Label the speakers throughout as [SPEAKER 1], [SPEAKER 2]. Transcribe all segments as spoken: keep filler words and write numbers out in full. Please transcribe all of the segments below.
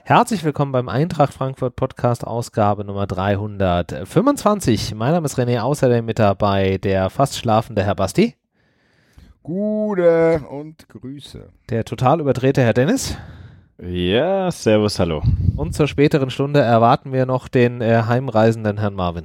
[SPEAKER 1] Herzlich willkommen beim Eintracht Frankfurt Podcast, Ausgabe Nummer dreihundertfünfundzwanzig. Mein Name ist René, außerdem mit dabei der fast schlafende Herr Basti.
[SPEAKER 2] Gute und Grüße.
[SPEAKER 1] Der total überdrehte Herr Dennis.
[SPEAKER 3] Ja, servus, hallo.
[SPEAKER 1] Und zur späteren Stunde erwarten wir noch den äh, heimreisenden Herrn Marvin.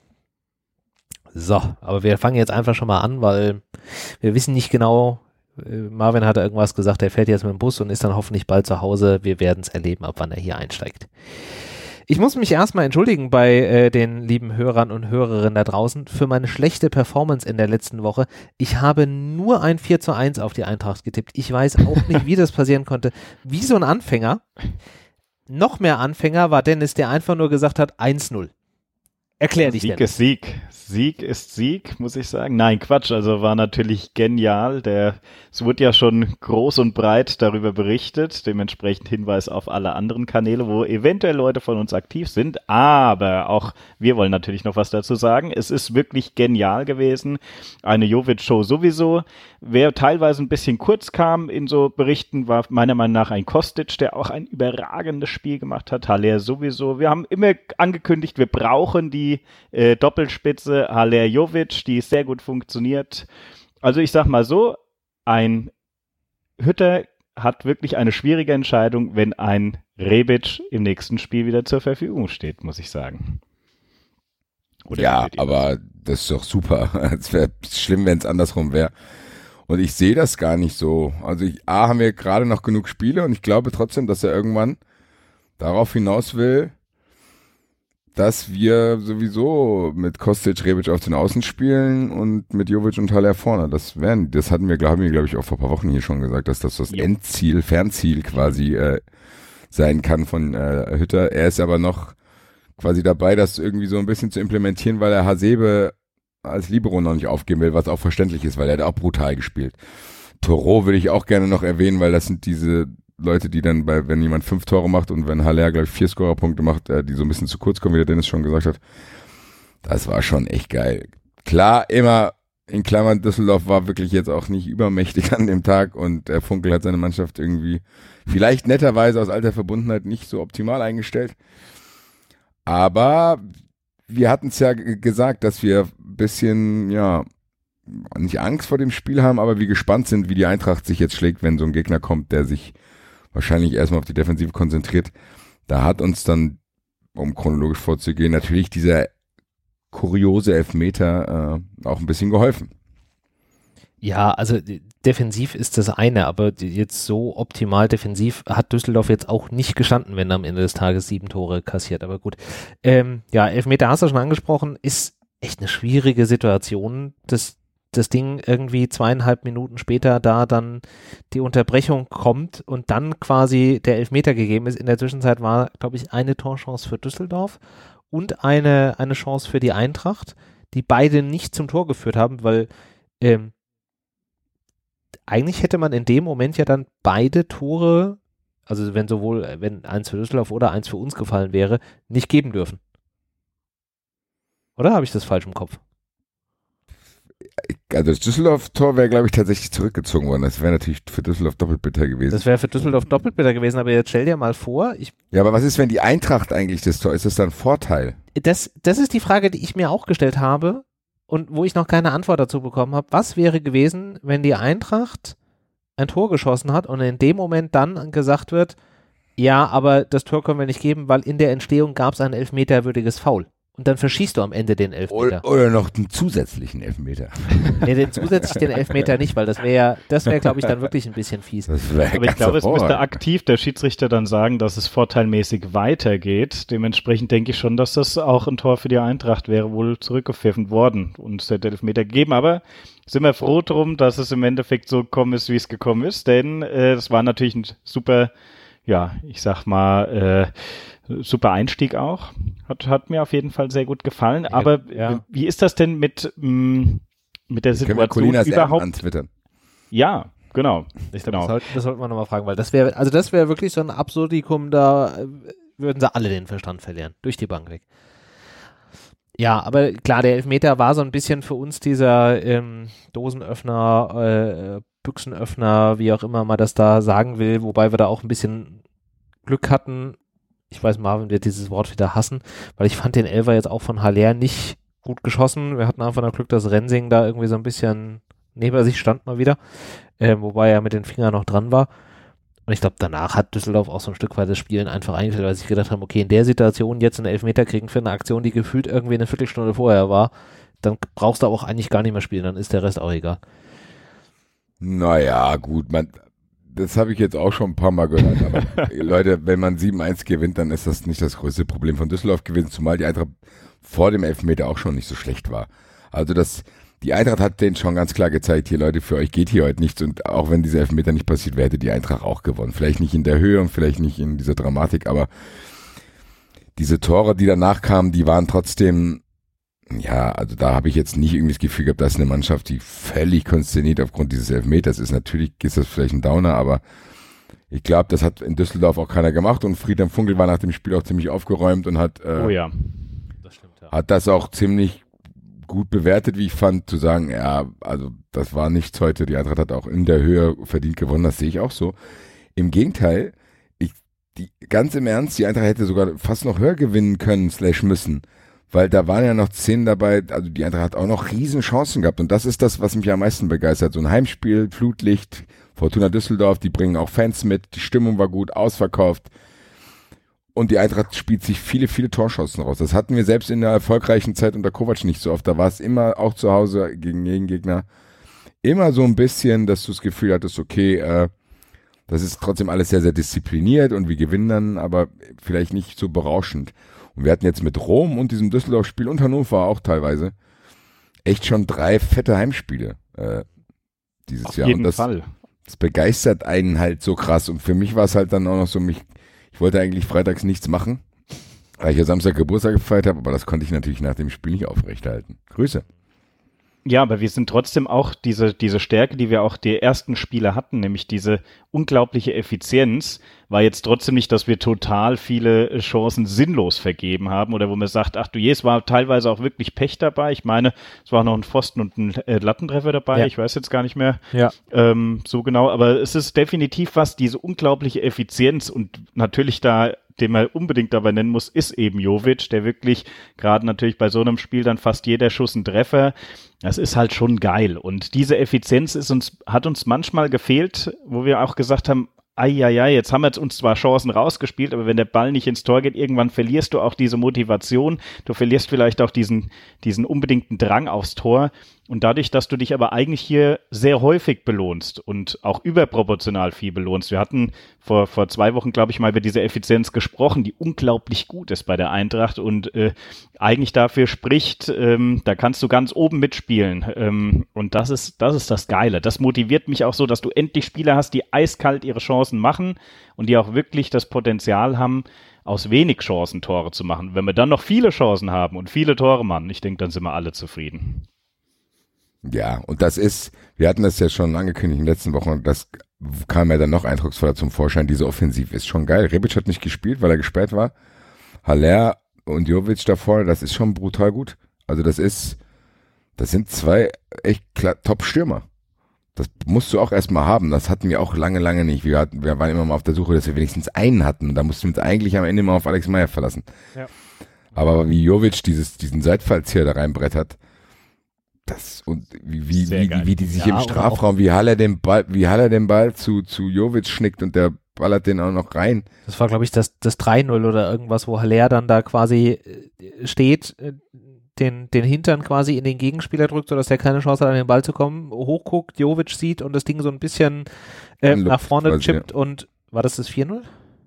[SPEAKER 1] So, aber wir fangen jetzt einfach schon mal an, weil wir wissen nicht genau, Marvin hat irgendwas gesagt, er fährt jetzt mit dem Bus und ist dann hoffentlich bald zu Hause. Wir werden es erleben, ab wann er hier einsteigt. Ich muss mich erstmal entschuldigen bei äh, den lieben Hörern und Hörerinnen da draußen für meine schlechte Performance in der letzten Woche. Ich habe nur ein vier zu eins auf die Eintracht getippt. Ich weiß auch nicht, wie das passieren konnte. Wie so ein Anfänger. Noch mehr Anfänger war Dennis, der einfach nur gesagt hat eins null. Erklär dich,
[SPEAKER 3] Sieg
[SPEAKER 1] Dennis.
[SPEAKER 3] ist Sieg. Sieg ist Sieg, muss ich sagen. Nein, Quatsch, also war natürlich genial. Der, es wurde ja schon groß und breit darüber berichtet, dementsprechend Hinweis auf alle anderen Kanäle, wo eventuell Leute von uns aktiv sind, aber auch wir wollen natürlich noch was dazu sagen. Es ist wirklich genial gewesen, eine Jovic-Show sowieso. Wer teilweise ein bisschen kurz kam in so Berichten, war meiner Meinung nach ein Kostic, der auch ein überragendes Spiel gemacht hat. Haller sowieso. Wir haben immer angekündigt, wir brauchen die äh, Doppelspitze Haller Jovic, die sehr gut funktioniert. Also ich sag mal so, ein Hütter hat wirklich eine schwierige Entscheidung, wenn ein Rebic im nächsten Spiel wieder zur Verfügung steht, muss ich sagen.
[SPEAKER 2] Oder ja, aber das ist doch super. Es wäre schlimm, wenn es andersrum wäre. Und ich sehe das gar nicht so. Also ich, A, haben wir gerade noch genug Spiele und ich glaube trotzdem, dass er irgendwann darauf hinaus will, dass wir sowieso mit Kostic, Rebic auf den Außen spielen und mit Jovic und Haller vorne. Das wären, das hatten wir, glaube ich, glaube ich, auch vor ein paar Wochen hier schon gesagt, dass das das ja. Endziel, Fernziel quasi äh, sein kann von äh, Hütter. Er ist aber noch quasi dabei, das irgendwie so ein bisschen zu implementieren, weil er Hasebe als Libero noch nicht aufgeben will, was auch verständlich ist, weil er hat auch brutal gespielt. Toro würde ich auch gerne noch erwähnen, weil das sind diese Leute, die dann bei, wenn jemand fünf Tore macht und wenn Haller, glaube ich, vier Scorerpunkte macht, äh, die so ein bisschen zu kurz kommen, wie der Dennis schon gesagt hat. Das war schon echt geil. Klar, immer in Klammern, Düsseldorf war wirklich jetzt auch nicht übermächtig an dem Tag und der Funkel hat seine Mannschaft irgendwie vielleicht netterweise aus alter Verbundenheit nicht so optimal eingestellt. Aber wir hatten es ja g- gesagt, dass wir ein bisschen, ja, nicht Angst vor dem Spiel haben, aber wir gespannt sind, wie die Eintracht sich jetzt schlägt, wenn so ein Gegner kommt, der sich wahrscheinlich erstmal auf die Defensive konzentriert. Da hat uns dann, um chronologisch vorzugehen, natürlich dieser kuriose Elfmeter äh, auch ein bisschen geholfen.
[SPEAKER 1] Ja, also defensiv ist das eine, aber jetzt so optimal defensiv hat Düsseldorf jetzt auch nicht gestanden, wenn er am Ende des Tages sieben Tore kassiert, aber gut. Ähm, ja, Elfmeter hast du schon angesprochen, ist echt eine schwierige Situation, das das Ding irgendwie zweieinhalb Minuten später da dann die Unterbrechung kommt und dann quasi der Elfmeter gegeben ist. In der Zwischenzeit war, glaube ich, eine Torchance für Düsseldorf und eine, eine Chance für die Eintracht, die beide nicht zum Tor geführt haben, weil ähm, eigentlich hätte man in dem Moment ja dann beide Tore, also wenn sowohl, wenn eins für Düsseldorf oder eins für uns gefallen wäre, nicht geben dürfen. Oder habe ich das falsch im Kopf?
[SPEAKER 2] Also das Düsseldorf-Tor wäre, glaube ich, tatsächlich zurückgezogen worden. Das wäre natürlich für Düsseldorf doppelt bitter gewesen.
[SPEAKER 1] Das wäre für Düsseldorf doppelt bitter gewesen, aber jetzt stell dir mal vor, ich...
[SPEAKER 2] Ja, aber was ist, wenn die Eintracht eigentlich das Tor ist? Ist das dann ein Vorteil?
[SPEAKER 1] Das, das ist die Frage, die ich mir auch gestellt habe und wo ich noch keine Antwort dazu bekommen habe. Was wäre gewesen, wenn die Eintracht ein Tor geschossen hat und in dem Moment dann gesagt wird, ja, aber das Tor können wir nicht geben, weil in der Entstehung gab es ein elfmeterwürdiges Foul. Und dann verschießt du am Ende den Elfmeter.
[SPEAKER 2] Oder, oder noch einen zusätzlichen Elfmeter.
[SPEAKER 1] Nee, den zusätzlich den Elfmeter nicht, weil das wäre ja, das wäre, glaube ich, dann wirklich ein bisschen fies.
[SPEAKER 3] Aber ich glaube, es müsste aktiv der Schiedsrichter dann sagen, dass es vorteilmäßig weitergeht. Dementsprechend denke ich schon, dass das auch ein Tor für die Eintracht wäre, wohl zurückgepfiffen worden und es hätte Elfmeter gegeben. Aber sind wir froh drum, dass es im Endeffekt so gekommen ist, wie es gekommen ist, denn äh, das war natürlich ein super, ja, ich sag mal, äh, super Einstieg auch. Hat, hat mir auf jeden Fall sehr gut gefallen. Ja, aber ja. Wie ist das denn mit, mh, mit der Situation überhaupt?
[SPEAKER 2] Antwittern.
[SPEAKER 3] Ja, genau.
[SPEAKER 1] Ich glaube, genau. das, sollte, das sollten wir nochmal fragen, weil das wäre, also das wäre wirklich so ein Absurdikum, da würden sie alle den Verstand verlieren. Durch die Bank weg. Ja, aber klar, der Elfmeter war so ein bisschen für uns dieser ähm, Dosenöffner, äh, Büchsenöffner, wie auch immer man das da sagen will, wobei wir da auch ein bisschen Glück hatten, ich weiß, Marvin wird dieses Wort wieder hassen, weil ich fand den Elfer jetzt auch von Haller nicht gut geschossen. Wir hatten einfach nur Glück, dass Rensing da irgendwie so ein bisschen neben sich stand mal wieder, äh, wobei er mit den Fingern noch dran war. Und ich glaube, danach hat Düsseldorf auch so ein Stück weit das Spielen einfach eingestellt, weil sie sich gedacht haben, okay, in der Situation jetzt einen Elfmeter kriegen für eine Aktion, die gefühlt irgendwie eine Viertelstunde vorher war, dann brauchst du auch eigentlich gar nicht mehr spielen, dann ist der Rest auch egal.
[SPEAKER 2] Naja, gut, man, das habe ich jetzt auch schon ein paar Mal gehört, aber Leute, wenn man sieben eins gewinnt, dann ist das nicht das größte Problem von Düsseldorf gewesen, zumal die Eintracht vor dem Elfmeter auch schon nicht so schlecht war. Also das, die Eintracht hat denen schon ganz klar gezeigt, hier Leute, für euch geht hier heute nichts und auch wenn dieser Elfmeter nicht passiert wäre, hätte die Eintracht auch gewonnen. Vielleicht nicht in der Höhe und vielleicht nicht in dieser Dramatik, aber diese Tore, die danach kamen, die waren trotzdem, ja, also da habe ich jetzt nicht irgendwie das Gefühl gehabt, dass eine Mannschaft, die völlig konsterniert aufgrund dieses Elfmeters ist. Natürlich ist das vielleicht ein Downer, aber ich glaube, das hat in Düsseldorf auch keiner gemacht und Friedhelm Funkel war nach dem Spiel auch ziemlich aufgeräumt und hat, äh,
[SPEAKER 3] oh ja.
[SPEAKER 1] Das stimmt, ja.
[SPEAKER 2] hat das auch ziemlich gut bewertet, wie ich fand, zu sagen, ja, also das war nichts heute, die Eintracht hat auch in der Höhe verdient gewonnen, das sehe ich auch so. Im Gegenteil, ich, die, ganz im Ernst, die Eintracht hätte sogar fast noch höher gewinnen können, slash müssen, weil da waren ja noch zehn dabei, also die Eintracht hat auch noch riesen Chancen gehabt und das ist das, was mich am meisten begeistert, so ein Heimspiel, Flutlicht, Fortuna Düsseldorf, die bringen auch Fans mit, die Stimmung war gut, ausverkauft. Und die Eintracht spielt sich viele, viele Torschancen raus. Das hatten wir selbst in der erfolgreichen Zeit unter Kovac nicht so oft. Da war es immer, auch zu Hause gegen jeden Gegner, immer so ein bisschen, dass du das Gefühl hattest, okay, äh, das ist trotzdem alles sehr, sehr diszipliniert und wir gewinnen dann, aber vielleicht nicht so berauschend. Und wir hatten jetzt mit Rom und diesem Düsseldorf-Spiel und Hannover auch teilweise echt schon drei fette Heimspiele äh, dieses
[SPEAKER 3] Auf
[SPEAKER 2] Jahr.
[SPEAKER 3] jeden
[SPEAKER 2] und das,
[SPEAKER 3] Fall.
[SPEAKER 2] das begeistert einen halt so krass. Und für mich war es halt dann auch noch so, mich Ich wollte eigentlich freitags nichts machen, weil ich ja Samstag Geburtstag gefeiert habe, aber das konnte ich natürlich nach dem Spiel nicht aufrechterhalten. Grüße.
[SPEAKER 3] Ja, aber wir sind trotzdem auch diese, diese Stärke, die wir auch die ersten Spiele hatten, nämlich diese unglaubliche Effizienz, war jetzt trotzdem nicht, dass wir total viele Chancen sinnlos vergeben haben oder wo man sagt, ach du je, es war teilweise auch wirklich Pech dabei. Ich meine, es war noch ein Pfosten und ein äh, Lattentreffer dabei,
[SPEAKER 1] ja.
[SPEAKER 3] Ich weiß jetzt gar nicht mehr
[SPEAKER 1] ja.
[SPEAKER 3] ähm, so genau, aber es ist definitiv was, diese unglaubliche Effizienz und natürlich da, den man unbedingt dabei nennen muss, ist eben Jovic, der wirklich gerade natürlich bei so einem Spiel dann fast jeder Schuss ein Treffer. Das ist halt schon geil. Und diese Effizienz ist uns, hat uns manchmal gefehlt, wo wir auch gesagt haben, Eieiei, jetzt haben wir uns zwar Chancen rausgespielt, aber wenn der Ball nicht ins Tor geht, irgendwann verlierst du auch diese Motivation, du verlierst vielleicht auch diesen, diesen unbedingten Drang aufs Tor und dadurch, dass du dich aber eigentlich hier sehr häufig belohnst und auch überproportional viel belohnst. Wir hatten vor, vor zwei Wochen, glaube ich, mal über diese Effizienz gesprochen, die unglaublich gut ist bei der Eintracht und äh, eigentlich dafür spricht, ähm, da kannst du ganz oben mitspielen ähm, und das ist, das ist das Geile. Das motiviert mich auch so, dass du endlich Spieler hast, die eiskalt ihre Chancen machen und die auch wirklich das Potenzial haben, aus wenig Chancen Tore zu machen. Wenn wir dann noch viele Chancen haben und viele Tore machen, ich denke, dann sind wir alle zufrieden.
[SPEAKER 2] Ja, und das ist, wir hatten das ja schon angekündigt in den letzten Wochen und das kam ja dann noch eindrucksvoller zum Vorschein, diese Offensive ist schon geil. Rebic hat nicht gespielt, weil er gesperrt war. Haller und Jovic da vorne, das ist schon brutal gut. Also das ist, das sind zwei echt Top-Stürmer. Das musst du auch erstmal haben. Das hatten wir auch lange, lange nicht. Wir, hatten, wir waren immer mal auf der Suche, dass wir wenigstens einen hatten. Und da mussten wir uns eigentlich am Ende mal auf Alex Meyer verlassen. Ja. Aber wie Jovic dieses, diesen Seitfallzieher da reinbrettert, das und wie, wie, wie, wie, wie die sich ja, im Strafraum, wie Haller den Ball, wie Haller den Ball zu, zu Jovic schnickt und der ballert den auch noch rein.
[SPEAKER 1] Das war, glaube ich, das, das drei null oder irgendwas, wo Haller dann da quasi steht, den, den Hintern quasi in den Gegenspieler drückt, sodass der keine Chance hat, an den Ball zu kommen, hochguckt, Jovic sieht und das Ding so ein bisschen äh, nach vorne chippt ja. Und war das das vier null?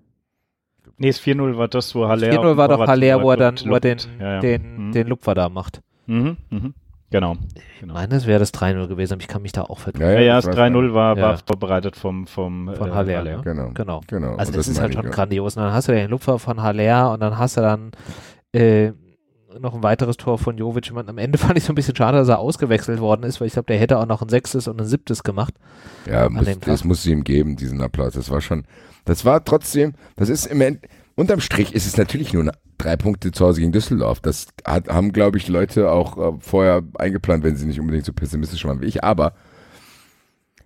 [SPEAKER 3] Nee, das vier null war das, wo Haller
[SPEAKER 1] vier null war doch Haller, wo er dann wo er den, ja, ja. den, mhm. den Lupfer da macht.
[SPEAKER 3] Mhm, mhm. Genau.
[SPEAKER 1] Ich meine, es wäre das drei null gewesen, aber ich kann mich da auch vertun.
[SPEAKER 3] Ja, ja, ja, das drei null war, war ja. vorbereitet vom, vom
[SPEAKER 1] von
[SPEAKER 3] äh,
[SPEAKER 1] Haller.
[SPEAKER 3] Haller.
[SPEAKER 1] Genau. genau.
[SPEAKER 2] genau.
[SPEAKER 1] Also das, das ist halt schon grandios. Und dann hast du den Lupfer von Haller und dann hast du dann äh, noch ein weiteres Tor von Jovic. Und am Ende fand ich so ein bisschen schade, dass er ausgewechselt worden ist, weil ich glaube, der hätte auch noch ein sechstes und ein siebtes gemacht.
[SPEAKER 2] Ja, muss, das muss sie ihm geben, diesen Applaus. Das war schon, das war trotzdem, das ist im End, unterm Strich ist es natürlich nur drei Punkte zu Hause gegen Düsseldorf. Das hat, haben, glaube ich, Leute auch äh, vorher eingeplant, wenn sie nicht unbedingt so pessimistisch waren wie ich. Aber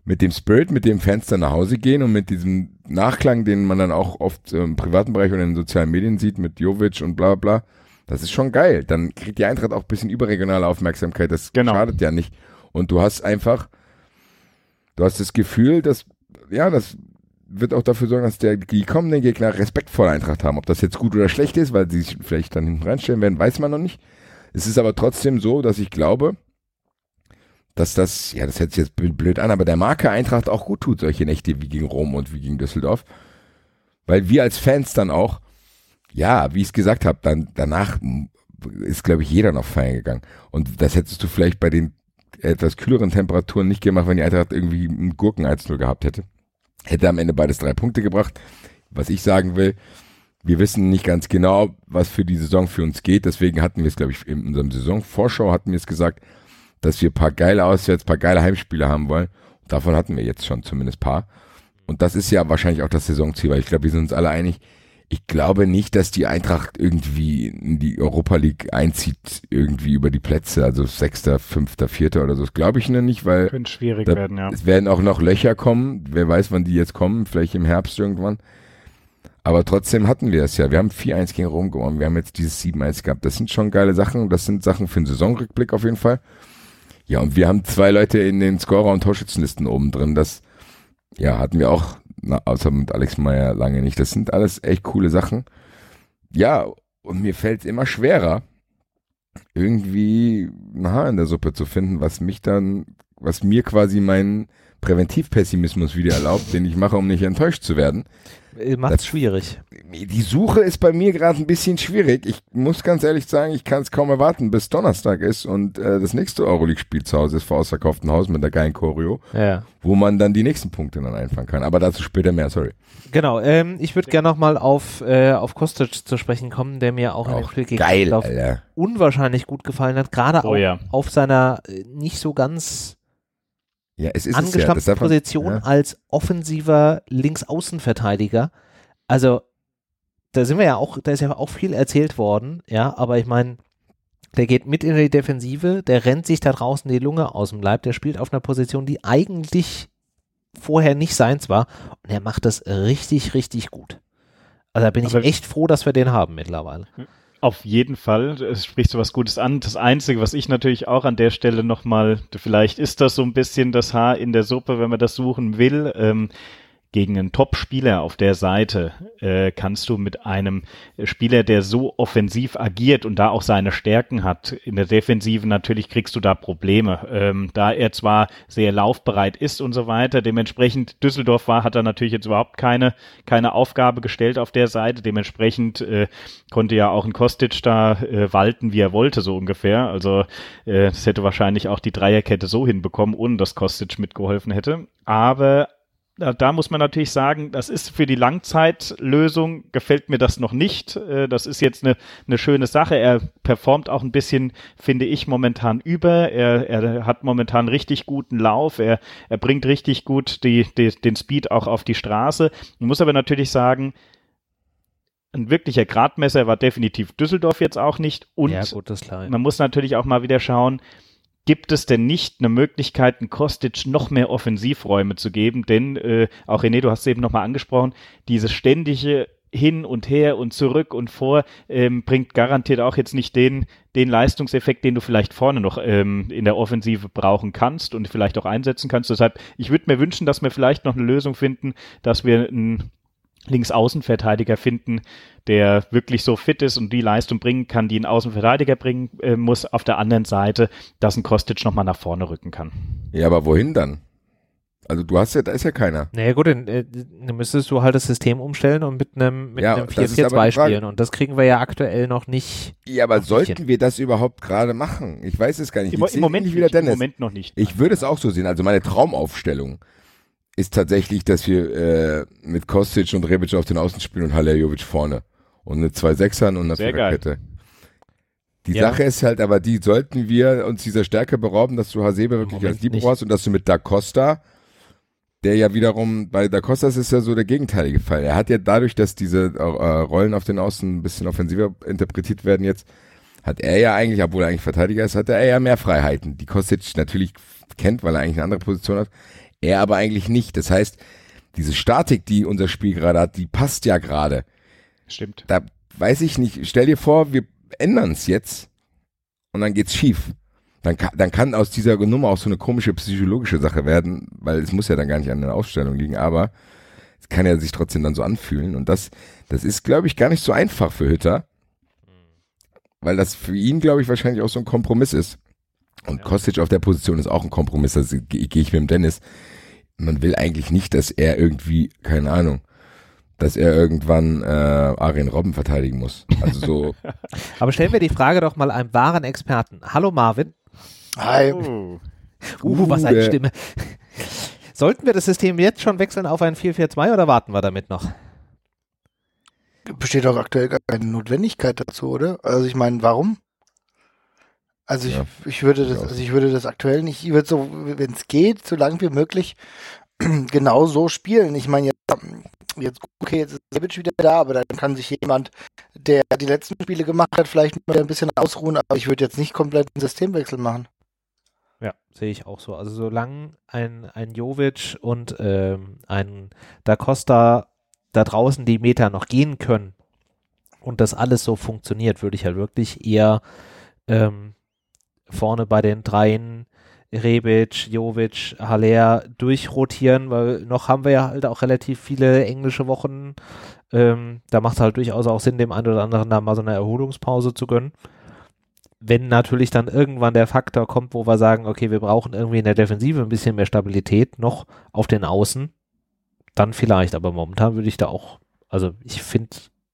[SPEAKER 2] mit dem Spirit, mit dem Fans dann nach Hause gehen und mit diesem Nachklang, den man dann auch oft im privaten Bereich oder in den sozialen Medien sieht, mit Jovic und bla bla, das ist schon geil. Dann kriegt die Eintracht auch ein bisschen überregionale Aufmerksamkeit, das genau. schadet ja nicht. Und du hast einfach, du hast das Gefühl, dass, ja, das wird auch dafür sorgen, dass der, die kommenden Gegner Respekt vor der Eintracht haben. Ob das jetzt gut oder schlecht ist, weil sie sich vielleicht dann hinten reinstellen werden, weiß man noch nicht. Es ist aber trotzdem so, dass ich glaube, dass das, ja, das hört sich jetzt blöd an, aber der Marke Eintracht auch gut tut, solche Nächte wie gegen Rom und wie gegen Düsseldorf. Weil wir als Fans dann auch, ja, wie ich es gesagt habe, dann danach ist, glaube ich, jeder noch feiern gegangen. Und das hättest du vielleicht bei den etwas kühleren Temperaturen nicht gemacht, wenn die Eintracht irgendwie einen Gurken eins null gehabt hätte. Hätte am Ende beides drei Punkte gebracht. Was ich sagen will, wir wissen nicht ganz genau, was für die Saison für uns geht. Deswegen hatten wir es, glaube ich, in unserem Saisonvorschau hatten wir es gesagt, dass wir ein paar geile Auswärts, ein paar geile Heimspiele haben wollen. Und davon hatten wir jetzt schon zumindest ein paar. Und das ist ja wahrscheinlich auch das Saisonziel, weil ich glaube, wir sind uns alle einig. Ich glaube nicht, dass die Eintracht irgendwie in die Europa League einzieht, irgendwie über die Plätze, also Sechster, Fünfter, Vierter oder so. Das glaube ich noch nicht, weil
[SPEAKER 3] könnte schwierig werden, ja.
[SPEAKER 2] Es werden auch noch Löcher kommen. Wer weiß, wann die jetzt kommen, vielleicht im Herbst irgendwann. Aber trotzdem hatten wir es ja. Wir haben vier eins gegen Rom gewonnen. Wir haben jetzt dieses sieben eins gehabt. Das sind schon geile Sachen. Das sind Sachen für einen Saisonrückblick auf jeden Fall. Ja, und wir haben zwei Leute in den Scorer- und Torschützenlisten oben drin. Das, ja, hatten wir auch, na, außer mit Alex Meyer lange nicht. Das sind alles echt coole Sachen. Ja, und mir fällt es immer schwerer, irgendwie ein Haar in der Suppe zu finden, was mich dann, was mir quasi meinen Präventivpessimismus wieder erlaubt, den ich mache, um nicht enttäuscht zu werden.
[SPEAKER 1] Macht's schwierig.
[SPEAKER 2] Die Suche ist bei mir gerade ein bisschen schwierig. Ich muss ganz ehrlich sagen, ich kann es kaum erwarten, bis Donnerstag ist und äh, das nächste Euroleague-Spiel zu Hause ist vor ausverkauftem Haus mit der geilen Choreo,
[SPEAKER 1] ja.
[SPEAKER 2] wo man dann die nächsten Punkte dann einfangen kann. Aber dazu später mehr, sorry.
[SPEAKER 1] Genau, ähm, ich würde gerne nochmal auf, äh, auf Kostic zu sprechen kommen, der mir auch, auch in dem Spiel gegen
[SPEAKER 2] geil, Alter.
[SPEAKER 1] unwahrscheinlich gut gefallen hat, gerade
[SPEAKER 3] oh,
[SPEAKER 1] auch
[SPEAKER 3] ja.
[SPEAKER 1] auf seiner äh, nicht so ganz
[SPEAKER 2] ja, es ist
[SPEAKER 1] angestammten
[SPEAKER 2] ja.
[SPEAKER 1] Position
[SPEAKER 2] ja.
[SPEAKER 1] als offensiver Linksaußenverteidiger. Also, da sind wir ja auch, da ist ja auch viel erzählt worden, ja, aber ich meine, der geht mit in die Defensive, der rennt sich da draußen die Lunge aus dem Leib, der spielt auf einer Position, die eigentlich vorher nicht seins war und er macht das richtig, richtig gut. Also da bin aber ich echt froh, dass wir den haben mittlerweile.
[SPEAKER 3] Auf jeden Fall, es spricht so was Gutes an. Das Einzige, was ich natürlich auch an der Stelle nochmal, vielleicht ist das so ein bisschen das Haar in der Suppe, wenn man das suchen will, ähm, gegen einen Top-Spieler auf der Seite äh, kannst du mit einem Spieler, der so offensiv agiert und da auch seine Stärken hat, in der Defensive natürlich kriegst du da Probleme. Ähm, da er zwar sehr laufbereit ist und so weiter, dementsprechend Düsseldorf war, hat er natürlich jetzt überhaupt keine keine Aufgabe gestellt auf der Seite. Dementsprechend äh, konnte ja auch ein Kostic da äh, walten, wie er wollte, so ungefähr. Also äh, das hätte wahrscheinlich auch die Dreierkette so hinbekommen, ohne dass Kostic mitgeholfen hätte. Aber da muss man natürlich sagen, das ist für die Langzeitlösung, gefällt mir das noch nicht. Das ist jetzt eine, eine schöne Sache. Er performt auch ein bisschen, finde ich, momentan über. Er, er hat momentan richtig guten Lauf. Er, er bringt richtig gut die, die, den Speed auch auf die Straße. Man muss aber natürlich sagen, ein wirklicher Gradmesser war definitiv Düsseldorf jetzt auch nicht. Und
[SPEAKER 1] ja, gut, das ist klar.
[SPEAKER 3] Man muss natürlich auch mal wieder schauen, gibt es denn nicht eine Möglichkeit, einen Kostic noch mehr Offensivräume zu geben? Denn, äh, auch René, du hast es eben nochmal angesprochen, dieses ständige Hin und Her und zurück und vor ähm, bringt garantiert auch jetzt nicht den, den Leistungseffekt, den du vielleicht vorne noch ähm, in der Offensive brauchen kannst und vielleicht auch einsetzen kannst. Deshalb, ich würde mir wünschen, dass wir vielleicht noch eine Lösung finden, dass wir einen Linksaußenverteidiger finden, der wirklich so fit ist und die Leistung bringen kann, die ein Außenverteidiger bringen äh, muss. Auf der anderen Seite, dass ein Kostic nochmal nach vorne rücken kann.
[SPEAKER 2] Ja, aber wohin dann? Also du hast ja, da ist ja keiner.
[SPEAKER 1] Naja gut, dann, äh, dann müsstest du halt das System umstellen und mit einem mit
[SPEAKER 2] ja,
[SPEAKER 1] einem vier vier zwei spielen und das kriegen wir ja aktuell noch nicht.
[SPEAKER 2] Ja, aber sollten hin. wir das überhaupt gerade machen? Ich weiß es gar nicht.
[SPEAKER 3] Im, im Moment
[SPEAKER 2] nicht wieder
[SPEAKER 3] nicht,
[SPEAKER 2] Dennis.
[SPEAKER 3] Im Moment noch nicht.
[SPEAKER 2] Ich würde es auch so sehen. Also meine Traumaufstellung ist tatsächlich, dass wir äh, mit Kostic und Rebic auf den Außen spielen und Haliljovic vorne. Und eine zwei Sechsern und eine Viererkette. Die ja. Sache ist halt aber die, sollten wir uns dieser Stärke berauben, dass du Hasebe wirklich als Libero hast und dass du mit Da Costa, der ja wiederum, bei Da Costa ist es ja so der gegenteilige Fall. Er hat ja dadurch, dass diese äh, Rollen auf den Außen ein bisschen offensiver interpretiert werden jetzt, hat er ja eigentlich, obwohl er eigentlich Verteidiger ist, hat er ja mehr Freiheiten. Die Kostic natürlich kennt, weil er eigentlich eine andere Position hat. Er aber eigentlich nicht. Das heißt, diese Statik, die unser Spiel gerade hat, die passt ja gerade.
[SPEAKER 3] Stimmt.
[SPEAKER 2] Da weiß ich nicht, stell dir vor, wir ändern es jetzt und dann geht's schief. Dann kann, dann kann aus dieser Nummer auch so eine komische psychologische Sache werden, weil es muss ja dann gar nicht an der Ausstellung liegen, aber es kann ja sich trotzdem dann so anfühlen und das, das ist, glaube ich, gar nicht so einfach für Hütter, weil das für ihn, glaube ich, wahrscheinlich auch so ein Kompromiss ist. Und ja. Kostic auf der Position ist auch ein Kompromiss, das gehe geh ich mit dem Dennis. Man will eigentlich nicht, dass er irgendwie, keine Ahnung, dass er irgendwann äh, Arjen Robben verteidigen muss. Also so.
[SPEAKER 1] Aber stellen wir die Frage doch mal einem wahren Experten. Hallo Marvin.
[SPEAKER 4] Hi.
[SPEAKER 1] Uh, uh was eine Stimme. Sollten wir das System jetzt schon wechseln auf ein vier vier zwei oder warten wir damit noch?
[SPEAKER 4] Besteht doch aktuell gar keine Notwendigkeit dazu, oder? Also ich meine, warum? Also ich, ja, ich würde das, also ich würde das aktuell nicht, ich würde so, wenn es geht, so lang wie möglich genau so spielen. Ich meine, jetzt, jetzt okay, jetzt ist Savic wieder da, aber dann kann sich jemand, der die letzten Spiele gemacht hat, vielleicht mal ein bisschen ausruhen, aber ich würde jetzt nicht komplett einen Systemwechsel machen.
[SPEAKER 1] Ja, sehe ich auch so. Also solange ein, ein Jovic und ähm, ein Da Costa da draußen die Meter noch gehen können und das alles so funktioniert, würde ich halt wirklich eher ähm, vorne bei den Dreien Rebic, Jovic, Haller durchrotieren, weil noch haben wir ja halt auch relativ viele englische Wochen. Ähm, da macht es halt durchaus auch Sinn, dem einen oder anderen da mal so eine Erholungspause zu gönnen. Wenn natürlich dann irgendwann der Faktor kommt, wo wir sagen, okay, wir brauchen irgendwie in der Defensive ein bisschen mehr Stabilität noch auf den Außen, dann vielleicht, aber momentan würde ich da auch, also ich finde,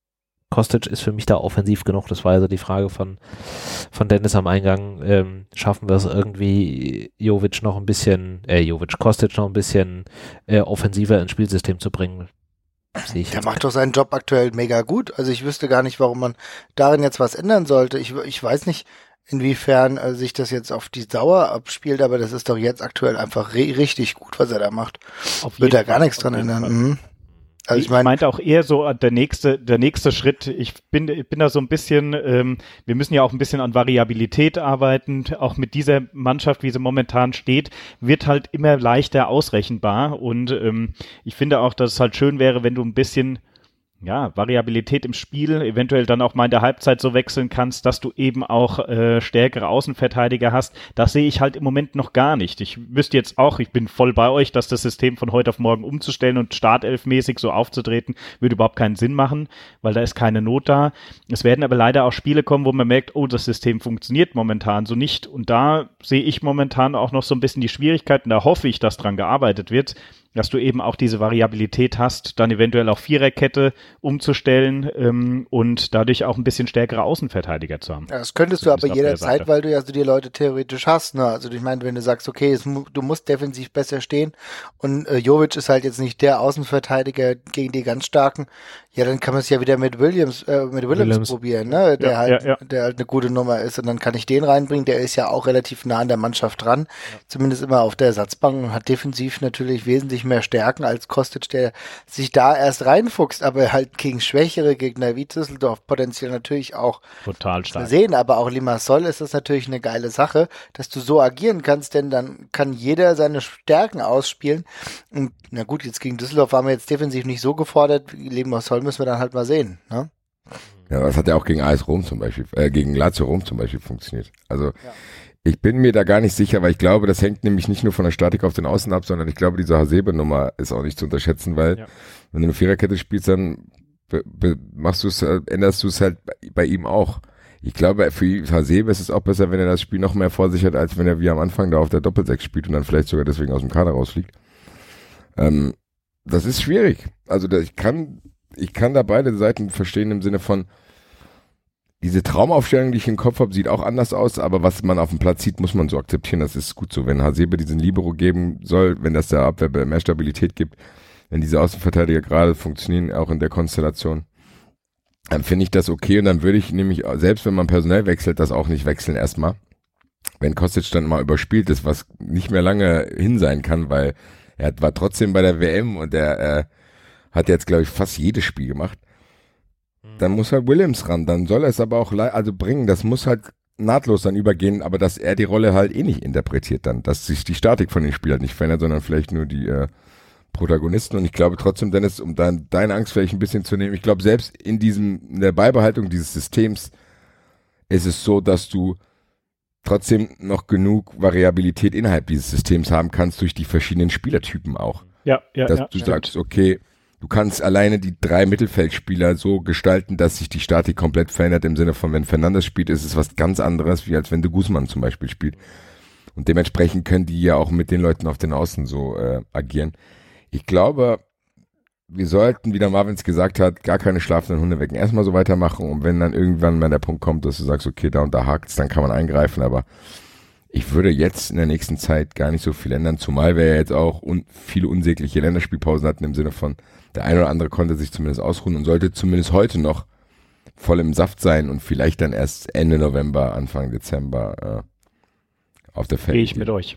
[SPEAKER 1] Kostic ist für mich da offensiv genug, das war also die Frage von, von Dennis am Eingang, ähm, schaffen wir es irgendwie, Jovic noch ein bisschen, äh, Jovic, Kostic noch ein bisschen äh, offensiver ins Spielsystem zu bringen. Sehe ich.
[SPEAKER 4] Der macht doch seinen Job aktuell mega gut, also ich wüsste gar nicht, warum man darin jetzt was ändern sollte. Ich, ich weiß nicht, inwiefern äh, sich das jetzt auf die Dauer abspielt, aber das ist doch jetzt aktuell einfach ri- richtig gut, was er da macht. Auf Wird da gar nichts dran ändern. Mhm.
[SPEAKER 3] Also ich, ich mein, meinte auch eher so der nächste, der nächste Schritt. Ich bin, ich bin da so ein bisschen, ähm, wir müssen ja auch ein bisschen an Variabilität arbeiten. Auch mit dieser Mannschaft, wie sie momentan steht, wird halt immer leichter ausrechenbar. Und ähm, ich finde auch, dass es halt schön wäre, wenn du ein bisschen ja, Variabilität im Spiel, eventuell dann auch mal in der Halbzeit so wechseln kannst, dass du eben auch äh, stärkere Außenverteidiger hast. Das sehe ich halt im Moment noch gar nicht. Ich wüsste jetzt auch, ich bin voll bei euch, dass das System von heute auf morgen umzustellen und startelfmäßig so aufzutreten, würde überhaupt keinen Sinn machen, weil da ist keine Not da. Es werden aber leider auch Spiele kommen, wo man merkt, oh, das System funktioniert momentan so nicht. Und da sehe ich momentan auch noch so ein bisschen die Schwierigkeiten. Da hoffe ich, dass dran gearbeitet wird, dass du eben auch diese Variabilität hast, dann eventuell auf Viererkette umzustellen ähm, und dadurch auch ein bisschen stärkere Außenverteidiger zu haben.
[SPEAKER 4] Ja, das könntest du aber jederzeit, weil du ja so die Leute theoretisch hast. Ne? Also ich meine, wenn du sagst, okay, es, du musst defensiv besser stehen und äh, Jovic ist halt jetzt nicht der Außenverteidiger gegen die ganz Starken, ja, dann kann man es ja wieder mit Williams, äh, mit Williams, Williams probieren, ne? Der ja, halt, ja, ja. der halt eine gute Nummer ist und dann kann ich den reinbringen. Der ist ja auch relativ nah an der Mannschaft dran, ja. Zumindest immer auf der Ersatzbank und hat defensiv natürlich wesentlich mehr Stärken als Kostic, der sich da erst reinfuchst, aber halt gegen schwächere Gegner wie Düsseldorf potenziell natürlich auch
[SPEAKER 3] total stark
[SPEAKER 4] sehen, aber auch Limassol ist das natürlich eine geile Sache, dass du so agieren kannst, denn dann kann jeder seine Stärken ausspielen und na gut, jetzt gegen Düsseldorf waren wir jetzt defensiv nicht so gefordert, Limassol müssen wir dann halt mal sehen, ne?
[SPEAKER 2] Ja, das hat ja auch gegen A S Rom zum Beispiel, äh, gegen Lazio Rom zum Beispiel funktioniert. Also ja. Ich bin mir da gar nicht sicher, weil ich glaube, das hängt nämlich nicht nur von der Statik auf den Außen ab, sondern ich glaube, diese Hasebe-Nummer ist auch nicht zu unterschätzen, weil ja. wenn du eine Viererkette spielst, dann be- be- machst du es, änderst du es halt bei, bei ihm auch. Ich glaube, für Hasebe ist es auch besser, wenn er das Spiel noch mehr vor sich hat, als wenn er wie am Anfang da auf der Doppelsechs spielt und dann vielleicht sogar deswegen aus dem Kader rausfliegt. Ähm, das ist schwierig. Also da, ich kann, ich kann da beide Seiten verstehen im Sinne von, diese Traumaufstellung, die ich im Kopf habe, sieht auch anders aus, aber was man auf dem Platz sieht, muss man so akzeptieren, das ist gut so. Wenn Hasebe diesen Libero geben soll, wenn das der Abwehr mehr Stabilität gibt, wenn diese Außenverteidiger gerade funktionieren, auch in der Konstellation, dann finde ich das okay und dann würde ich nämlich, selbst wenn man personell wechselt, das auch nicht wechseln erstmal. Wenn Kostic dann mal überspielt ist, was nicht mehr lange hin sein kann, weil er war trotzdem bei der W M und er äh, hat jetzt, glaube ich, fast jedes Spiel gemacht. Dann muss halt Williams ran, dann soll er es aber auch le- also bringen, das muss halt nahtlos dann übergehen, aber dass er die Rolle halt eh nicht interpretiert dann, dass sich die Statik von den Spielern nicht verändert, sondern vielleicht nur die äh, Protagonisten. Und ich glaube trotzdem, Dennis, um dein, deine Angst vielleicht ein bisschen zu nehmen, ich glaube selbst in diesem, in der Beibehaltung dieses Systems ist es so, dass du trotzdem noch genug Variabilität innerhalb dieses Systems haben kannst durch die verschiedenen Spielertypen auch.
[SPEAKER 3] Ja, ja,
[SPEAKER 2] dass
[SPEAKER 3] ja.
[SPEAKER 2] du
[SPEAKER 3] Ja,
[SPEAKER 2] sagst, okay, du kannst alleine die drei Mittelfeldspieler so gestalten, dass sich die Statik komplett verändert, im Sinne von, wenn Fernandes spielt, ist es was ganz anderes, wie als wenn de Guzman zum Beispiel spielt. Und dementsprechend können die ja auch mit den Leuten auf den Außen so äh, agieren. Ich glaube, wir sollten, wie der Marvins gesagt hat, gar keine schlafenden Hunde wecken. Erstmal so weitermachen und wenn dann irgendwann mal der Punkt kommt, dass du sagst, okay, da und da hakt's, dann kann man eingreifen, aber ich würde jetzt in der nächsten Zeit gar nicht so viel ändern, zumal wir ja jetzt auch un- viele unsägliche Länderspielpausen hatten, im Sinne von, der eine oder andere konnte sich zumindest ausruhen und sollte zumindest heute noch voll im Saft sein und vielleicht dann erst Ende November, Anfang Dezember äh, auf der Feld.
[SPEAKER 3] Gehe ich mit euch.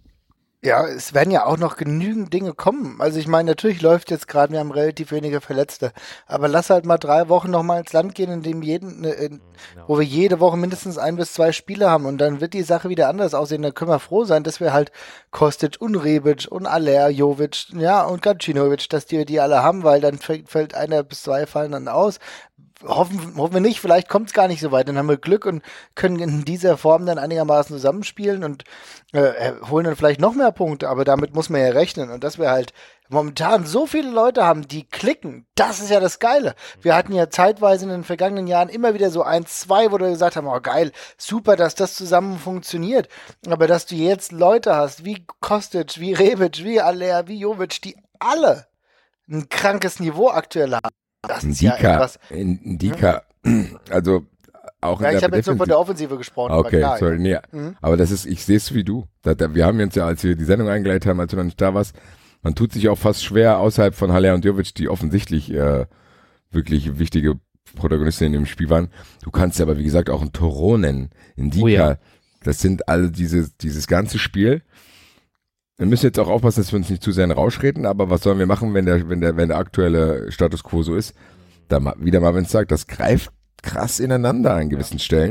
[SPEAKER 4] Ja, es werden ja auch noch genügend Dinge kommen. Also ich meine, natürlich läuft jetzt gerade, wir haben relativ wenige Verletzte, aber lass halt mal drei Wochen noch mal ins Land gehen, in dem jeden, in, wo wir jede Woche mindestens ein bis zwei Spiele haben und dann wird die Sache wieder anders aussehen. Dann können wir froh sein, dass wir halt Kostic und Rebic und Aller, Jovic, ja und Gacinovic, dass die die alle haben, weil dann fällt, fällt einer bis zwei fallen dann aus. Hoffen, hoffen wir nicht, vielleicht kommt es gar nicht so weit. Dann haben wir Glück und können in dieser Form dann einigermaßen zusammenspielen und äh, holen dann vielleicht noch mehr Punkte, aber damit muss man ja rechnen. Und dass wir halt momentan so viele Leute haben, die klicken, das ist ja das Geile. Wir hatten ja zeitweise in den vergangenen Jahren immer wieder so eins, zwei, wo wir gesagt haben, oh geil, super, dass das zusammen funktioniert. Aber dass du jetzt Leute hast, wie Kostic, wie Rebic, wie Aller, wie Jovic, die alle ein krankes Niveau aktuell haben. Das ist
[SPEAKER 2] Indika,
[SPEAKER 4] ja etwas.
[SPEAKER 2] Indika, also auch
[SPEAKER 4] ja,
[SPEAKER 2] in
[SPEAKER 4] ich
[SPEAKER 2] der
[SPEAKER 4] habe jetzt nur von der Offensive gesprochen.
[SPEAKER 2] Okay,
[SPEAKER 4] klar,
[SPEAKER 2] sorry, nee,
[SPEAKER 4] mhm.
[SPEAKER 2] aber das ist, ich sehe es wie du. Da, da, wir haben jetzt ja, als wir die Sendung eingeleitet haben, als du noch nicht da warst, man tut sich auch fast schwer, außerhalb von Haller und Jovic, die offensichtlich äh, wirklich wichtige Protagonisten in dem Spiel waren. Du kannst ja aber, wie gesagt, auch einen Toro nennen, Indika. Oh ja. Das sind alle diese, dieses ganze Spiel. Wir müssen jetzt auch aufpassen, dass wir uns nicht zu sehr in den Rausch reden, aber was sollen wir machen, wenn der, wenn der, wenn der aktuelle Status quo so ist? Da, wie der Marvin sagt, das greift krass ineinander an gewissen Stellen.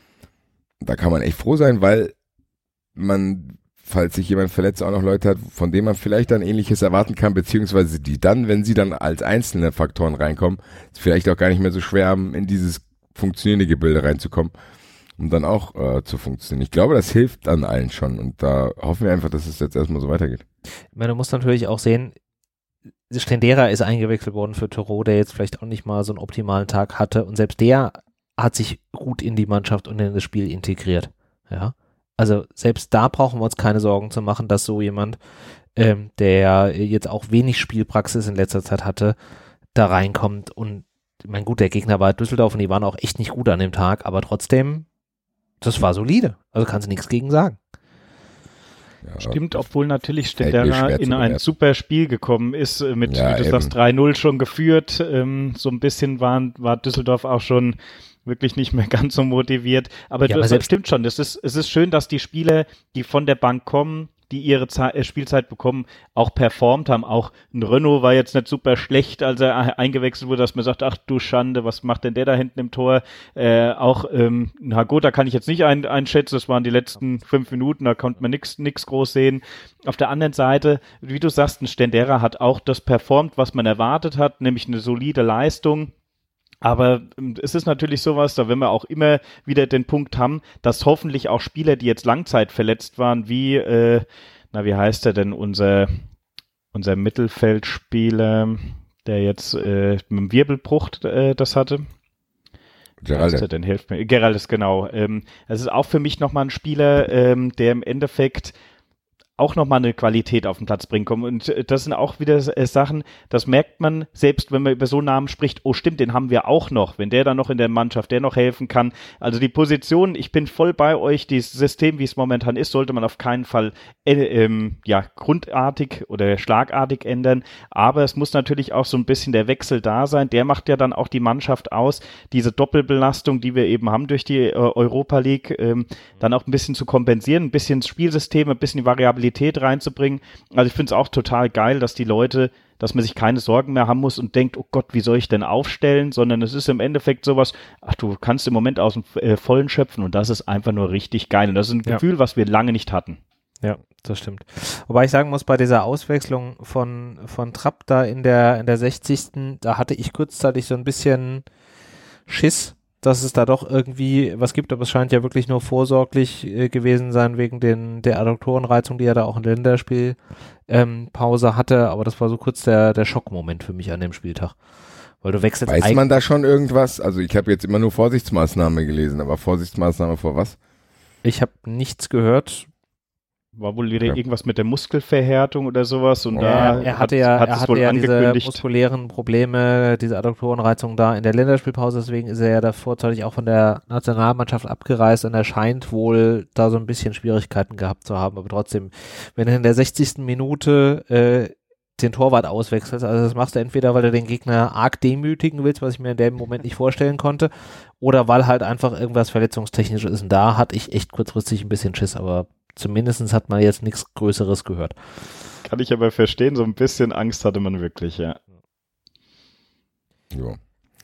[SPEAKER 2] Da kann man echt froh sein, weil man, falls sich jemand verletzt, auch noch Leute hat, von denen man vielleicht dann Ähnliches erwarten kann, beziehungsweise die dann, wenn sie dann als einzelne Faktoren reinkommen, vielleicht auch gar nicht mehr so schwer haben, in dieses funktionierende Gebilde reinzukommen, um dann auch äh, zu funktionieren. Ich glaube, das hilft an allen schon und da hoffen wir einfach, dass es jetzt erstmal so weitergeht.
[SPEAKER 1] Ich meine, du musst natürlich auch sehen, Stendera ist eingewechselt worden für Toro, der jetzt vielleicht auch nicht mal so einen optimalen Tag hatte und selbst der hat sich gut in die Mannschaft und in das Spiel integriert. Ja, also selbst da brauchen wir uns keine Sorgen zu machen, dass so jemand, ähm, der jetzt auch wenig Spielpraxis in letzter Zeit hatte, da reinkommt und mein gut, der Gegner war Düsseldorf und die waren auch echt nicht gut an dem Tag, aber trotzdem, das war solide. Also kannst du nichts gegen sagen.
[SPEAKER 3] Ja, stimmt, obwohl natürlich Stendera in ein super Spiel gekommen ist, mit, ja, wie du eben. sagst, drei null schon geführt. Ähm, so ein bisschen waren, war Düsseldorf auch schon wirklich nicht mehr ganz so motiviert. Aber, ja, das aber stimmt schon. Das ist, es ist schön, dass die Spieler, die von der Bank kommen, die ihre Ze- Spielzeit bekommen, auch performt haben. Auch ein Renault war jetzt nicht super schlecht, als er eingewechselt wurde, dass man sagt, ach du Schande, was macht denn der da hinten im Tor? Äh, auch ähm, ein Hagota kann ich jetzt nicht ein, einschätzen, das waren die letzten fünf Minuten, da konnte man nichts nix groß sehen. Auf der anderen Seite, wie du sagst, ein Stendera hat auch das performt, was man erwartet hat, nämlich eine solide Leistung. Aber es ist natürlich sowas, da werden wir auch immer wieder den Punkt haben, dass hoffentlich auch Spieler, die jetzt Langzeit verletzt waren, wie, äh, na wie heißt er denn, unser, unser Mittelfeldspieler, der jetzt äh, mit dem Wirbelbruch äh, das hatte. Geraldes. Denn hilft mir. Geraldes, genau. Ähm, es ist auch für mich nochmal ein Spieler, ähm, der im Endeffekt auch nochmal eine Qualität auf den Platz bringen können. Und das sind auch wieder Sachen, das merkt man, selbst wenn man über so Namen spricht, oh stimmt, den haben wir auch noch, wenn der dann noch in der Mannschaft, der noch helfen kann. Also die Position, ich bin voll bei euch, dieses System, wie es momentan ist, sollte man auf keinen Fall äh, ähm, ja, grundartig oder schlagartig ändern, aber es muss natürlich auch so ein bisschen der Wechsel da sein, der macht ja dann auch die Mannschaft aus, diese Doppelbelastung, die wir eben haben durch die äh, Europa League, ähm, dann auch ein bisschen zu kompensieren, ein bisschen das Spielsystem, ein bisschen die Variabilität Stabilität reinzubringen. Also ich finde es auch total geil, dass die Leute, dass man sich keine Sorgen mehr haben muss und denkt, oh Gott, wie soll ich denn aufstellen, sondern es ist im Endeffekt sowas, ach, du kannst im Moment aus dem äh, Vollen schöpfen und das ist einfach nur richtig geil und das ist ein ja. Gefühl, was wir lange nicht hatten.
[SPEAKER 1] Ja, das stimmt. Wobei ich sagen muss, bei dieser Auswechslung von, von Trapp da in der, in der sechzigsten da hatte ich kurzzeitig so ein bisschen Schiss, dass es da doch irgendwie was gibt, aber es scheint ja wirklich nur vorsorglich äh, gewesen sein wegen den, der Adduktorenreizung, die er da auch in der Länderspielpause ähm, Pause hatte, aber das war so kurz der, der Schockmoment für mich an dem Spieltag. Weil du wechselst
[SPEAKER 2] Weiß man da schon irgendwas? Also ich habe jetzt immer nur Vorsichtsmaßnahme gelesen, aber Vorsichtsmaßnahme vor was?
[SPEAKER 1] Ich habe nichts gehört.
[SPEAKER 3] War wohl wieder ja. irgendwas mit der Muskelverhärtung oder sowas und
[SPEAKER 1] ja,
[SPEAKER 3] da
[SPEAKER 1] er hatte ja, er hatte ja diese muskulären Probleme, diese Adduktorenreizung da in der Länderspielpause, deswegen ist er ja da vorzeitig auch von der Nationalmannschaft abgereist und er scheint wohl da so ein bisschen Schwierigkeiten gehabt zu haben, aber trotzdem, wenn du in der sechzigsten Minute äh, den Torwart auswechselst, also das machst du entweder, weil du den Gegner arg demütigen willst, was ich mir in dem Moment nicht vorstellen konnte, oder weil halt einfach irgendwas verletzungstechnisches ist und da hatte ich echt kurzfristig ein bisschen Schiss, aber zumindest hat man jetzt nichts Größeres gehört.
[SPEAKER 3] Kann ich aber verstehen, so ein bisschen Angst hatte man wirklich, ja.
[SPEAKER 2] Ja.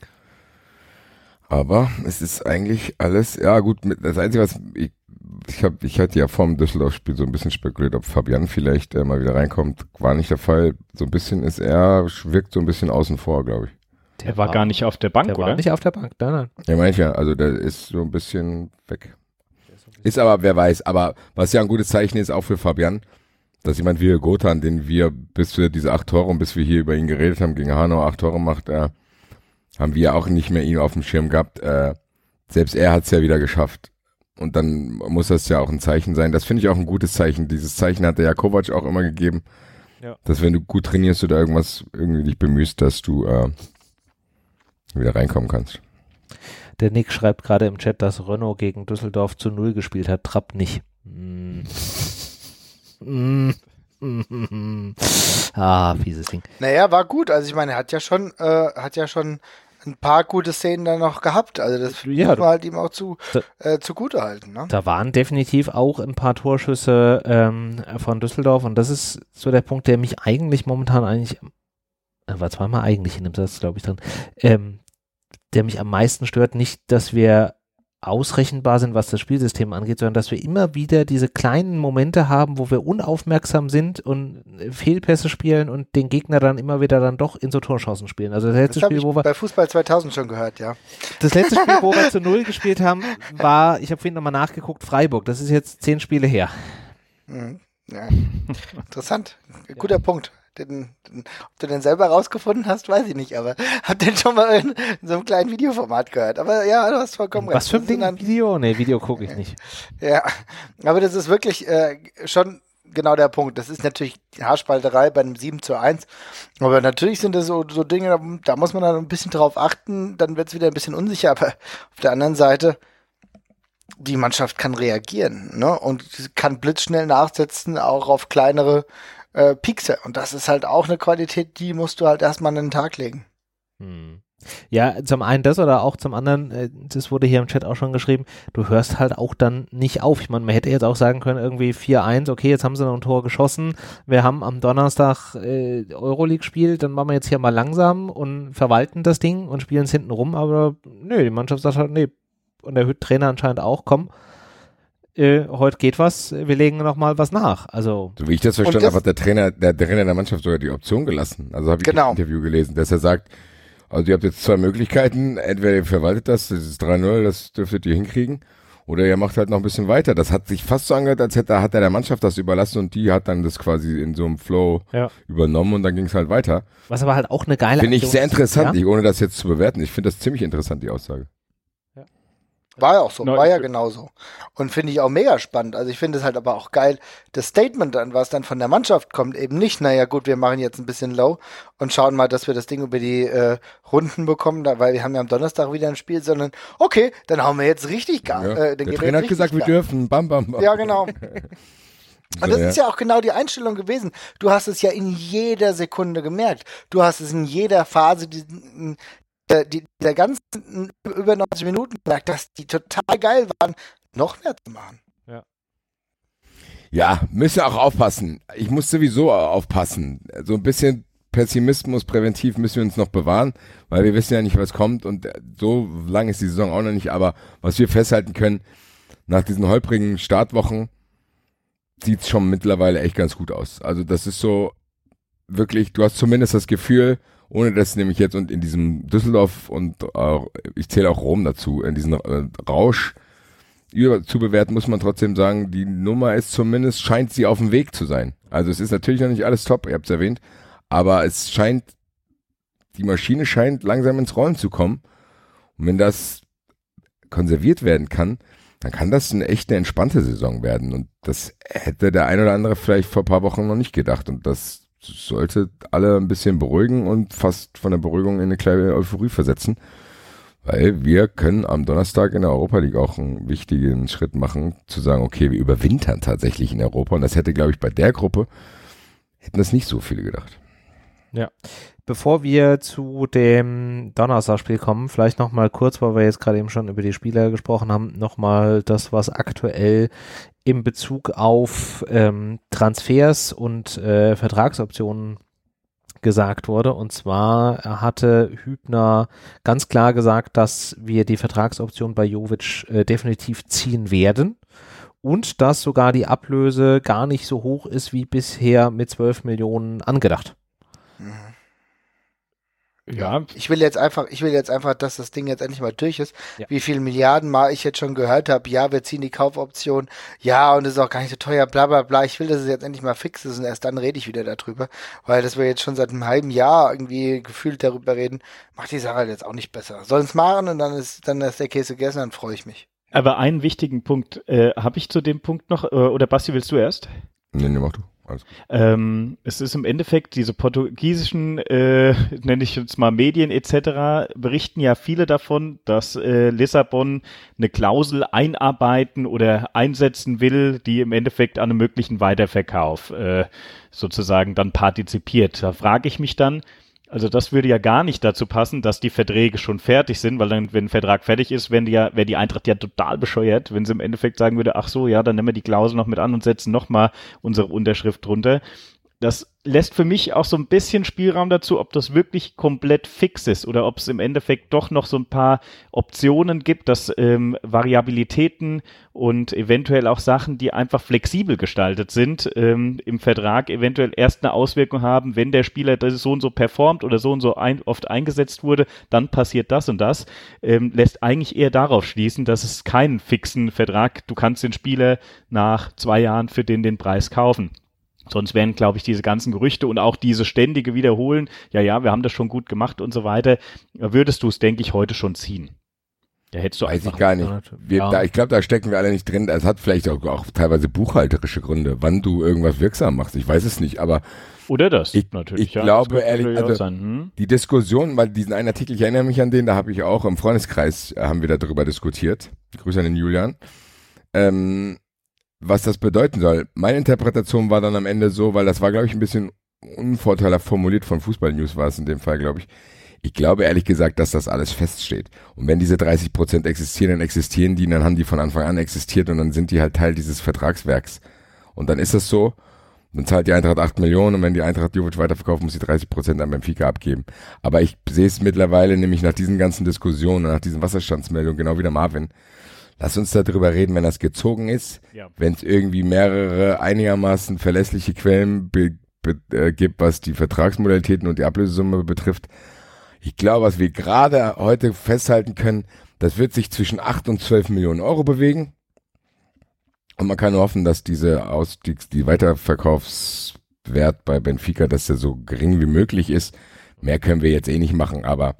[SPEAKER 2] Aber es ist eigentlich alles, ja gut, das Einzige, was ich, ich habe, ich hatte ja vorm Düsseldorf-Spiel so ein bisschen spekuliert, ob Fabian vielleicht äh, mal wieder reinkommt. War nicht der Fall. So ein bisschen ist er, wirkt so ein bisschen außen vor, glaube ich.
[SPEAKER 3] Der war, war gar nicht auf der Bank,
[SPEAKER 1] der
[SPEAKER 3] oder?
[SPEAKER 1] Der war nicht auf der Bank, nein, nein.
[SPEAKER 2] Ja, meine ich ja, also der ist so ein bisschen weg. Ist aber, wer weiß, aber was ja ein gutes Zeichen ist, auch für Fabian, dass jemand wie Gothan, den wir, bis wir diese acht Tore und bis wir hier über ihn geredet haben, gegen Hanau acht Tore macht, äh, haben wir auch nicht mehr ihn auf dem Schirm gehabt. Äh, selbst er hat es ja wieder geschafft. Und dann muss das ja auch ein Zeichen sein. Das finde ich auch ein gutes Zeichen. Dieses Zeichen hat der ja Kovac auch immer gegeben, ja. Dass wenn du gut trainierst oder irgendwas irgendwie dich bemühst, dass du äh, wieder reinkommen kannst.
[SPEAKER 1] Der Nick schreibt gerade im Chat, dass Renault gegen Düsseldorf zu null gespielt hat, Trapp nicht. Mm. Mm. Mm. Ah, fieses Ding.
[SPEAKER 4] Naja, war gut. Also ich meine, er hat ja schon, äh, hat ja schon ein paar gute Szenen dann noch gehabt. Also das
[SPEAKER 1] ja,
[SPEAKER 4] muss man halt ihm auch zu, äh, zugute halten. Ne?
[SPEAKER 1] Da waren definitiv auch ein paar Torschüsse ähm, von Düsseldorf und das ist so der Punkt, der mich eigentlich momentan eigentlich, äh, war zweimal eigentlich in dem Satz, glaube ich, drin, ähm, der mich am meisten stört, nicht, dass wir ausrechenbar sind, was das Spielsystem angeht, sondern dass wir immer wieder diese kleinen Momente haben, wo wir unaufmerksam sind und Fehlpässe spielen und den Gegner dann immer wieder dann doch in so Torchancen spielen. Also das letzte
[SPEAKER 4] das
[SPEAKER 1] Spiel, wo wir
[SPEAKER 4] bei Fußball zweitausend schon gehört, ja.
[SPEAKER 1] Das letzte Spiel, wo wir zu null gespielt haben, war, ich habe vorhin nochmal nachgeguckt, Freiburg. Das ist jetzt zehn Spiele her.
[SPEAKER 4] Mhm. Ja. Interessant. Guter ja. Punkt. Den, den, ob du den selber rausgefunden hast, weiß ich nicht, aber hab den schon mal in, in so einem kleinen Videoformat gehört. Aber ja, du hast vollkommen recht.
[SPEAKER 1] Was für ein Ding? Dann, Video? Nee, Video gucke ich nicht.
[SPEAKER 4] Ja, aber das ist wirklich äh, schon genau der Punkt. Das ist natürlich Haarspalterei bei einem sieben zu eins, aber natürlich sind das so, so Dinge, da, da muss man dann ein bisschen drauf achten, dann wird es wieder ein bisschen unsicher, aber auf der anderen Seite, die Mannschaft kann reagieren, ne, und kann blitzschnell nachsetzen, auch auf kleinere Äh, Piekse. Und das ist halt auch eine Qualität, die musst du halt erstmal an den Tag legen.
[SPEAKER 1] Hm. Ja, zum einen das oder auch zum anderen, äh, das wurde hier im Chat auch schon geschrieben, du hörst halt auch dann nicht auf. Ich meine, man hätte jetzt auch sagen können, irgendwie vier eins, okay, jetzt haben sie noch ein Tor geschossen, wir haben am Donnerstag äh, Euroleague-Spiel, dann machen wir jetzt hier mal langsam und verwalten das Ding und spielen es hinten rum, aber nö, die Mannschaft sagt halt, nee, und der Trainer anscheinend auch, komm, Äh, heute geht was, wir legen noch mal was nach. Also
[SPEAKER 2] so wie ich das verstanden habe, hat der Trainer, der, der Trainer der Mannschaft sogar die Option gelassen. Also habe ich
[SPEAKER 4] genau.
[SPEAKER 2] im Interview gelesen, dass er sagt, also ihr habt jetzt zwei Möglichkeiten, entweder ihr verwaltet das, das ist drei null, das dürftet ihr hinkriegen, oder ihr macht halt noch ein bisschen weiter. Das hat sich fast so angehört, als hätte hat er der Mannschaft das überlassen und die hat dann das quasi in so einem Flow ja. übernommen und dann ging es halt weiter.
[SPEAKER 1] Was aber halt auch eine geile
[SPEAKER 2] Finde ich sehr interessant,
[SPEAKER 1] ja?
[SPEAKER 2] ich, ohne das jetzt zu bewerten. Ich finde das ziemlich interessant, die Aussage.
[SPEAKER 4] War ja auch so, war ja genauso. Und finde ich auch mega spannend. Also ich finde es halt aber auch geil, das Statement dann, was dann von der Mannschaft kommt, eben nicht, naja gut, wir machen jetzt ein bisschen low und schauen mal, dass wir das Ding über die äh, Runden bekommen, da, weil wir haben ja am Donnerstag wieder ein Spiel, sondern okay, dann hauen wir jetzt richtig Gas.
[SPEAKER 2] Ja.
[SPEAKER 4] Äh,
[SPEAKER 2] der Trainer hat gesagt, wir Gas. dürfen, bam, bam, bam.
[SPEAKER 4] Ja, genau. Und das so, ja. ist ja auch genau die Einstellung gewesen. Du hast es ja in jeder Sekunde gemerkt. Du hast es in jeder Phase, die, die der ganzen über neunzig Minuten gemerkt, dass die total geil waren, noch mehr zu machen.
[SPEAKER 1] Ja,
[SPEAKER 2] Ja, müssen auch aufpassen. Ich muss sowieso aufpassen. So ein bisschen Pessimismus präventiv müssen wir uns noch bewahren, weil wir wissen ja nicht, was kommt und so lang ist die Saison auch noch nicht, aber was wir festhalten können, nach diesen holprigen Startwochen sieht's schon mittlerweile echt ganz gut aus. Also das ist so wirklich, du hast zumindest das Gefühl, ohne dass nämlich jetzt und in diesem Düsseldorf und äh, ich zähle auch Rom dazu, in diesem äh, Rausch über, zu bewerten, muss man trotzdem sagen, die Nummer ist zumindest, scheint sie auf dem Weg zu sein. Also es ist natürlich noch nicht alles top, ihr habt es erwähnt, aber es scheint, die Maschine scheint langsam ins Rollen zu kommen. Und wenn das konserviert werden kann, dann kann das eine echt eine entspannte Saison werden. Und das hätte der ein oder andere vielleicht vor ein paar Wochen noch nicht gedacht. Und das sollte alle ein bisschen beruhigen und fast von der Beruhigung in eine kleine Euphorie versetzen. Weil wir können am Donnerstag in der Europa League auch einen wichtigen Schritt machen, zu sagen, okay, wir überwintern tatsächlich in Europa. Und das hätte, glaube ich, bei der Gruppe, hätten das nicht so viele gedacht.
[SPEAKER 1] Ja, bevor wir zu dem Donnerstagspiel kommen, vielleicht nochmal kurz, weil wir jetzt gerade eben schon über die Spieler gesprochen haben, nochmal das, was aktuell in Bezug auf ähm, Transfers und äh, Vertragsoptionen gesagt wurde. Und zwar hatte Hübner ganz klar gesagt, dass wir die Vertragsoption bei Jovic äh, definitiv ziehen werden. Und dass sogar die Ablöse gar nicht so hoch ist wie bisher mit zwölf Millionen angedacht.
[SPEAKER 4] Ja. Ich will jetzt einfach, ich will jetzt einfach, dass das Ding jetzt endlich mal durch ist. Ja. Wie viele Milliarden Mal ich jetzt schon gehört habe, ja, wir ziehen die Kaufoption, ja, und es ist auch gar nicht so teuer, bla bla bla. Ich will, dass es jetzt endlich mal fix ist und erst dann rede ich wieder darüber. Weil dass wir jetzt schon seit einem halben Jahr irgendwie gefühlt darüber reden, macht die Sache halt jetzt auch nicht besser. Sollen es machen und dann ist, dann ist der Käse gegessen, dann freue ich mich.
[SPEAKER 3] Aber einen wichtigen Punkt äh, habe ich zu dem Punkt noch, äh, oder Basti, willst du erst?
[SPEAKER 2] Nee, nee, mach du.
[SPEAKER 3] Ähm, es ist im Endeffekt, diese portugiesischen, äh, nenne ich jetzt mal Medien et cetera, berichten ja viele davon, dass äh, Lissabon eine Klausel einarbeiten oder einsetzen will, die im Endeffekt an einem möglichen Weiterverkauf äh, sozusagen dann partizipiert. Da frage ich mich dann, also das würde ja gar nicht dazu passen, dass die Verträge schon fertig sind, weil dann, wenn ein Vertrag fertig ist, wäre die, ja, wär die Eintracht ja total bescheuert, wenn sie im Endeffekt sagen würde, ach so, ja, dann nehmen wir die Klausel noch mit an und setzen nochmal unsere Unterschrift drunter. Das lässt für mich auch so ein bisschen Spielraum dazu, ob das wirklich komplett fix ist oder ob es im Endeffekt doch noch so ein paar Optionen gibt, dass ähm, Variabilitäten und eventuell auch Sachen, die einfach flexibel gestaltet sind, ähm, im Vertrag eventuell erst eine Auswirkung haben, wenn der Spieler das so und so performt oder so und so ein, oft eingesetzt wurde, dann passiert das und das, ähm, lässt eigentlich eher darauf schließen, dass es keinen fixen Vertrag, du kannst den Spieler nach zwei Jahren für den den Preis kaufen. Sonst wären, glaube ich, diese ganzen Gerüchte und auch diese ständige Wiederholen, ja, ja, wir haben das schon gut gemacht und so weiter, würdest du es, denke ich, heute schon ziehen. Da hättest du
[SPEAKER 2] Weiß ich gar nicht. Wir, ja. da, ich glaube, da stecken wir alle nicht drin. Es hat vielleicht auch, auch teilweise buchhalterische Gründe, wann du irgendwas wirksam machst. Ich weiß es nicht, aber
[SPEAKER 3] oder das,
[SPEAKER 2] ich,
[SPEAKER 3] natürlich.
[SPEAKER 2] Ich ja, glaube, ehrlich, also hm? die Diskussion, weil diesen einen Artikel, ich erinnere mich an den, da habe ich auch im Freundeskreis, haben wir darüber diskutiert. Grüße an den Julian. Ähm, was das bedeuten soll. Meine Interpretation war dann am Ende so, weil das war, glaube ich, ein bisschen unvorteilhaft formuliert von Fußball News war es in dem Fall, glaube ich. Ich glaube ehrlich gesagt, dass das alles feststeht. Und wenn diese dreißig Prozent existieren, dann existieren die, dann haben die von Anfang an existiert und dann sind die halt Teil dieses Vertragswerks. Und dann ist es so, dann zahlt die Eintracht acht Millionen und wenn die Eintracht Jovic weiterverkauft, muss sie dreißig Prozent an Benfica abgeben. Aber ich sehe es mittlerweile nämlich nach diesen ganzen Diskussionen, nach diesen Wasserstandsmeldungen, genau wie der Marvin. Lass uns darüber reden, wenn das gezogen ist, ja. Wenn es irgendwie mehrere einigermaßen verlässliche Quellen be, be, äh, gibt, was die Vertragsmodalitäten und die Ablösesumme betrifft. Ich glaube, was wir gerade heute festhalten können, das wird sich zwischen acht und zwölf Millionen Euro bewegen. Und man kann hoffen, dass diese Ausstiegs-, die Weiterverkaufswert bei Benfica, dass der so gering wie möglich ist. Mehr können wir jetzt eh nicht machen, aber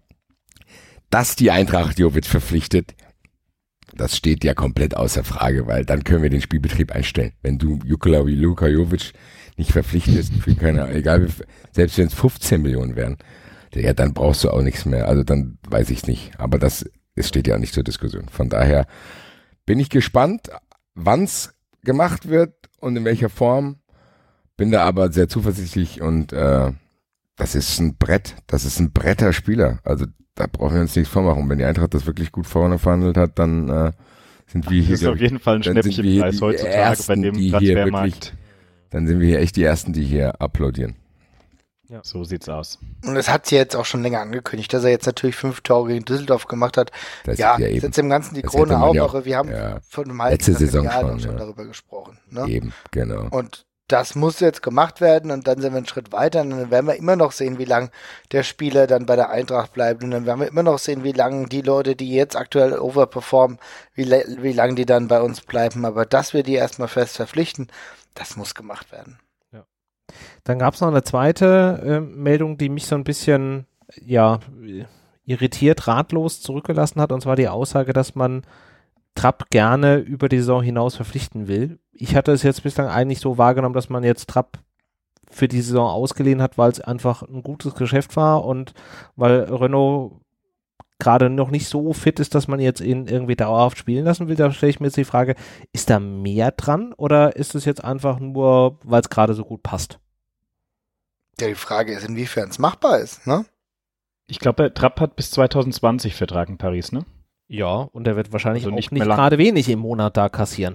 [SPEAKER 2] dass die Eintracht Jovic verpflichtet, das steht ja komplett außer Frage, weil dann können wir den Spielbetrieb einstellen. Wenn du Jukla wie Luka Jovic nicht verpflichtest, für keine, egal, selbst wenn es fünfzehn Millionen wären, ja, dann brauchst du auch nichts mehr. Also dann weiß ich nicht. Aber das, es steht ja auch nicht zur Diskussion. Von daher bin ich gespannt, wann's gemacht wird und in welcher Form. Bin da aber sehr zuversichtlich und äh, das ist ein Brett. Das ist ein Bretterspieler. Also da brauchen wir uns nichts vormachen. Wenn die Eintracht das wirklich gut vorne verhandelt hat, dann äh, sind wir hier.
[SPEAKER 3] Das ist auf jeden Fall ein Schnäppchenpreis heutzutage
[SPEAKER 2] ersten,
[SPEAKER 3] bei dem Transfermarkt.
[SPEAKER 2] Dann sind wir hier echt die Ersten, die hier applaudieren.
[SPEAKER 3] Ja. So sieht's aus.
[SPEAKER 4] Und das hat sie jetzt auch schon länger angekündigt, dass er jetzt natürlich fünf Tore gegen Düsseldorf gemacht hat.
[SPEAKER 2] Das
[SPEAKER 4] ja,
[SPEAKER 2] ja
[SPEAKER 4] setzt dem Ganzen die Krone auf, ja auch, aber wir haben
[SPEAKER 2] ja,
[SPEAKER 4] vor einem halben
[SPEAKER 2] letzte Saison
[SPEAKER 4] Jahr
[SPEAKER 2] schon,
[SPEAKER 4] schon
[SPEAKER 2] ja.
[SPEAKER 4] darüber gesprochen. Ne?
[SPEAKER 2] Eben, genau.
[SPEAKER 4] Und das muss jetzt gemacht werden und dann sind wir einen Schritt weiter und dann werden wir immer noch sehen, wie lange der Spieler dann bei der Eintracht bleibt und dann werden wir immer noch sehen, wie lange die Leute, die jetzt aktuell overperformen, wie, wie lange die dann bei uns bleiben. Aber dass wir die erstmal fest verpflichten, das muss gemacht werden.
[SPEAKER 1] Dann gab es noch eine zweite äh, Meldung, die mich so ein bisschen, ja, irritiert, ratlos zurückgelassen hat, und zwar die Aussage, dass man Trapp gerne über die Saison hinaus verpflichten will. Ich hatte es jetzt bislang eigentlich so wahrgenommen, dass man jetzt Trapp für die Saison ausgeliehen hat, weil es einfach ein gutes Geschäft war und weil Renault gerade noch nicht so fit ist, dass man jetzt ihn irgendwie dauerhaft spielen lassen will. Da stelle ich mir jetzt die Frage, ist da mehr dran oder ist es jetzt einfach nur, weil es gerade so gut passt?
[SPEAKER 4] Ja, die Frage ist, inwiefern es machbar ist, ne?
[SPEAKER 3] Ich glaube, Trapp hat bis zwanzig zwanzig Vertrag in Paris, ne?
[SPEAKER 1] Ja, und er wird wahrscheinlich
[SPEAKER 3] also
[SPEAKER 1] auch
[SPEAKER 3] nicht
[SPEAKER 1] nicht
[SPEAKER 3] mehr
[SPEAKER 1] gerade wenig im Monat da kassieren.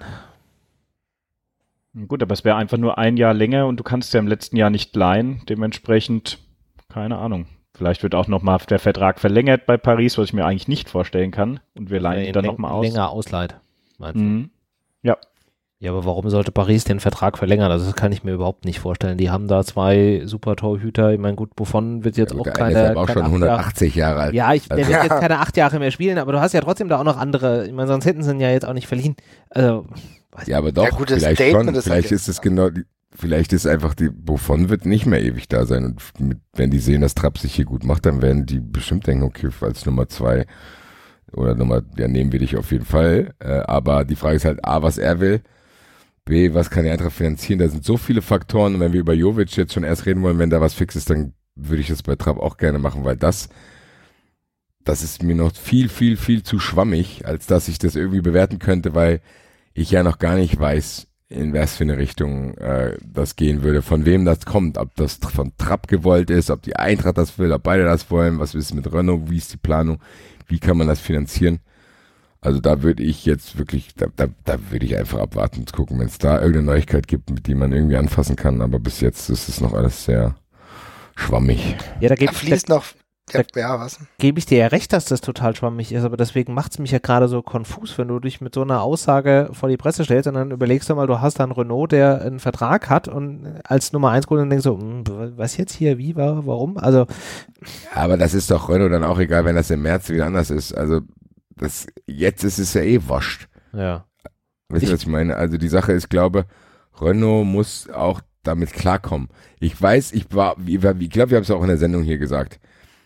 [SPEAKER 3] Gut, aber es wäre einfach nur ein Jahr länger und du kannst ja im letzten Jahr nicht leihen. Dementsprechend, keine Ahnung. Vielleicht wird auch nochmal der Vertrag verlängert bei Paris, was ich mir eigentlich nicht vorstellen kann. Und wir leihen ihn dann nochmal aus.
[SPEAKER 1] Länger ausleiht, meinst du?
[SPEAKER 3] Mhm. Ja.
[SPEAKER 1] Ja, aber warum sollte Paris den Vertrag verlängern? Also das kann ich mir überhaupt nicht vorstellen. Die haben da zwei super Torhüter. Ich meine, gut, Buffon wird jetzt
[SPEAKER 2] ja,
[SPEAKER 1] auch keine...
[SPEAKER 2] Der ist aber auch schon hundertachtzig Jahre alt.
[SPEAKER 1] Ja, ich, der
[SPEAKER 2] also.
[SPEAKER 1] wird jetzt keine acht Jahre mehr spielen, aber du hast ja trotzdem da auch noch andere... Ich meine, sonst hätten sie ihn ja jetzt auch nicht verliehen. Also...
[SPEAKER 2] Ja, aber doch, ja, gut, vielleicht schon. Ist vielleicht ist es genau... Die, vielleicht ist einfach die... Buffon wird nicht mehr ewig da sein. Und mit, wenn die sehen, dass Trapp sich hier gut macht, dann werden die bestimmt denken, okay, als Nummer zwei oder Nummer... Ja, nehmen wir dich auf jeden Fall. Äh, aber die Frage ist halt A, was er will. B, was kann die Eintracht finanzieren? Da sind so viele Faktoren und wenn wir über Jovic jetzt schon erst reden wollen, wenn da was fix ist, dann würde ich das bei Trapp auch gerne machen, weil das, das ist mir noch viel, viel, viel zu schwammig, als dass ich das irgendwie bewerten könnte, weil ich ja noch gar nicht weiß, in was für eine Richtung äh, das gehen würde, von wem das kommt, ob das von Trapp gewollt ist, ob die Eintracht das will, ob beide das wollen, was ist mit Renault, wie ist die Planung, wie kann man das finanzieren? Also da würde ich jetzt wirklich, da, da, da würde ich einfach abwarten und gucken, wenn es da irgendeine Neuigkeit gibt, mit die man irgendwie anfassen kann. Aber bis jetzt ist es noch alles sehr schwammig.
[SPEAKER 1] Ja, da, geb,
[SPEAKER 4] da fließt
[SPEAKER 1] da,
[SPEAKER 4] noch, ja, ja, was?
[SPEAKER 1] Gebe ich dir ja recht, dass das total schwammig ist, aber deswegen macht es mich ja gerade so konfus, wenn du dich mit so einer Aussage vor die Presse stellst und dann überlegst du mal, du hast da einen Renault, der einen Vertrag hat und als Nummer eins Grund und denkst so, was jetzt hier, wie, war, warum? Also.
[SPEAKER 2] Ja, aber das ist doch Renault dann auch egal, wenn das im März wieder anders ist. Also Das, jetzt ist es ja eh wascht.
[SPEAKER 1] Ja.
[SPEAKER 2] Weißt du, was ich meine? Also die Sache ist, glaube, Renault muss auch damit klarkommen. Ich weiß, ich war, ich glaube, wir haben es auch in der Sendung hier gesagt,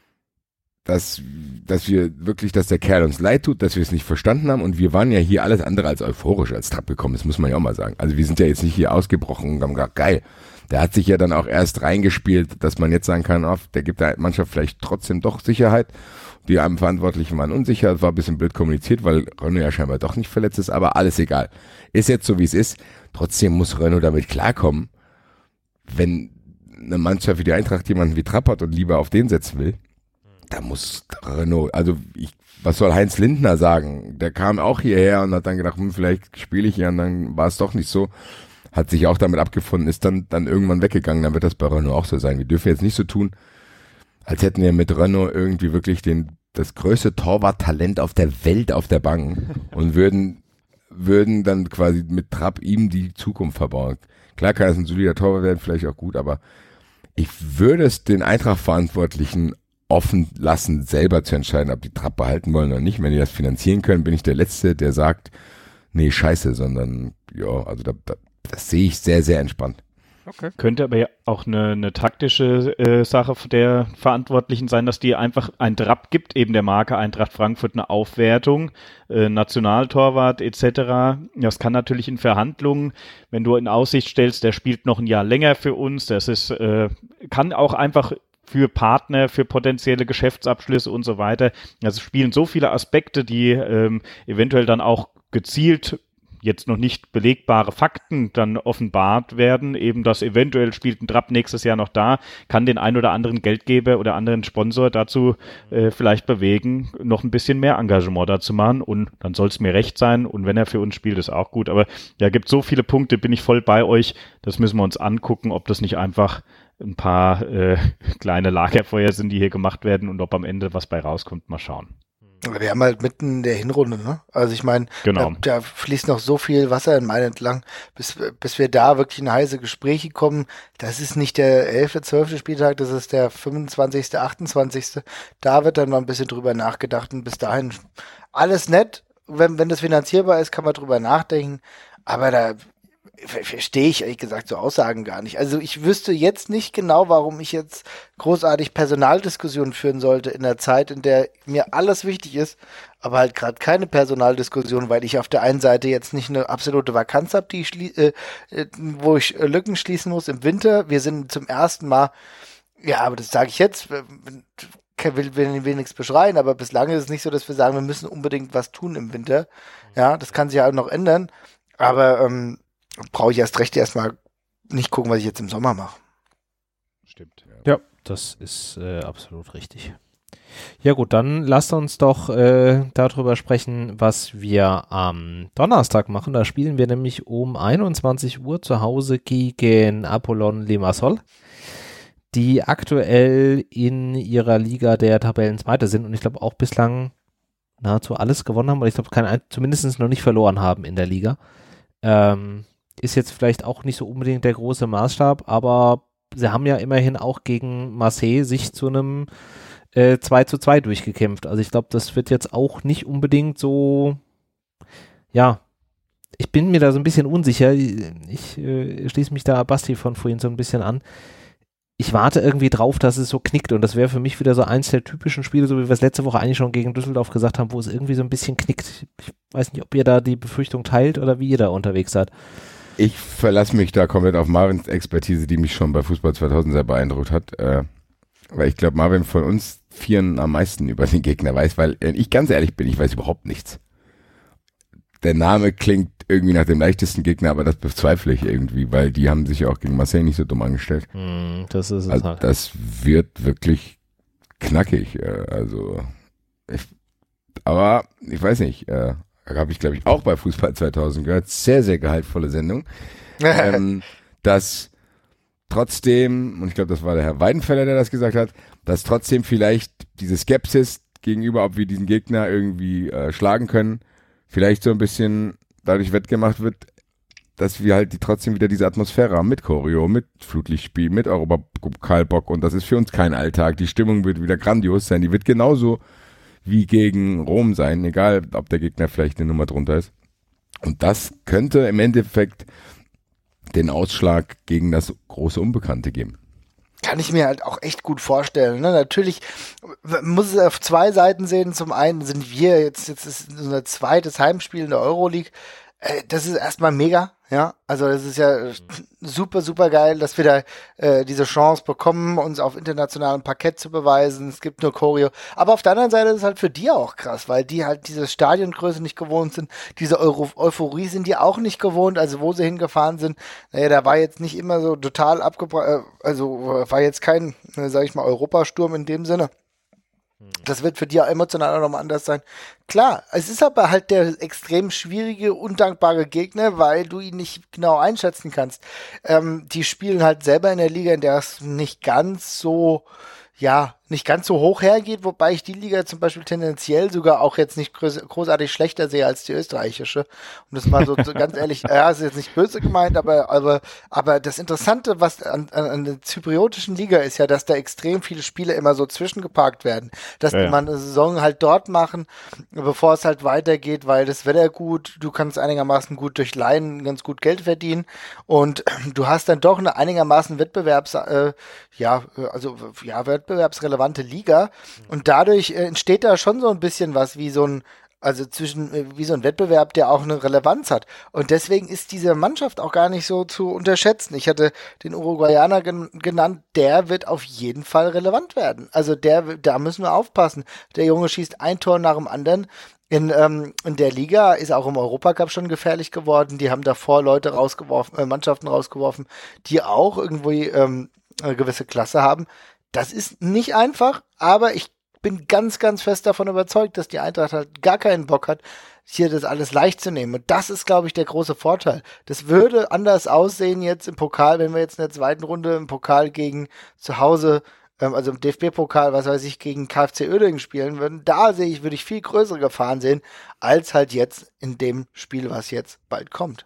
[SPEAKER 2] dass, dass wir wirklich, dass der Kerl uns leid tut, dass wir es nicht verstanden haben und wir waren ja hier alles andere als euphorisch als Trapp gekommen, das muss man ja auch mal sagen. Also wir sind ja jetzt nicht hier ausgebrochen und haben gesagt, geil. Der hat sich ja dann auch erst reingespielt, dass man jetzt sagen kann, oh, der gibt der Mannschaft vielleicht trotzdem doch Sicherheit. Die einem Verantwortlichen waren unsicher, es war ein bisschen blöd kommuniziert, weil Renault ja scheinbar doch nicht verletzt ist, aber alles egal. Ist jetzt so, wie es ist. Trotzdem muss Renault damit klarkommen, wenn eine Mannschaft wie die Eintracht jemanden wie Trapp hat und lieber auf den setzen will, da muss Renault, also ich, was soll Heinz Lindner sagen? Der kam auch hierher und hat dann gedacht, hm, vielleicht spiele ich hier und dann war es doch nicht so. Hat sich auch damit abgefunden, ist dann, dann irgendwann weggegangen, dann wird das bei Renault auch so sein. Wir dürfen jetzt nicht so tun, als hätten wir mit Renault irgendwie wirklich den, das größte Torwarttalent auf der Welt auf der Bank und würden, würden dann quasi mit Trapp ihm die Zukunft verbauen. Klar kann es ein solider Torwart werden, vielleicht auch gut, aber ich würde es den Eintracht-Verantwortlichen offen lassen, selber zu entscheiden, ob die Trapp behalten wollen oder nicht. Wenn die das finanzieren können, bin ich der Letzte, der sagt, nee, scheiße, sondern, ja, also da, da, das sehe ich sehr, sehr entspannt.
[SPEAKER 3] Okay. Könnte aber ja auch eine, eine taktische äh, Sache der Verantwortlichen sein, dass die einfach ein Trapp gibt, eben der Marke Eintracht Frankfurt eine Aufwertung, äh, Nationaltorwart et cetera. Das kann natürlich in Verhandlungen, wenn du in Aussicht stellst, der spielt noch ein Jahr länger für uns, das ist, äh, kann auch einfach für Partner, für potenzielle Geschäftsabschlüsse und so weiter. Also spielen so viele Aspekte, die ähm, eventuell dann auch gezielt jetzt noch nicht belegbare Fakten dann offenbart werden, eben dass eventuell spielt ein Trapp nächstes Jahr noch da, kann den ein oder anderen Geldgeber oder anderen Sponsor dazu äh, vielleicht bewegen, noch ein bisschen mehr Engagement dazu machen und dann soll es mir recht sein und wenn er für uns spielt, ist auch gut. Aber ja, gibt so viele Punkte, bin ich voll bei euch, das müssen wir uns angucken, ob das nicht einfach ein paar äh, kleine Lagerfeuer sind, die hier gemacht werden und ob am Ende was bei rauskommt, mal schauen.
[SPEAKER 4] Wir haben halt mitten in der Hinrunde, ne? Also ich meine,
[SPEAKER 3] genau.
[SPEAKER 4] da, da fließt noch so viel Wasser in Main entlang, bis, bis wir da wirklich in heiße Gespräche kommen. Das ist nicht der elfte, zwölfte Spieltag, das ist der fünfundzwanzigste, achtundzwanzigste Da wird dann mal ein bisschen drüber nachgedacht und bis dahin alles nett. Wenn, wenn das finanzierbar ist, kann man drüber nachdenken. Aber da verstehe ich ehrlich gesagt so Aussagen gar nicht. Also ich wüsste jetzt nicht genau, warum ich jetzt großartig Personaldiskussionen führen sollte in der Zeit, in der mir alles wichtig ist, aber halt gerade keine Personaldiskussion, weil ich auf der einen Seite jetzt nicht eine absolute Vakanz habe, die ich schlie- äh, wo ich äh, Lücken schließen muss im Winter. Wir sind zum ersten Mal, ja, aber das sage ich jetzt, will, will, will nichts beschreien, aber bislang ist es nicht so, dass wir sagen, wir müssen unbedingt was tun im Winter. Ja, das kann sich ja auch noch ändern, aber ähm, brauche ich erst recht erstmal nicht gucken, was ich jetzt im Sommer mache.
[SPEAKER 3] Stimmt.
[SPEAKER 1] Ja, das ist äh, absolut richtig. Ja gut, dann lasst uns doch äh, darüber sprechen, was wir am Donnerstag machen. Da spielen wir nämlich um einundzwanzig Uhr zu Hause gegen Apollon Limassol, die aktuell in ihrer Liga der Tabellenzweite sind und ich glaube auch bislang nahezu alles gewonnen haben, oder ich glaube kein, zumindest noch nicht verloren haben in der Liga. Ähm, ist jetzt vielleicht auch nicht so unbedingt der große Maßstab, aber sie haben ja immerhin auch gegen Marseille sich zu einem äh, zwei zu zwei durchgekämpft. Also ich glaube, das wird jetzt auch nicht unbedingt so, ja, ich bin mir da so ein bisschen unsicher. Ich äh, schließe mich da Basti von vorhin so ein bisschen an. Ich warte irgendwie drauf, dass es so knickt und das wäre für mich wieder so eins der typischen Spiele, so wie wir es letzte Woche eigentlich schon gegen Düsseldorf gesagt haben, wo es irgendwie so ein bisschen knickt. Ich weiß nicht, ob ihr da die Befürchtung teilt oder wie ihr da unterwegs seid.
[SPEAKER 2] Ich verlasse mich da komplett auf Marvins Expertise, die mich schon bei Fußball zweitausend sehr beeindruckt hat, äh, weil ich glaube, Marvin von uns Vieren am meisten über den Gegner weiß, weil äh, ich ganz ehrlich bin, ich weiß überhaupt nichts. Der Name klingt irgendwie nach dem leichtesten Gegner, aber das bezweifle ich irgendwie, weil die haben sich ja auch gegen Marseille nicht so dumm angestellt.
[SPEAKER 1] Mm, das ist es
[SPEAKER 2] also
[SPEAKER 1] halt.
[SPEAKER 2] Das wird wirklich knackig, äh, also ich, aber ich weiß nicht, äh, habe ich glaube ich auch bei Fußball zweitausend gehört, sehr, sehr gehaltvolle Sendung, ähm, dass trotzdem, und ich glaube, das war der Herr Weidenfeller, der das gesagt hat, dass trotzdem vielleicht diese Skepsis gegenüber, ob wir diesen Gegner irgendwie äh, schlagen können, vielleicht so ein bisschen dadurch wettgemacht wird, dass wir halt die, trotzdem wieder diese Atmosphäre haben mit Choreo, mit Flutlichtspiel, mit Europapokalbock und das ist für uns kein Alltag. Die Stimmung wird wieder grandios sein, die wird genauso wie gegen Rom sein, egal ob der Gegner vielleicht eine Nummer drunter ist. Und das könnte im Endeffekt den Ausschlag gegen das große Unbekannte geben.
[SPEAKER 4] Kann ich mir halt auch echt gut vorstellen. Ne? Natürlich muss es auf zwei Seiten sehen. Zum einen sind wir jetzt, jetzt ist unser zweites Heimspiel in der Euroleague. Äh, das ist erstmal mega, ja. Also das ist ja super, super geil, dass wir da äh, diese Chance bekommen, uns auf internationalem Parkett zu beweisen. Es gibt nur Choreo. Aber auf der anderen Seite ist es halt für die auch krass, weil die halt diese Stadiongröße nicht gewohnt sind. Diese Euro Euphorie sind die auch nicht gewohnt. Also wo sie hingefahren sind, naja, da war jetzt nicht immer so total abgebrannt, äh, also war jetzt kein, äh, sag ich mal, Europasturm in dem Sinne. Das wird für die auch emotional auch nochmal anders sein. Klar, es ist aber halt der extrem schwierige, undankbare Gegner, weil du ihn nicht genau einschätzen kannst. Ähm, die spielen halt selber in der Liga, in der es nicht ganz so, ja, nicht ganz so hoch hergeht, wobei ich die Liga zum Beispiel tendenziell sogar auch jetzt nicht groß, großartig schlechter sehe als die österreichische. Um das mal so, so ganz ehrlich, ja, ist jetzt nicht böse gemeint, aber, aber, aber das Interessante, was an, an, an der zypriotischen Liga ist ja, dass da extrem viele Spiele immer so zwischengeparkt werden. Dass ja, ja. man eine Saison halt dort machen, bevor es halt weitergeht, weil das Wetter gut, du kannst einigermaßen gut durch Leihen ganz gut Geld verdienen und du hast dann doch eine einigermaßen Wettbewerbs, äh, ja, also, ja, wettbewerbsrelevante Liga und dadurch äh, entsteht da schon so ein bisschen was wie so ein Also zwischen, wie so ein Wettbewerb, der auch eine Relevanz hat. Und deswegen ist diese Mannschaft auch gar nicht so zu unterschätzen. Ich hatte den Uruguayaner gen- genannt, der wird auf jeden Fall relevant werden. Also der, da müssen wir aufpassen. Der Junge schießt ein Tor nach dem anderen. In, ähm, in der Liga ist er auch im Europacup schon gefährlich geworden. Die haben davor Leute rausgeworfen, äh, Mannschaften rausgeworfen, die auch irgendwie ähm, eine gewisse Klasse haben. Das ist nicht einfach, aber ich bin ganz, ganz fest davon überzeugt, dass die Eintracht halt gar keinen Bock hat, hier das alles leicht zu nehmen. Und das ist, glaube ich, der große Vorteil. Das würde anders aussehen jetzt im Pokal, wenn wir jetzt in der zweiten Runde im Pokal gegen zu Hause, ähm, also im D F B-Pokal, was weiß ich, gegen K F C Uerdingen spielen würden. Da sehe ich, würde ich viel größere Gefahren sehen, als halt jetzt in dem Spiel, was jetzt bald kommt.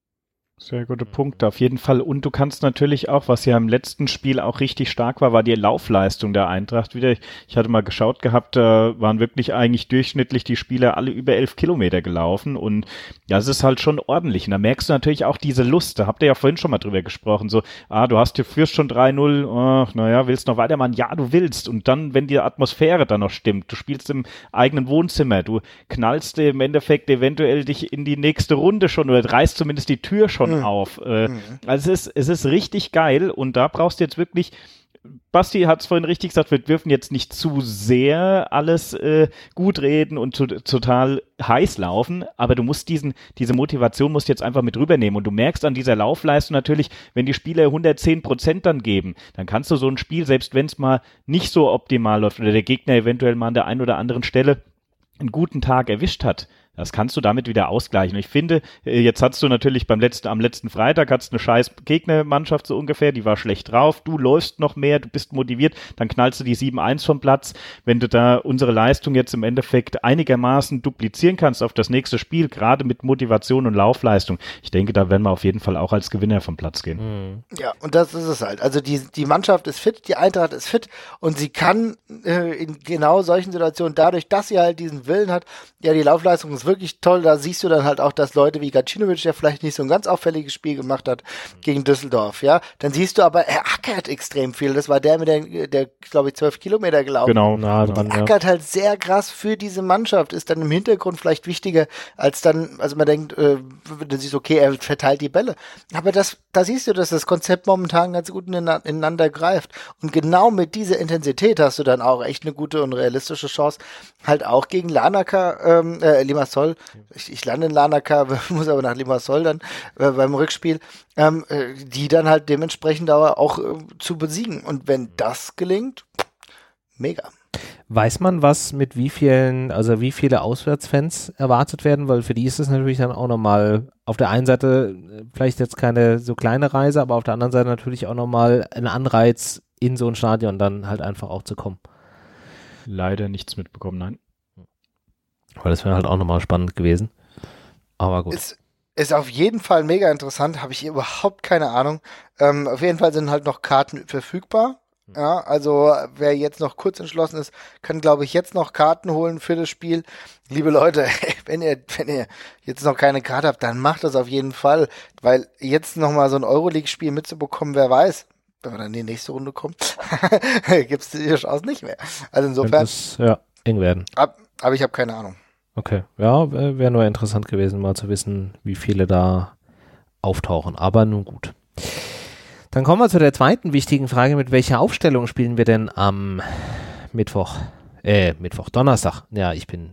[SPEAKER 3] Sehr gute Punkte, auf jeden Fall. Und du kannst natürlich auch, was ja im letzten Spiel auch richtig stark war, war die Laufleistung der Eintracht wieder. Ich hatte mal geschaut gehabt, da waren wirklich eigentlich durchschnittlich die Spieler alle über elf Kilometer gelaufen und ja, es ist halt schon ordentlich. Und da merkst du natürlich auch diese Lust, da habt ihr ja vorhin schon mal drüber gesprochen, so, ah, du hast, du führst schon drei null, oh, naja, willst noch weitermachen? Ja, du willst. Und dann, wenn die Atmosphäre dann noch stimmt, du spielst im eigenen Wohnzimmer, du knallst im Endeffekt eventuell dich in die nächste Runde schon oder reißt zumindest die Tür schon auf. Äh, mhm. Also es ist, es ist richtig geil und da brauchst du jetzt wirklich, Basti hat es vorhin richtig gesagt, wir dürfen jetzt nicht zu sehr alles äh, gut reden und zu, total heiß laufen, aber du musst diesen, diese Motivation musst du jetzt einfach mit rübernehmen und du merkst an dieser Laufleistung natürlich, wenn die Spieler hundertzehn Prozent dann geben, dann kannst du so ein Spiel, selbst wenn es mal nicht so optimal läuft oder der Gegner eventuell mal an der einen oder anderen Stelle einen guten Tag erwischt hat, das kannst du damit wieder ausgleichen. Und ich finde, jetzt hast du natürlich beim letzten, am letzten Freitag hattest eine scheiß Gegnermannschaft so ungefähr, die war schlecht drauf, du läufst noch mehr, du bist motiviert, dann knallst du die sieben eins vom Platz. Wenn du da unsere Leistung jetzt im Endeffekt einigermaßen duplizieren kannst auf das nächste Spiel, gerade mit Motivation und Laufleistung, ich denke, da werden wir auf jeden Fall auch als Gewinner vom Platz gehen.
[SPEAKER 4] Ja, und das ist es halt. Also die, die Mannschaft ist fit, die Eintracht ist fit und sie kann äh, in genau solchen Situationen, dadurch, dass sie halt diesen Willen hat, ja, die Laufleistung ist wirklich toll, da siehst du dann halt auch, dass Leute wie Gacinovic, der vielleicht nicht so ein ganz auffälliges Spiel gemacht hat gegen Düsseldorf, ja, dann siehst du aber, er ackert extrem viel, das war der mit der, der glaube ich, zwölf Kilometer gelaufen.
[SPEAKER 3] Genau, nah dran,
[SPEAKER 4] er ackert ja halt sehr krass für diese Mannschaft, ist dann im Hintergrund vielleicht wichtiger, als dann, also man denkt, äh, dann siehst du, okay, er verteilt die Bälle, aber das, da siehst du, dass das Konzept momentan ganz gut ineinander greift und genau mit dieser Intensität hast du dann auch echt eine gute und realistische Chance, halt auch gegen Larnaca, ähm, äh, Limassol, ich, ich lande in Larnaca, muss aber nach Limassol dann äh, beim Rückspiel, ähm, äh, die dann halt dementsprechend aber auch äh, zu besiegen. Und wenn das gelingt, mega.
[SPEAKER 1] Weiß man, was mit wie vielen, also wie viele Auswärtsfans erwartet werden? Weil für die ist es natürlich dann auch nochmal auf der einen Seite vielleicht jetzt keine so kleine Reise, aber auf der anderen Seite natürlich auch nochmal ein Anreiz, in so ein Stadion dann halt einfach auch zu kommen.
[SPEAKER 3] Leider nichts mitbekommen, nein.
[SPEAKER 1] Weil das wäre halt auch nochmal spannend gewesen. Aber gut.
[SPEAKER 4] Ist, ist auf jeden Fall mega interessant, habe ich überhaupt keine Ahnung. Ähm, auf jeden Fall sind halt noch Karten verfügbar. Ja, also wer jetzt noch kurz entschlossen ist, kann, glaube ich, jetzt noch Karten holen für das Spiel. Liebe Leute, wenn ihr, wenn ihr jetzt noch keine Karte habt, dann macht das auf jeden Fall, weil jetzt nochmal so ein Euroleague-Spiel mitzubekommen, wer weiß, wenn wir dann in die nächste Runde kommen, gibt es die Chance nicht mehr. Also insofern,
[SPEAKER 1] das, ja, eng werden.
[SPEAKER 4] Ab, aber ich habe keine Ahnung.
[SPEAKER 1] Okay, ja, wäre nur interessant gewesen, mal zu wissen, wie viele da auftauchen, aber nun gut. Dann kommen wir zu der zweiten wichtigen Frage, mit welcher Aufstellung spielen wir denn am Mittwoch, äh, Mittwoch, Donnerstag, ja, ich bin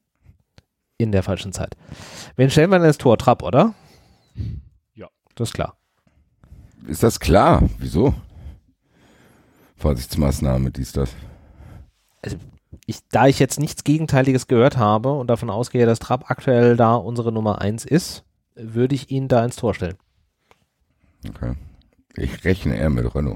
[SPEAKER 1] in der falschen Zeit. Wen stellen wir denn ins Tor? Trapp, oder?
[SPEAKER 3] Ja.
[SPEAKER 1] Das ist klar.
[SPEAKER 2] Ist das klar? Wieso? Vorsichtsmaßnahme, dies, das.
[SPEAKER 1] Also, ich, da ich jetzt nichts Gegenteiliges gehört habe und davon ausgehe, dass Trapp aktuell da unsere Nummer eins ist, würde ich ihn da ins Tor stellen.
[SPEAKER 2] Okay. Ich rechne eher mit Renault.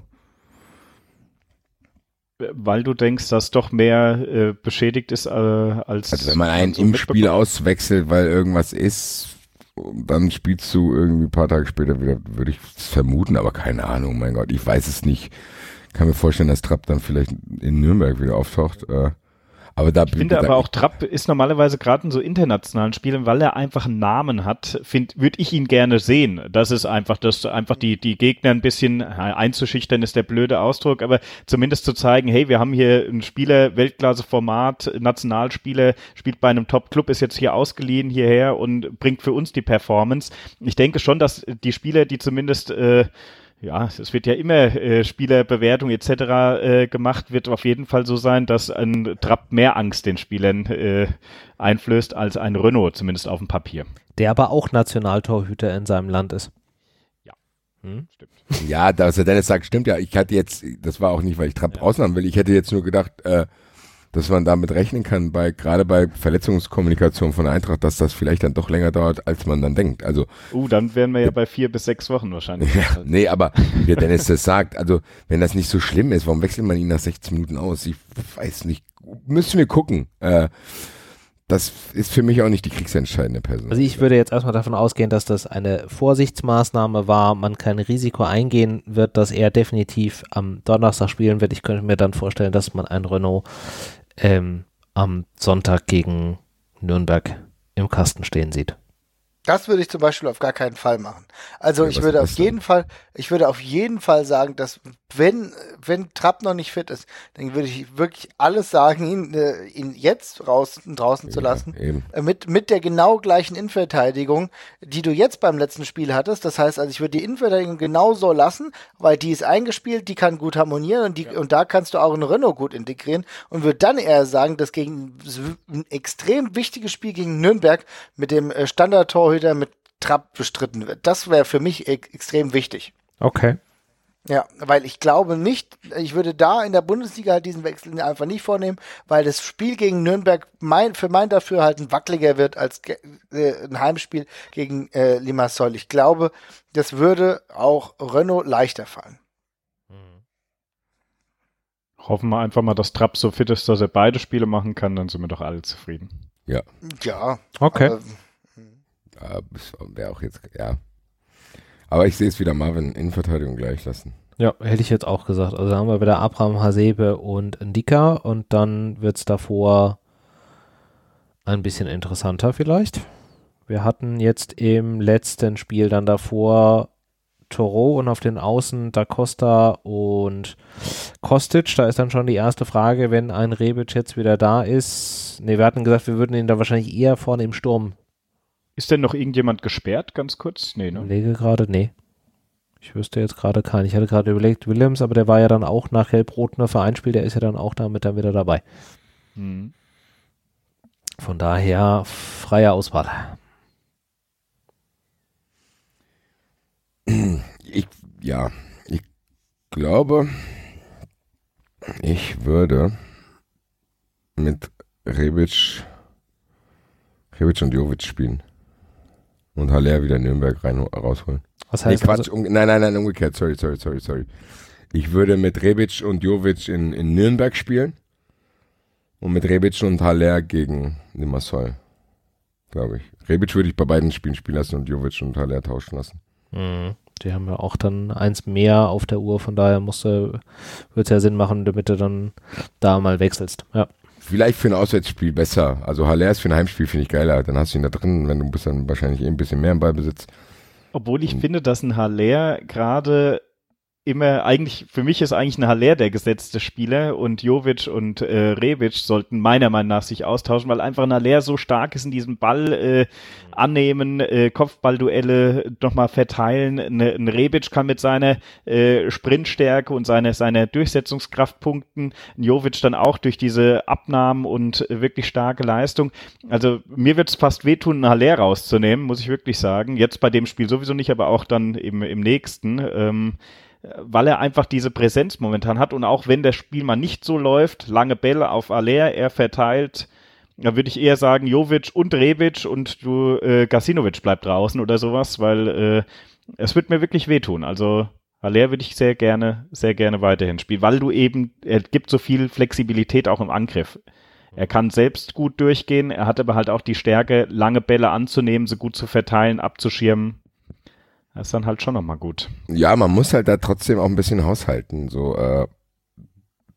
[SPEAKER 3] Weil du denkst, dass doch mehr äh, beschädigt ist äh, als...
[SPEAKER 2] Also wenn man einen so im Spiel auswechselt, weil irgendwas ist, dann spielst du irgendwie ein paar Tage später wieder, würde ich es vermuten, aber keine Ahnung, mein Gott, ich weiß es nicht. Ich kann mir vorstellen, dass Trapp dann vielleicht in Nürnberg wieder auftaucht. Äh, Aber da
[SPEAKER 3] ich finde aber auch, Trapp ist normalerweise gerade in so internationalen Spielen, weil er einfach einen Namen hat, würde ich ihn gerne sehen. Das ist einfach, das einfach die, die Gegner ein bisschen einzuschüchtern, ist der blöde Ausdruck, aber zumindest zu zeigen, hey, wir haben hier einen Spieler, Weltklasse-Format, Nationalspieler, spielt bei einem Top-Club, ist jetzt hier ausgeliehen hierher und bringt für uns die Performance. Ich denke schon, dass die Spieler, die zumindest äh, ja, es wird ja immer äh, Spielerbewertung et cetera äh, gemacht, wird auf jeden Fall so sein, dass ein Trapp mehr Angst den Spielern äh, einflößt als ein Renault, zumindest auf dem Papier.
[SPEAKER 1] Der aber auch Nationaltorhüter in seinem Land ist.
[SPEAKER 3] Ja,
[SPEAKER 1] hm?
[SPEAKER 3] stimmt.
[SPEAKER 2] Ja, was der Dennis sagt, stimmt ja. Ich hatte jetzt, das war auch nicht, weil ich Trapp ja. rausnahmen will, ich hätte jetzt nur gedacht, äh, dass man damit rechnen kann, bei gerade bei Verletzungskommunikation von Eintracht, dass das vielleicht dann doch länger dauert, als man dann denkt. Also
[SPEAKER 3] uh, dann wären wir ja bei vier bis sechs Wochen wahrscheinlich.
[SPEAKER 2] Ja, nee, aber wie der Dennis das sagt, also wenn das nicht so schlimm ist, warum wechselt man ihn nach sechzehn Minuten aus? Ich weiß nicht, müssen wir gucken. Äh, das ist für mich auch nicht die kriegsentscheidende Person.
[SPEAKER 1] Also ich würde jetzt erstmal davon ausgehen, dass das eine Vorsichtsmaßnahme war, man kein Risiko eingehen wird, dass er definitiv am Donnerstag spielen wird. Ich könnte mir dann vorstellen, dass man ein Renault ähm, am Sonntag gegen Nürnberg im Kasten stehen sieht.
[SPEAKER 4] Das würde ich zum Beispiel auf gar keinen Fall machen. Also ja, ich würde auf jeden Fall, ich würde auf jeden Fall sagen, dass wenn wenn Trapp noch nicht fit ist, dann würde ich wirklich alles sagen, ihn, äh, ihn jetzt raus, draußen ja, zu lassen, äh, mit mit der genau gleichen Innenverteidigung, die du jetzt beim letzten Spiel hattest. Das heißt, also ich würde die Innenverteidigung genau so lassen, weil die ist eingespielt, die kann gut harmonieren und die ja. und da kannst du auch einen Renault gut integrieren und würde dann eher sagen, dass gegen ein extrem wichtiges Spiel gegen Nürnberg mit dem äh, Standardtorhüter mit Trapp bestritten wird. Das wäre für mich e- extrem wichtig.
[SPEAKER 1] Okay.
[SPEAKER 4] Ja, weil ich glaube nicht, ich würde da in der Bundesliga halt diesen Wechsel einfach nicht vornehmen, weil das Spiel gegen Nürnberg mein, für mein Dafürhalten wackeliger wird als äh, ein Heimspiel gegen äh, Limassol. Ich glaube, das würde auch Renault leichter fallen.
[SPEAKER 3] Hoffen wir einfach mal, dass Trapp so fit ist, dass er beide Spiele machen kann, dann sind wir doch alle zufrieden.
[SPEAKER 2] Ja.
[SPEAKER 4] Ja.
[SPEAKER 1] Okay.
[SPEAKER 4] Aber,
[SPEAKER 2] ja, wäre auch jetzt, ja. Aber ich sehe es wieder, Marvin Innenverteidigung gleich lassen.
[SPEAKER 1] Ja, hätte ich jetzt auch gesagt. Also da haben wir wieder Abraham, Hasebe und Ndika und dann wird es davor ein bisschen interessanter vielleicht. Wir hatten jetzt im letzten Spiel dann davor Toro und auf den Außen Da Costa und Kostic. Da ist dann schon die erste Frage, wenn ein Rebic jetzt wieder da ist. Ne, wir hatten gesagt, wir würden ihn da wahrscheinlich eher vorne im Sturm.
[SPEAKER 3] Ist denn noch irgendjemand gesperrt, ganz kurz? Nee, ne?
[SPEAKER 1] Ich überlege gerade, nee. Ich wüsste jetzt gerade keinen. Ich hatte gerade überlegt, Willems, aber der war ja dann auch nach Gelb-Rot nur Vereinsspiel, der ist ja dann auch damit dann wieder dabei.
[SPEAKER 3] Hm.
[SPEAKER 1] Von daher freie Auswahl.
[SPEAKER 2] Ich, ja, ich glaube, ich würde mit Rebic, Rebic und Jovic spielen. Und Haller wieder Nürnberg rein, rausholen.
[SPEAKER 1] Was heißt
[SPEAKER 2] nee, Quatsch,
[SPEAKER 1] also?
[SPEAKER 2] um, nein, nein, nein, umgekehrt, sorry, sorry, sorry, sorry. Ich würde mit Rebic und Jovic in, in Nürnberg spielen und mit Rebic und Haller gegen Limassol, glaube ich. Rebic würde ich bei beiden Spielen spielen lassen und Jovic und Haller tauschen lassen.
[SPEAKER 1] Mhm. Die haben ja auch dann eins mehr auf der Uhr, von daher musste, würde es ja Sinn machen, damit du dann da mal wechselst. Ja.
[SPEAKER 2] Vielleicht für ein Auswärtsspiel besser. Also Haller ist für ein Heimspiel, finde ich geiler. Dann hast du ihn da drin, wenn du bist dann wahrscheinlich eh ein bisschen mehr im Ballbesitz.
[SPEAKER 3] Obwohl ich finde, dass ein Haller gerade immer, eigentlich, für mich ist eigentlich ein Haller der gesetzte Spieler und Jovic und äh, Rebic sollten meiner Meinung nach sich austauschen, weil einfach ein Haller so stark ist in diesem Ball äh, annehmen, äh, Kopfballduelle nochmal verteilen. Ne, ein Rebic kann mit seiner äh, Sprintstärke und seiner seiner Durchsetzungskraft punkten. Ein Jovic dann auch durch diese Abnahmen und äh, wirklich starke Leistung. Also mir wird es fast wehtun, einen Haller rauszunehmen, muss ich wirklich sagen. Jetzt bei dem Spiel sowieso nicht, aber auch dann im, im nächsten. Ähm, weil er einfach diese Präsenz momentan hat und auch wenn das Spiel mal nicht so läuft, lange Bälle auf Haller, er verteilt, da würde ich eher sagen Jovic und Rebic und du äh, Gacinovic bleibt draußen oder sowas, weil äh, es wird mir wirklich wehtun. Also Haller würde ich sehr gerne, sehr gerne weiterhin spielen, weil du eben, er gibt so viel Flexibilität auch im Angriff. Er kann selbst gut durchgehen, er hat aber halt auch die Stärke, lange Bälle anzunehmen, sie gut zu verteilen, abzuschirmen. Das ist dann halt schon nochmal gut.
[SPEAKER 2] Ja, man muss halt da trotzdem auch ein bisschen haushalten. So, äh,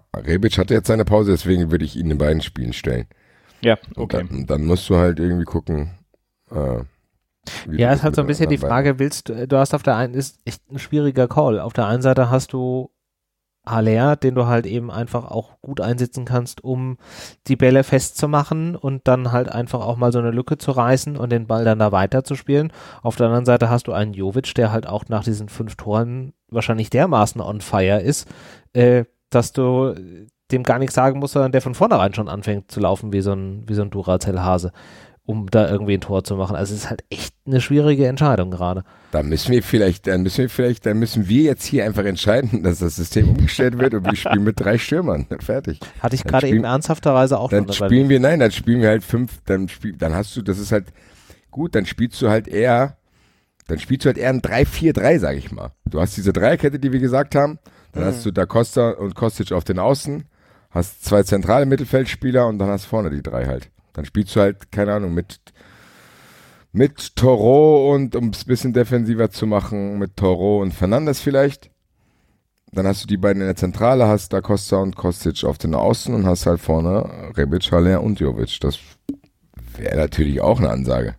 [SPEAKER 2] Rebic hatte jetzt seine Pause, deswegen würde ich ihn in beiden Spielen stellen.
[SPEAKER 3] Ja, okay.
[SPEAKER 2] Und dann, dann musst du halt irgendwie gucken. Äh,
[SPEAKER 1] ja, ist halt so ein bisschen die Frage, willst du, du hast auf der einen, ist echt ein schwieriger Call. Auf der einen Seite hast du Haller, den du halt eben einfach auch gut einsetzen kannst, um die Bälle festzumachen und dann halt einfach auch mal so eine Lücke zu reißen und den Ball dann da weiterzuspielen. Auf der anderen Seite hast du einen Jovic, der halt auch nach diesen fünf Toren wahrscheinlich dermaßen on fire ist, äh, dass du dem gar nichts sagen musst, sondern der von vornherein schon anfängt zu laufen wie so ein, wie so ein Duracell-Hase, um da irgendwie ein Tor zu machen. Also es ist halt echt eine schwierige Entscheidung gerade.
[SPEAKER 2] Da müssen wir vielleicht, dann müssen wir vielleicht, dann müssen wir jetzt hier einfach entscheiden, dass das System umgestellt wird und wir spielen mit drei Stürmern. Fertig.
[SPEAKER 1] Hatte ich gerade eben ernsthafterweise auch
[SPEAKER 2] Dann
[SPEAKER 1] schon.
[SPEAKER 2] spielen wir, nein, dann spielen wir halt fünf, dann spiel, dann hast du, das ist halt gut, dann spielst du halt eher, dann spielst du halt eher ein drei vier drei, sag ich mal. Du hast diese Dreierkette, die wir gesagt haben, dann mhm. hast du Da Costa und Kostic auf den Außen, hast zwei zentrale Mittelfeldspieler und dann hast vorne die drei halt. Dann spielst du halt, keine Ahnung, mit, mit Toro und, um es ein bisschen defensiver zu machen, mit Toro und Fernandes vielleicht. Dann hast du die beiden in der Zentrale, hast Da Costa und Kostic auf den Außen und hast halt vorne Rebic, Haller und Jovic. Das wäre natürlich auch eine Ansage.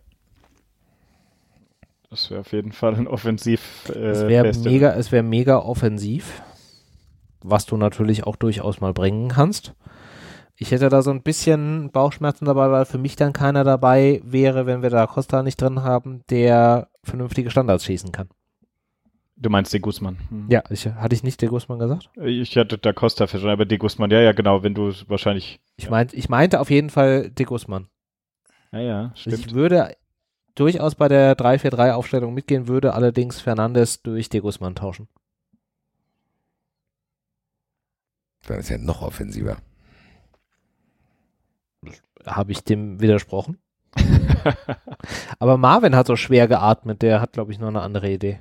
[SPEAKER 3] Das wäre auf jeden Fall ein Offensiv. Äh,
[SPEAKER 1] es wäre mega, es wäre mega offensiv, was du natürlich auch durchaus mal bringen kannst. Ich hätte da so ein bisschen Bauchschmerzen dabei, weil für mich dann keiner dabei wäre, wenn wir da Costa nicht drin haben, der vernünftige Standards schießen kann.
[SPEAKER 3] Du meinst De Guzman? Hm.
[SPEAKER 1] Ja, ich, hatte ich nicht De Guzman gesagt?
[SPEAKER 3] Ich hatte Da Costa verstanden, aber De Guzman, ja, ja, genau, wenn du wahrscheinlich...
[SPEAKER 1] Ich,
[SPEAKER 3] ja.
[SPEAKER 1] meint, ich meinte auf jeden Fall De Guzman.
[SPEAKER 3] Ja, ja, stimmt.
[SPEAKER 1] Ich würde durchaus bei der drei vier drei Aufstellung mitgehen, würde allerdings Fernandes durch De Guzman tauschen.
[SPEAKER 2] Dann ist er noch offensiver.
[SPEAKER 1] Habe ich dem widersprochen? Aber Marvin hat so schwer geatmet, der hat, glaube ich, noch eine andere Idee.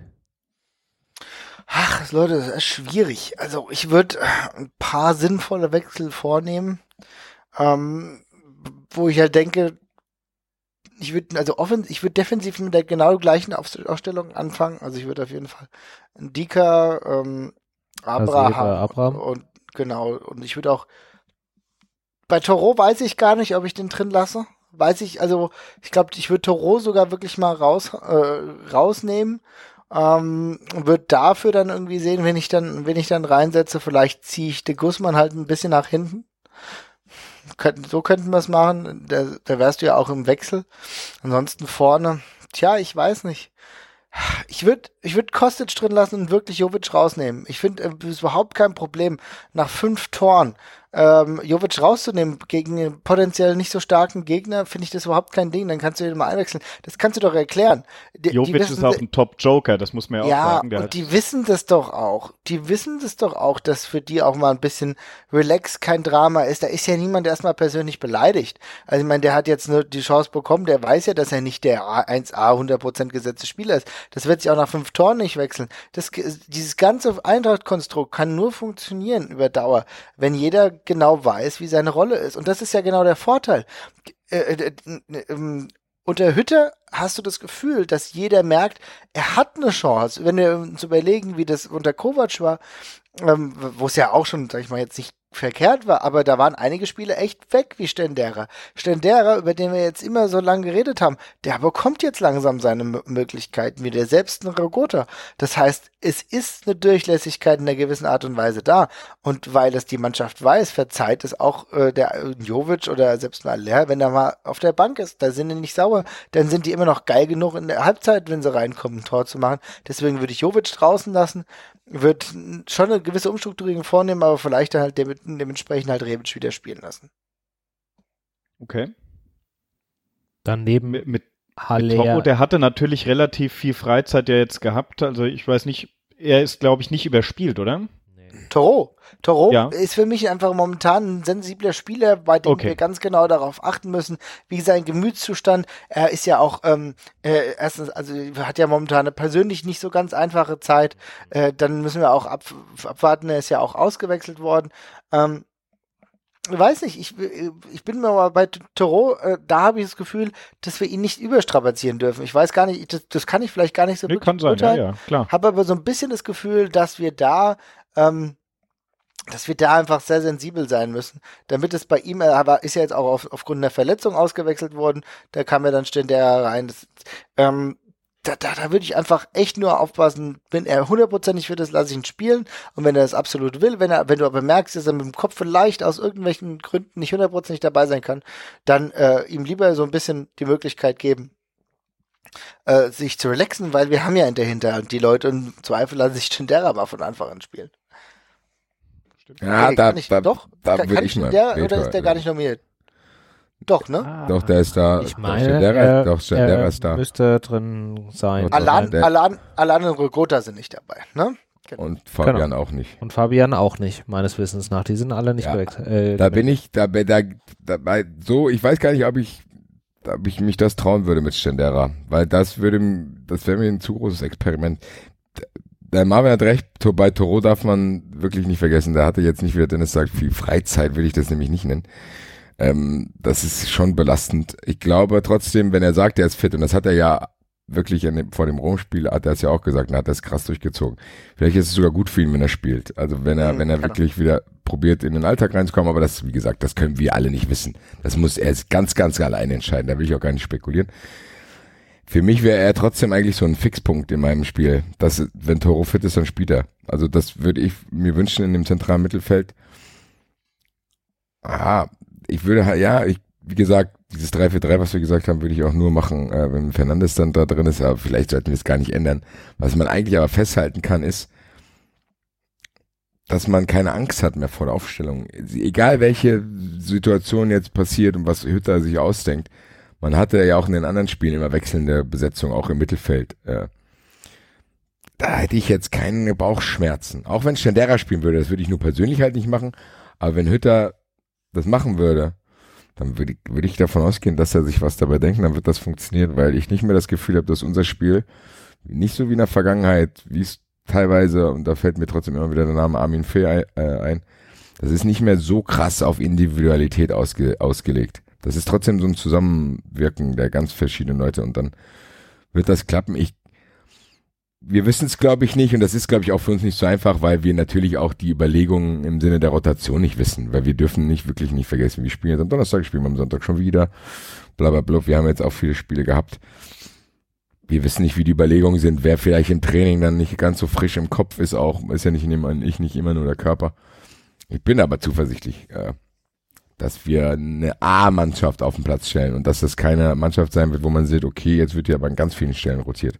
[SPEAKER 4] Ach, Leute, das ist schwierig. Also ich würde ein paar sinnvolle Wechsel vornehmen, ähm, wo ich halt denke, ich würde also offen, ich würde defensiv mit der genau gleichen Aufstellung anfangen. Also ich würde auf jeden Fall Dika, ähm, Abraham,
[SPEAKER 1] Abraham
[SPEAKER 4] und genau, und ich würde auch bei Toro weiß ich gar nicht, ob ich den drin lasse. Weiß ich, also ich glaube, ich würde Toro sogar wirklich mal raus äh, rausnehmen. Ähm, würde dafür dann irgendwie sehen, wenn ich dann, wenn ich dann reinsetze, vielleicht ziehe ich De Guzman halt ein bisschen nach hinten. Könnt, so könnten wir es machen. Da, da wärst du ja auch im Wechsel. Ansonsten vorne, tja, ich weiß nicht. Ich würde ich würd Kostic drin lassen und wirklich Jovic rausnehmen. Ich finde, es ist überhaupt kein Problem, nach fünf Toren ähm, Jovic rauszunehmen gegen einen potenziell nicht so starken Gegner, finde ich das überhaupt kein Ding. Dann kannst du ihn mal einwechseln. Das kannst du doch erklären. Die,
[SPEAKER 3] Jovic
[SPEAKER 4] die wissen,
[SPEAKER 3] ist auch ein Top-Joker, das muss man ja,
[SPEAKER 4] ja
[SPEAKER 3] auch sagen.
[SPEAKER 4] Ja, und die wissen das doch auch. Die wissen das doch auch, dass für die auch mal ein bisschen Relax kein Drama ist. Da ist ja niemand erstmal persönlich beleidigt. Also ich meine, der hat jetzt nur die Chance bekommen, der weiß ja, dass er nicht der eins A hundert Prozent gesetzte Spieler ist. Das wird sich auch nach fünf Toren nicht wechseln. Das, dieses ganze Eintracht-Konstrukt kann nur funktionieren über Dauer, wenn jeder genau weiß, wie seine Rolle ist. Und das ist ja genau der Vorteil. Äh, äh, äh, unter Hütter hast du das Gefühl, dass jeder merkt, er hat eine Chance. Wenn wir uns überlegen, wie das unter Kovac war, ähm, wo es ja auch schon, sag ich mal, jetzt nicht verkehrt war, aber da waren einige Spiele echt weg wie Stendera. Stendera, über den wir jetzt immer so lange geredet haben, der bekommt jetzt langsam seine M- Möglichkeiten wieder, selbst ein Rogota. Das heißt, es ist eine Durchlässigkeit in einer gewissen Art und Weise da. Und weil es die Mannschaft weiß, verzeiht es auch äh, der Jovic oder selbst mal Aller, wenn er mal auf der Bank ist, da sind die nicht sauer, dann sind die immer noch geil genug in der Halbzeit, wenn sie reinkommen, ein Tor zu machen. Deswegen würde ich Jovic draußen lassen, wird schon eine gewisse Umstrukturierung vornehmen, aber vielleicht dann halt dem, dementsprechend halt Rebic wieder spielen lassen.
[SPEAKER 3] Okay.
[SPEAKER 1] Dann neben
[SPEAKER 3] mit, mit
[SPEAKER 1] Haller.
[SPEAKER 3] Toro, der hatte natürlich relativ viel Freizeit ja jetzt gehabt, also ich weiß nicht, er ist glaube ich nicht überspielt, oder?
[SPEAKER 4] Toro. Toro
[SPEAKER 3] ja.
[SPEAKER 4] ist für mich einfach momentan ein sensibler Spieler, bei dem
[SPEAKER 3] okay.
[SPEAKER 4] wir ganz genau darauf achten müssen, wie sein Gemütszustand. Er ist ja auch, ähm, äh, erstens, also hat ja momentan eine persönlich nicht so ganz einfache Zeit. Äh, dann müssen wir auch ab, abwarten, er ist ja auch ausgewechselt worden. Ähm, ich weiß nicht, ich, ich bin mir aber bei Toro, äh, da habe ich das Gefühl, dass wir ihn nicht überstrapazieren dürfen. Ich weiß gar nicht, das, das kann ich vielleicht gar nicht so
[SPEAKER 3] nee,
[SPEAKER 4] wirklich
[SPEAKER 3] kann sein, ja, ja, klar.
[SPEAKER 4] Habe aber so ein bisschen das Gefühl, dass wir da ähm, dass wir da einfach sehr sensibel sein müssen, damit es bei ihm, er war, ist ja jetzt auch auf, aufgrund einer Verletzung ausgewechselt worden, da kam ja dann Stendera rein, das, ähm, da, da, da würde ich einfach echt nur aufpassen, wenn er hundertprozentig fit ist, lasse ich ihn spielen, und wenn er das absolut will, wenn er, wenn du aber merkst, dass er mit dem Kopf vielleicht aus irgendwelchen Gründen nicht hundertprozentig dabei sein kann, dann äh, ihm lieber so ein bisschen die Möglichkeit geben, äh, sich zu relaxen, weil wir haben ja hinterhinter und die Leute im Zweifel lassen sich Stendera mal von Anfang an spielen.
[SPEAKER 2] Ja,
[SPEAKER 4] okay,
[SPEAKER 2] da,
[SPEAKER 4] nicht,
[SPEAKER 2] da,
[SPEAKER 4] doch,
[SPEAKER 2] da
[SPEAKER 4] kann,
[SPEAKER 2] würde
[SPEAKER 4] kann
[SPEAKER 2] ich mal.
[SPEAKER 4] Der, oder ist der gar nicht nominiert? Doch, ne?
[SPEAKER 3] Ah,
[SPEAKER 2] Doch, der ist da.
[SPEAKER 1] Ich
[SPEAKER 2] doch,
[SPEAKER 1] meine,
[SPEAKER 2] Stendera,
[SPEAKER 1] er,
[SPEAKER 2] doch, Stendera
[SPEAKER 1] er
[SPEAKER 2] ist da.
[SPEAKER 1] müsste drin sein.
[SPEAKER 2] Alle
[SPEAKER 4] Alan,
[SPEAKER 2] der-
[SPEAKER 4] Alan, Alan und Rogota sind nicht dabei, ne? Genau.
[SPEAKER 2] Und Fabian
[SPEAKER 1] Genau.
[SPEAKER 2] auch nicht.
[SPEAKER 1] Und Fabian auch nicht, meines Wissens nach. Die sind alle nicht
[SPEAKER 2] Ja,
[SPEAKER 1] gewechselt. Äh,
[SPEAKER 2] Da bin ich, da, da, da, bei, so, ich weiß gar nicht, ob ich, ob ich mich das trauen würde mit Stendera, weil das würde, das wäre mir ein zu großes Experiment. Der Marvin hat recht, bei Toro darf man wirklich nicht vergessen, der hatte jetzt nicht, wie der Dennis sagt, viel Freizeit will ich das nämlich nicht nennen. Ähm, das ist schon belastend. Ich glaube trotzdem, wenn er sagt, er ist fit, und das hat er ja wirklich in dem, vor dem Rom-Spiel, hat er es ja auch gesagt, und hat er es krass durchgezogen. Vielleicht ist es sogar gut für ihn, wenn er spielt. Also wenn er,
[SPEAKER 4] Mhm,
[SPEAKER 2] wenn er
[SPEAKER 4] genau.
[SPEAKER 2] wirklich wieder probiert, in den Alltag reinzukommen, aber das, wie gesagt, das können wir alle nicht wissen. Das muss er ganz, ganz alleine entscheiden, da will ich auch gar nicht spekulieren. Für mich wäre er trotzdem eigentlich so ein Fixpunkt in meinem Spiel, dass, wenn Toro fit ist, dann spielt er. Also das würde ich mir wünschen in dem zentralen Mittelfeld. Ah, ich würde halt, ja, ich, wie gesagt, dieses drei vier drei, was wir gesagt haben, würde ich auch nur machen, äh, wenn Fernandes dann da drin ist, aber vielleicht sollten wir es gar nicht ändern. Was man eigentlich aber festhalten kann, ist, dass man keine Angst hat mehr vor der Aufstellung. Egal welche Situation jetzt passiert und was Hütter sich ausdenkt, man hatte ja auch in den anderen Spielen immer wechselnde Besetzung, auch im Mittelfeld. Äh, da hätte ich jetzt keine Bauchschmerzen. Auch wenn Stendera spielen würde, das würde ich nur persönlich halt nicht machen, aber wenn Hütter das machen würde, dann würde ich, würde ich davon ausgehen, dass er sich was dabei denkt, dann wird das funktionieren, weil ich nicht mehr das Gefühl habe, dass unser Spiel nicht so wie in der Vergangenheit, wie es teilweise, und da fällt mir trotzdem immer wieder der Name Armin Fee ein, äh, ein, das ist nicht mehr so krass auf Individualität ausge, ausgelegt. Das ist trotzdem so ein Zusammenwirken der ganz verschiedenen Leute, und dann wird das klappen. Ich, wir wissen es, glaube ich, nicht, und das ist, glaube ich, auch für uns nicht so einfach, weil wir natürlich auch die Überlegungen im Sinne der Rotation nicht wissen, weil wir dürfen nicht wirklich nicht vergessen, wir spielen jetzt am Donnerstag, spielen wir am Sonntag schon wieder, blablabla, wir haben jetzt auch viele Spiele gehabt. Wir wissen nicht, wie die Überlegungen sind, wer vielleicht im Training dann nicht ganz so frisch im Kopf ist, auch, ist ja nicht immer, ich nicht immer nur der Körper. Ich bin aber zuversichtlich, äh, dass wir eine A-Mannschaft auf den Platz stellen und dass das keine Mannschaft sein wird, wo man sieht, okay, jetzt wird hier aber an ganz vielen Stellen rotiert.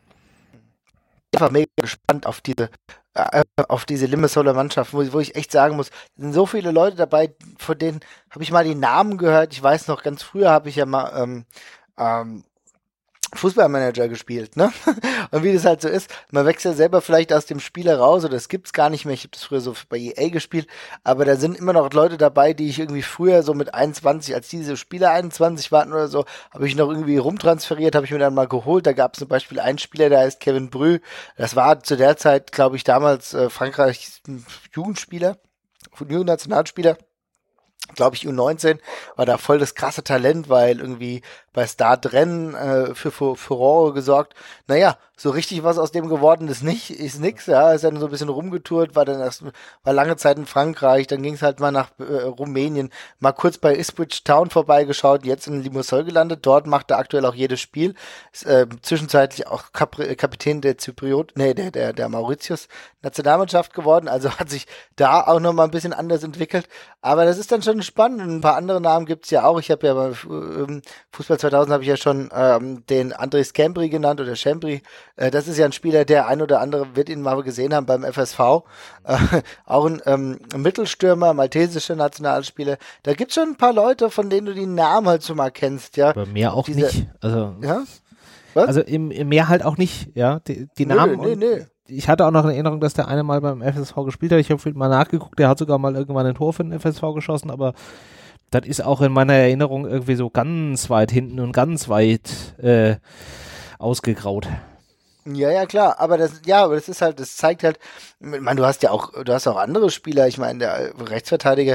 [SPEAKER 4] Einfach mega gespannt auf diese äh, auf diese Limassol Mannschaft, wo, wo ich echt sagen muss, sind so viele Leute dabei, von denen habe ich mal die Namen gehört. Ich weiß noch, ganz früher habe ich ja mal ähm, ähm, Fußballmanager gespielt, ne? Und wie das halt so ist, man wächst ja selber vielleicht aus dem Spiel heraus, oder das gibt's gar nicht mehr. Ich habe das früher so bei E A gespielt, aber da sind immer noch Leute dabei, die ich irgendwie früher so mit einundzwanzig, als diese Spieler einundzwanzig waren oder so, habe ich noch irgendwie rumtransferiert, habe ich mir dann mal geholt. Da gab es zum Beispiel einen Spieler, der heißt Kevin Brü. Das war zu der Zeit, glaube ich, damals äh, Frankreichs Jugendspieler, Jugendnationalspieler. Glaube ich, U neunzehn, war da voll das krasse Talent, weil irgendwie bei Startrennen äh, für Furore gesorgt. Naja, so richtig was aus dem geworden ist nicht, ist nix, ja, ist dann so ein bisschen rumgetourt, war dann erst, war lange Zeit in Frankreich, dann ging es halt mal nach äh, Rumänien, mal kurz bei Ipswich Town vorbeigeschaut, jetzt in Limassol gelandet, dort macht er aktuell auch jedes Spiel, ist äh, zwischenzeitlich auch Kap Kapitän der Zypriot, nee, der, der, der Mauritius Nationalmannschaft geworden, also hat sich da auch nochmal ein bisschen anders entwickelt, aber das ist dann schon spannend, ein paar andere Namen gibt's ja auch, ich habe ja bei ähm, Fußball zweitausend habe ich ja schon ähm, den André Scambri genannt, oder Chambry. Äh, das ist ja ein Spieler, der ein oder andere wird ihn mal gesehen haben beim F S V. Äh, auch ein ähm, Mittelstürmer, maltesischer Nationalspieler. Da gibt's schon ein paar Leute, von denen du die Namen halt schon mal kennst, ja.
[SPEAKER 1] Bei mir auch
[SPEAKER 4] Diese,
[SPEAKER 1] nicht. Also,
[SPEAKER 4] ja? Was?
[SPEAKER 1] also im, im Meer halt auch nicht, ja. Die, die Namen.
[SPEAKER 4] Nee, nee, nee.
[SPEAKER 1] Ich hatte auch noch eine Erinnerung, dass der eine mal beim F S V gespielt hat. Ich habe mal nachgeguckt, der hat sogar mal irgendwann ein Tor für den F S V geschossen, aber das ist auch in meiner Erinnerung irgendwie so ganz weit hinten und ganz weit äh, ausgegraut.
[SPEAKER 4] Ja, ja, klar, aber das, ja, aber das ist halt, das zeigt halt, ich meine, du hast ja auch, du hast auch andere Spieler, ich meine, der Rechtsverteidiger,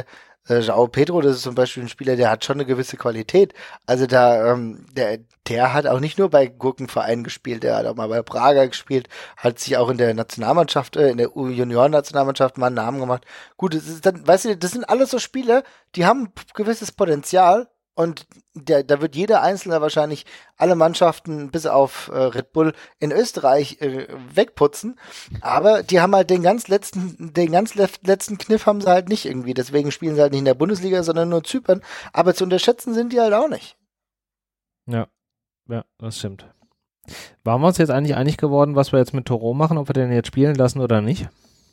[SPEAKER 4] Äh, João Pedro, das ist zum Beispiel ein Spieler, der hat schon eine gewisse Qualität. Also da, ähm, der, der hat auch nicht nur bei Gurkenvereinen gespielt, der hat auch mal bei Braga gespielt, hat sich auch in der Nationalmannschaft, äh, in der Junioren-Nationalmannschaft mal einen Namen gemacht. Gut, das ist dann, weißt du, das sind alles so Spieler, die haben ein gewisses Potenzial. Und der, da wird jeder Einzelne wahrscheinlich alle Mannschaften bis auf äh, Red Bull in Österreich äh, wegputzen. Aber die haben halt den ganz letzten, den ganz le- letzten Kniff haben sie halt nicht irgendwie. Deswegen spielen sie halt nicht in der Bundesliga, sondern nur Zypern. Aber zu unterschätzen sind die halt auch nicht.
[SPEAKER 1] Ja, ja, das stimmt. Waren wir uns jetzt eigentlich einig geworden, was wir jetzt mit Toro machen, ob wir den jetzt spielen lassen oder nicht?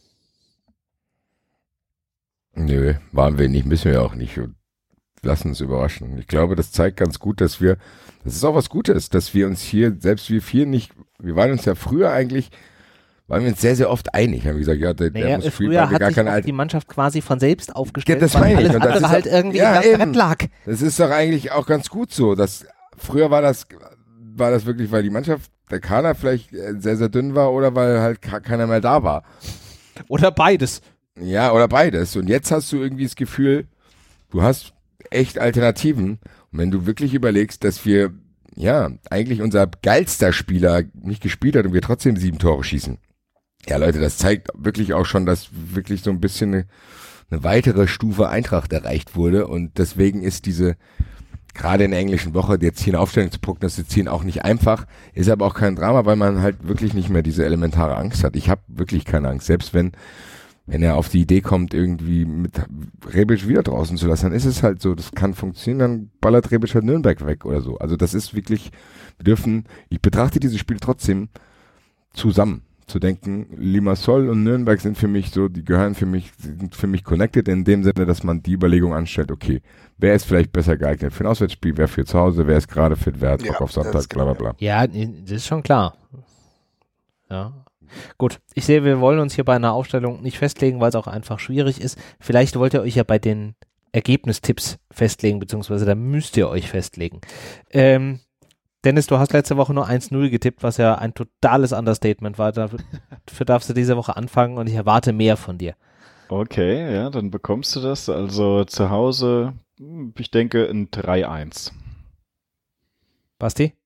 [SPEAKER 2] Nö, waren wir nicht, müssen wir auch nicht. Lassen uns überraschen. Ich glaube, das zeigt ganz gut, dass wir, das ist auch was Gutes, dass wir uns hier, selbst wir vier nicht, wir waren uns ja früher eigentlich, waren wir uns sehr, sehr oft einig. Haben gesagt, ja, der,
[SPEAKER 1] naja,
[SPEAKER 2] der muss
[SPEAKER 1] früher
[SPEAKER 2] früher
[SPEAKER 1] hat
[SPEAKER 2] gar
[SPEAKER 1] sich
[SPEAKER 2] keine
[SPEAKER 1] auch
[SPEAKER 2] Alt-
[SPEAKER 1] die Mannschaft quasi von selbst aufgestellt,
[SPEAKER 2] ja, das
[SPEAKER 1] weil
[SPEAKER 2] meine ich.
[SPEAKER 1] alles
[SPEAKER 2] Und das
[SPEAKER 1] andere
[SPEAKER 2] ist
[SPEAKER 1] halt
[SPEAKER 2] auch,
[SPEAKER 1] irgendwie
[SPEAKER 2] ja,
[SPEAKER 1] im
[SPEAKER 2] eben.
[SPEAKER 1] lag.
[SPEAKER 2] Das ist doch eigentlich auch ganz gut so. Dass, früher war das, war das wirklich, weil die Mannschaft, der Kader vielleicht sehr, sehr dünn war oder weil halt keiner mehr da war.
[SPEAKER 1] Oder beides.
[SPEAKER 2] Ja, oder beides. Und jetzt hast du irgendwie das Gefühl, du hast echt Alternativen. Und wenn du wirklich überlegst, dass wir, ja, eigentlich unser geilster Spieler nicht gespielt hat und wir trotzdem sieben Tore schießen. Ja, Leute, das zeigt wirklich auch schon, dass wirklich so ein bisschen eine, eine weitere Stufe Eintracht erreicht wurde. Und deswegen ist diese, gerade in der englischen Woche, jetzt hier eine Aufstellung zu prognostizieren, auch nicht einfach. Ist aber auch kein Drama, weil man halt wirklich nicht mehr diese elementare Angst hat. Ich habe wirklich keine Angst. Selbst wenn Wenn er auf die Idee kommt, irgendwie mit Rebic wieder draußen zu lassen, dann ist es halt so, das kann funktionieren, dann ballert Rebic halt Nürnberg weg oder so. Also das ist wirklich, wir dürfen, ich betrachte dieses Spiel trotzdem zusammen, zu denken, Limassol und Nürnberg sind für mich so, die gehören für mich, sind für mich connected in dem Sinne, dass man die Überlegung anstellt, okay, wer ist vielleicht besser geeignet für ein Auswärtsspiel, wer für zu Hause, wer ist gerade fit, wer hat Bock
[SPEAKER 4] Ja,
[SPEAKER 2] auf Sonntag, bla bla bla.
[SPEAKER 1] Ja, das ist schon klar. Ja. Gut, ich sehe, wir wollen uns hier bei einer Aufstellung nicht festlegen, weil es auch einfach schwierig ist. Vielleicht wollt ihr euch ja bei den Ergebnistipps festlegen, beziehungsweise da müsst ihr euch festlegen. Ähm, Dennis, du hast letzte Woche nur eins null getippt, was ja ein totales Understatement war. Dafür, dafür darfst du diese Woche anfangen und ich erwarte mehr von dir.
[SPEAKER 3] Okay, ja, dann bekommst du das. Also zu Hause, ich denke, ein drei eins.
[SPEAKER 1] Basti?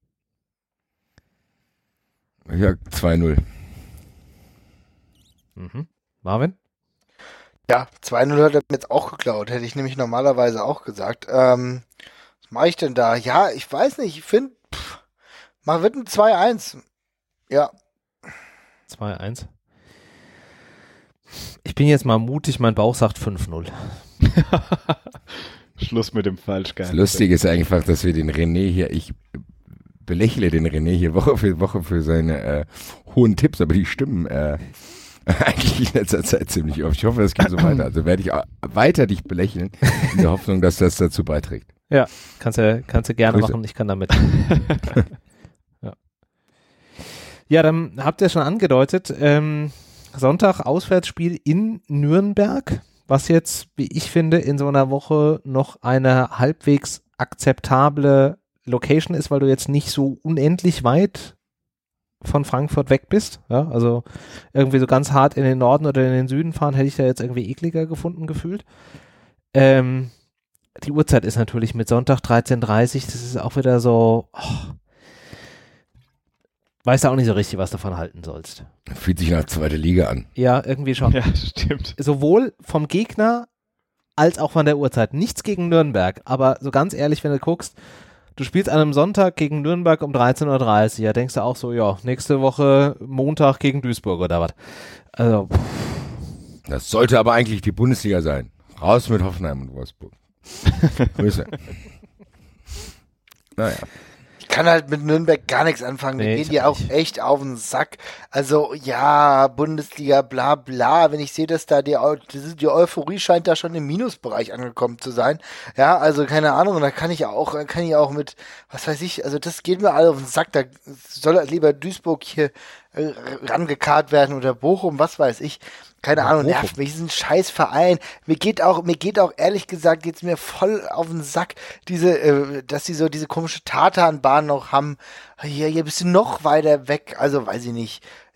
[SPEAKER 2] Ja, zwei null.
[SPEAKER 1] Mhm. Marvin?
[SPEAKER 4] Ja, zwei null hat er mir jetzt auch geklaut, hätte ich nämlich normalerweise auch gesagt. Ähm, was mache ich denn da? Ja, ich weiß nicht, ich finde, mal wird ein zwei eins. Ja.
[SPEAKER 1] zwei eins. Ich bin jetzt mal mutig, mein Bauch sagt fünf null.
[SPEAKER 3] Schluss mit dem Falschgeil.
[SPEAKER 2] Das Lustige ist einfach, dass wir den René hier, ich belächle den René hier Woche für Woche für seine äh, hohen Tipps, aber die stimmen äh, eigentlich in letzter Zeit ziemlich oft. Ich hoffe, das geht so weiter. Also werde ich weiter dich belächeln, in der Hoffnung, dass das dazu beiträgt.
[SPEAKER 1] Ja, kannst du, kannst du gerne
[SPEAKER 2] Grüße.
[SPEAKER 1] machen, ich kann damit. ja. ja, dann habt ihr schon angedeutet, ähm, Sonntag Auswärtsspiel in Nürnberg, was jetzt, wie ich finde, in so einer Woche noch eine halbwegs akzeptable Location ist, weil du jetzt nicht so unendlich weit von Frankfurt weg bist. Ja, also irgendwie so ganz hart in den Norden oder in den Süden fahren, hätte ich da jetzt irgendwie ekliger gefunden gefühlt. Ähm, die Uhrzeit ist natürlich mit Sonntag dreizehn Uhr dreißig, das ist auch wieder so, oh, weißt du auch nicht so richtig, was du davon halten sollst.
[SPEAKER 2] Fühlt sich nach zweiter Liga an.
[SPEAKER 1] Ja, irgendwie schon.
[SPEAKER 3] Ja, stimmt.
[SPEAKER 1] Sowohl vom Gegner als auch von der Uhrzeit. Nichts gegen Nürnberg, aber so ganz ehrlich, wenn du guckst, du spielst an einem Sonntag gegen Nürnberg um dreizehn Uhr dreißig, ja, denkst du auch so, ja, nächste Woche Montag gegen Duisburg oder was. Also, pff.
[SPEAKER 2] Das sollte aber eigentlich die Bundesliga sein. Raus mit Hoffenheim und Wolfsburg. Grüße. Naja.
[SPEAKER 4] Ich kann halt mit Nürnberg gar nichts anfangen.
[SPEAKER 1] Nee,
[SPEAKER 4] Mir gehen die auch
[SPEAKER 1] nicht.
[SPEAKER 4] echt auf den Sack. Also, ja, Bundesliga, bla, bla. Wenn ich sehe, dass da die, Eu- die Euphorie scheint da schon im Minusbereich angekommen zu sein. Ja, also, keine Ahnung. Und da kann ich auch, kann ich auch mit, was weiß ich, also, das geht mir alle auf den Sack. Da soll lieber Duisburg hier äh, rangekarrt werden oder Bochum, was weiß ich. Keine
[SPEAKER 1] Ja,
[SPEAKER 4] Ahnung,
[SPEAKER 1] Bochum.
[SPEAKER 4] nervt mich, diesen scheiß Verein. Mir geht auch, mir geht auch ehrlich gesagt, geht's mir voll auf den Sack, diese, äh, dass die so diese komische Tatanbahn noch haben. Hier, hier bist du noch weiter weg. Also, weiß ich nicht.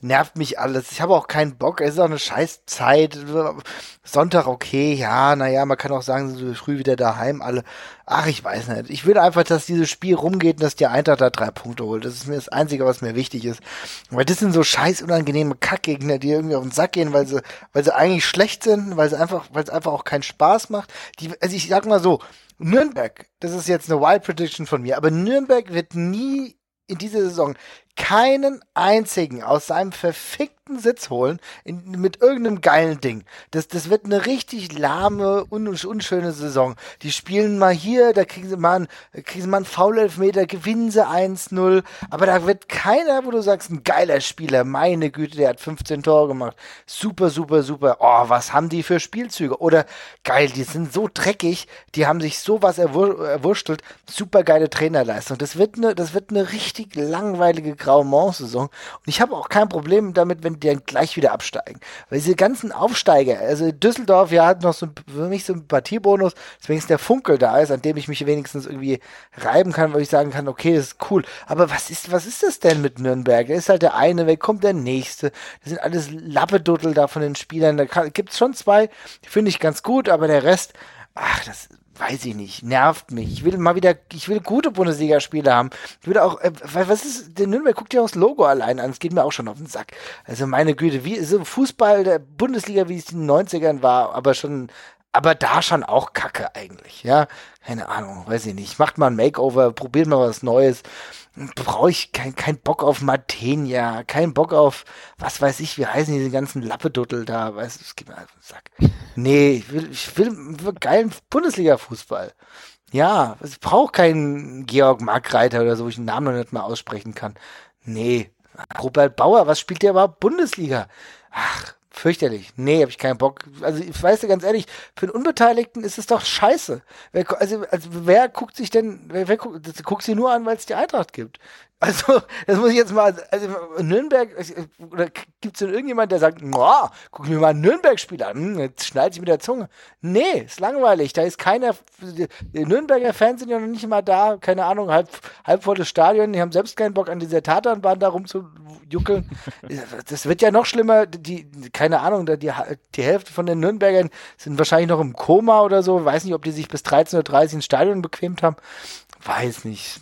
[SPEAKER 4] nervt mich alles. Ich habe auch keinen Bock. Es ist auch eine scheiß Zeit. Sonntag okay, ja, naja, man kann auch sagen, so früh wieder daheim alle. Ach, ich weiß nicht. Ich will einfach, dass dieses Spiel rumgeht und dass die Eintracht da drei Punkte holt. Das ist mir das Einzige, was mir wichtig ist. Weil das sind so scheiß unangenehme Kackgegner, die irgendwie auf den Sack gehen, weil sie, weil sie eigentlich schlecht sind, weil sie einfach, weil es einfach auch keinen Spaß macht. Die, also ich sag mal so, Nürnberg, das ist jetzt eine Wild Prediction von mir, aber Nürnberg wird nie in dieser Saison keinen einzigen aus seinem verfickten Sitz holen in, mit irgendeinem geilen Ding. Das, das wird eine richtig lahme, un, unschöne Saison. Die spielen mal hier, da kriegen sie mal einen, kriegen sie mal einen Foul-Elfmeter, gewinnen sie eins null, aber da wird keiner, wo du sagst, ein geiler Spieler, meine Güte, der hat fünfzehn Tore gemacht. Super, super, super. Oh, was haben die für Spielzüge? Oder geil, die sind so dreckig, die haben sich sowas erwur erwurstelt. Super geile Trainerleistung. Das wird eine, das wird eine richtig langweilige Grau-Mont-Saison. Und ich habe auch kein Problem damit, wenn die dann gleich wieder absteigen. Weil diese ganzen Aufsteiger, also Düsseldorf, ja, hat noch so für mich so einen Partiebonus, deswegen der Funkel da ist, an dem ich mich wenigstens irgendwie reiben kann, weil ich sagen kann, okay, das ist cool. Aber was ist, was ist das denn mit Nürnberg? Da ist halt der eine, wer kommt der nächste? Das sind alles Lappeduttel da von den Spielern. Da gibt es schon zwei, die finde ich ganz gut, aber der Rest, ach, das weiß ich nicht, nervt mich. Ich will mal wieder, ich will gute Bundesligaspiele haben. Ich will auch, äh, was ist, der Nürnberg guckt ja auch das Logo allein an, es geht mir auch schon auf den Sack. Also meine Güte, wie so Fußball der Bundesliga, wie es in den neunzigern war, aber schon, aber da schon auch Kacke eigentlich, ja. Keine Ahnung, weiß ich nicht. Macht mal ein Makeover, probiert mal was Neues. Brauche ich kein, kein Bock auf Martenia, kein Bock auf, was weiß ich, wie heißen diese ganzen Lappeduttel da, weißt du, es geht mir auf den Sack. Nee, ich will, ich will geilen Bundesliga-Fußball. Ja, ich brauche keinen Georg Markreiter oder so, wo ich den Namen noch nicht mal aussprechen kann. Nee, Robert Bauer, was spielt der überhaupt Bundesliga? Ach, fürchterlich. Nee, hab ich keinen Bock. Also, ich weiß dir ganz ehrlich, für den Unbeteiligten ist es doch scheiße. Wer, also, also, wer guckt sich denn, wer, wer guckt, das guckt sie nur an, weil es die Eintracht gibt. Also, das muss ich jetzt mal, also, Nürnberg, oder gibt es denn irgendjemand, der sagt, boah, guck mir mal ein Nürnberg-Spiel an, hm, jetzt schneidet sich mit der Zunge. Nee, ist langweilig, da ist keiner, die Nürnberger Fans sind ja noch nicht mal da, keine Ahnung, halb, halb volles Stadion, die haben selbst keinen Bock, an dieser Tatanbahn da rumzujuckeln. Das wird ja noch schlimmer, die, keine Ahnung, die, die Hälfte von den Nürnbergern sind wahrscheinlich noch im Koma oder so, weiß nicht, ob die sich bis dreizehn Uhr dreißig ins Stadion bequemt haben, weiß nicht.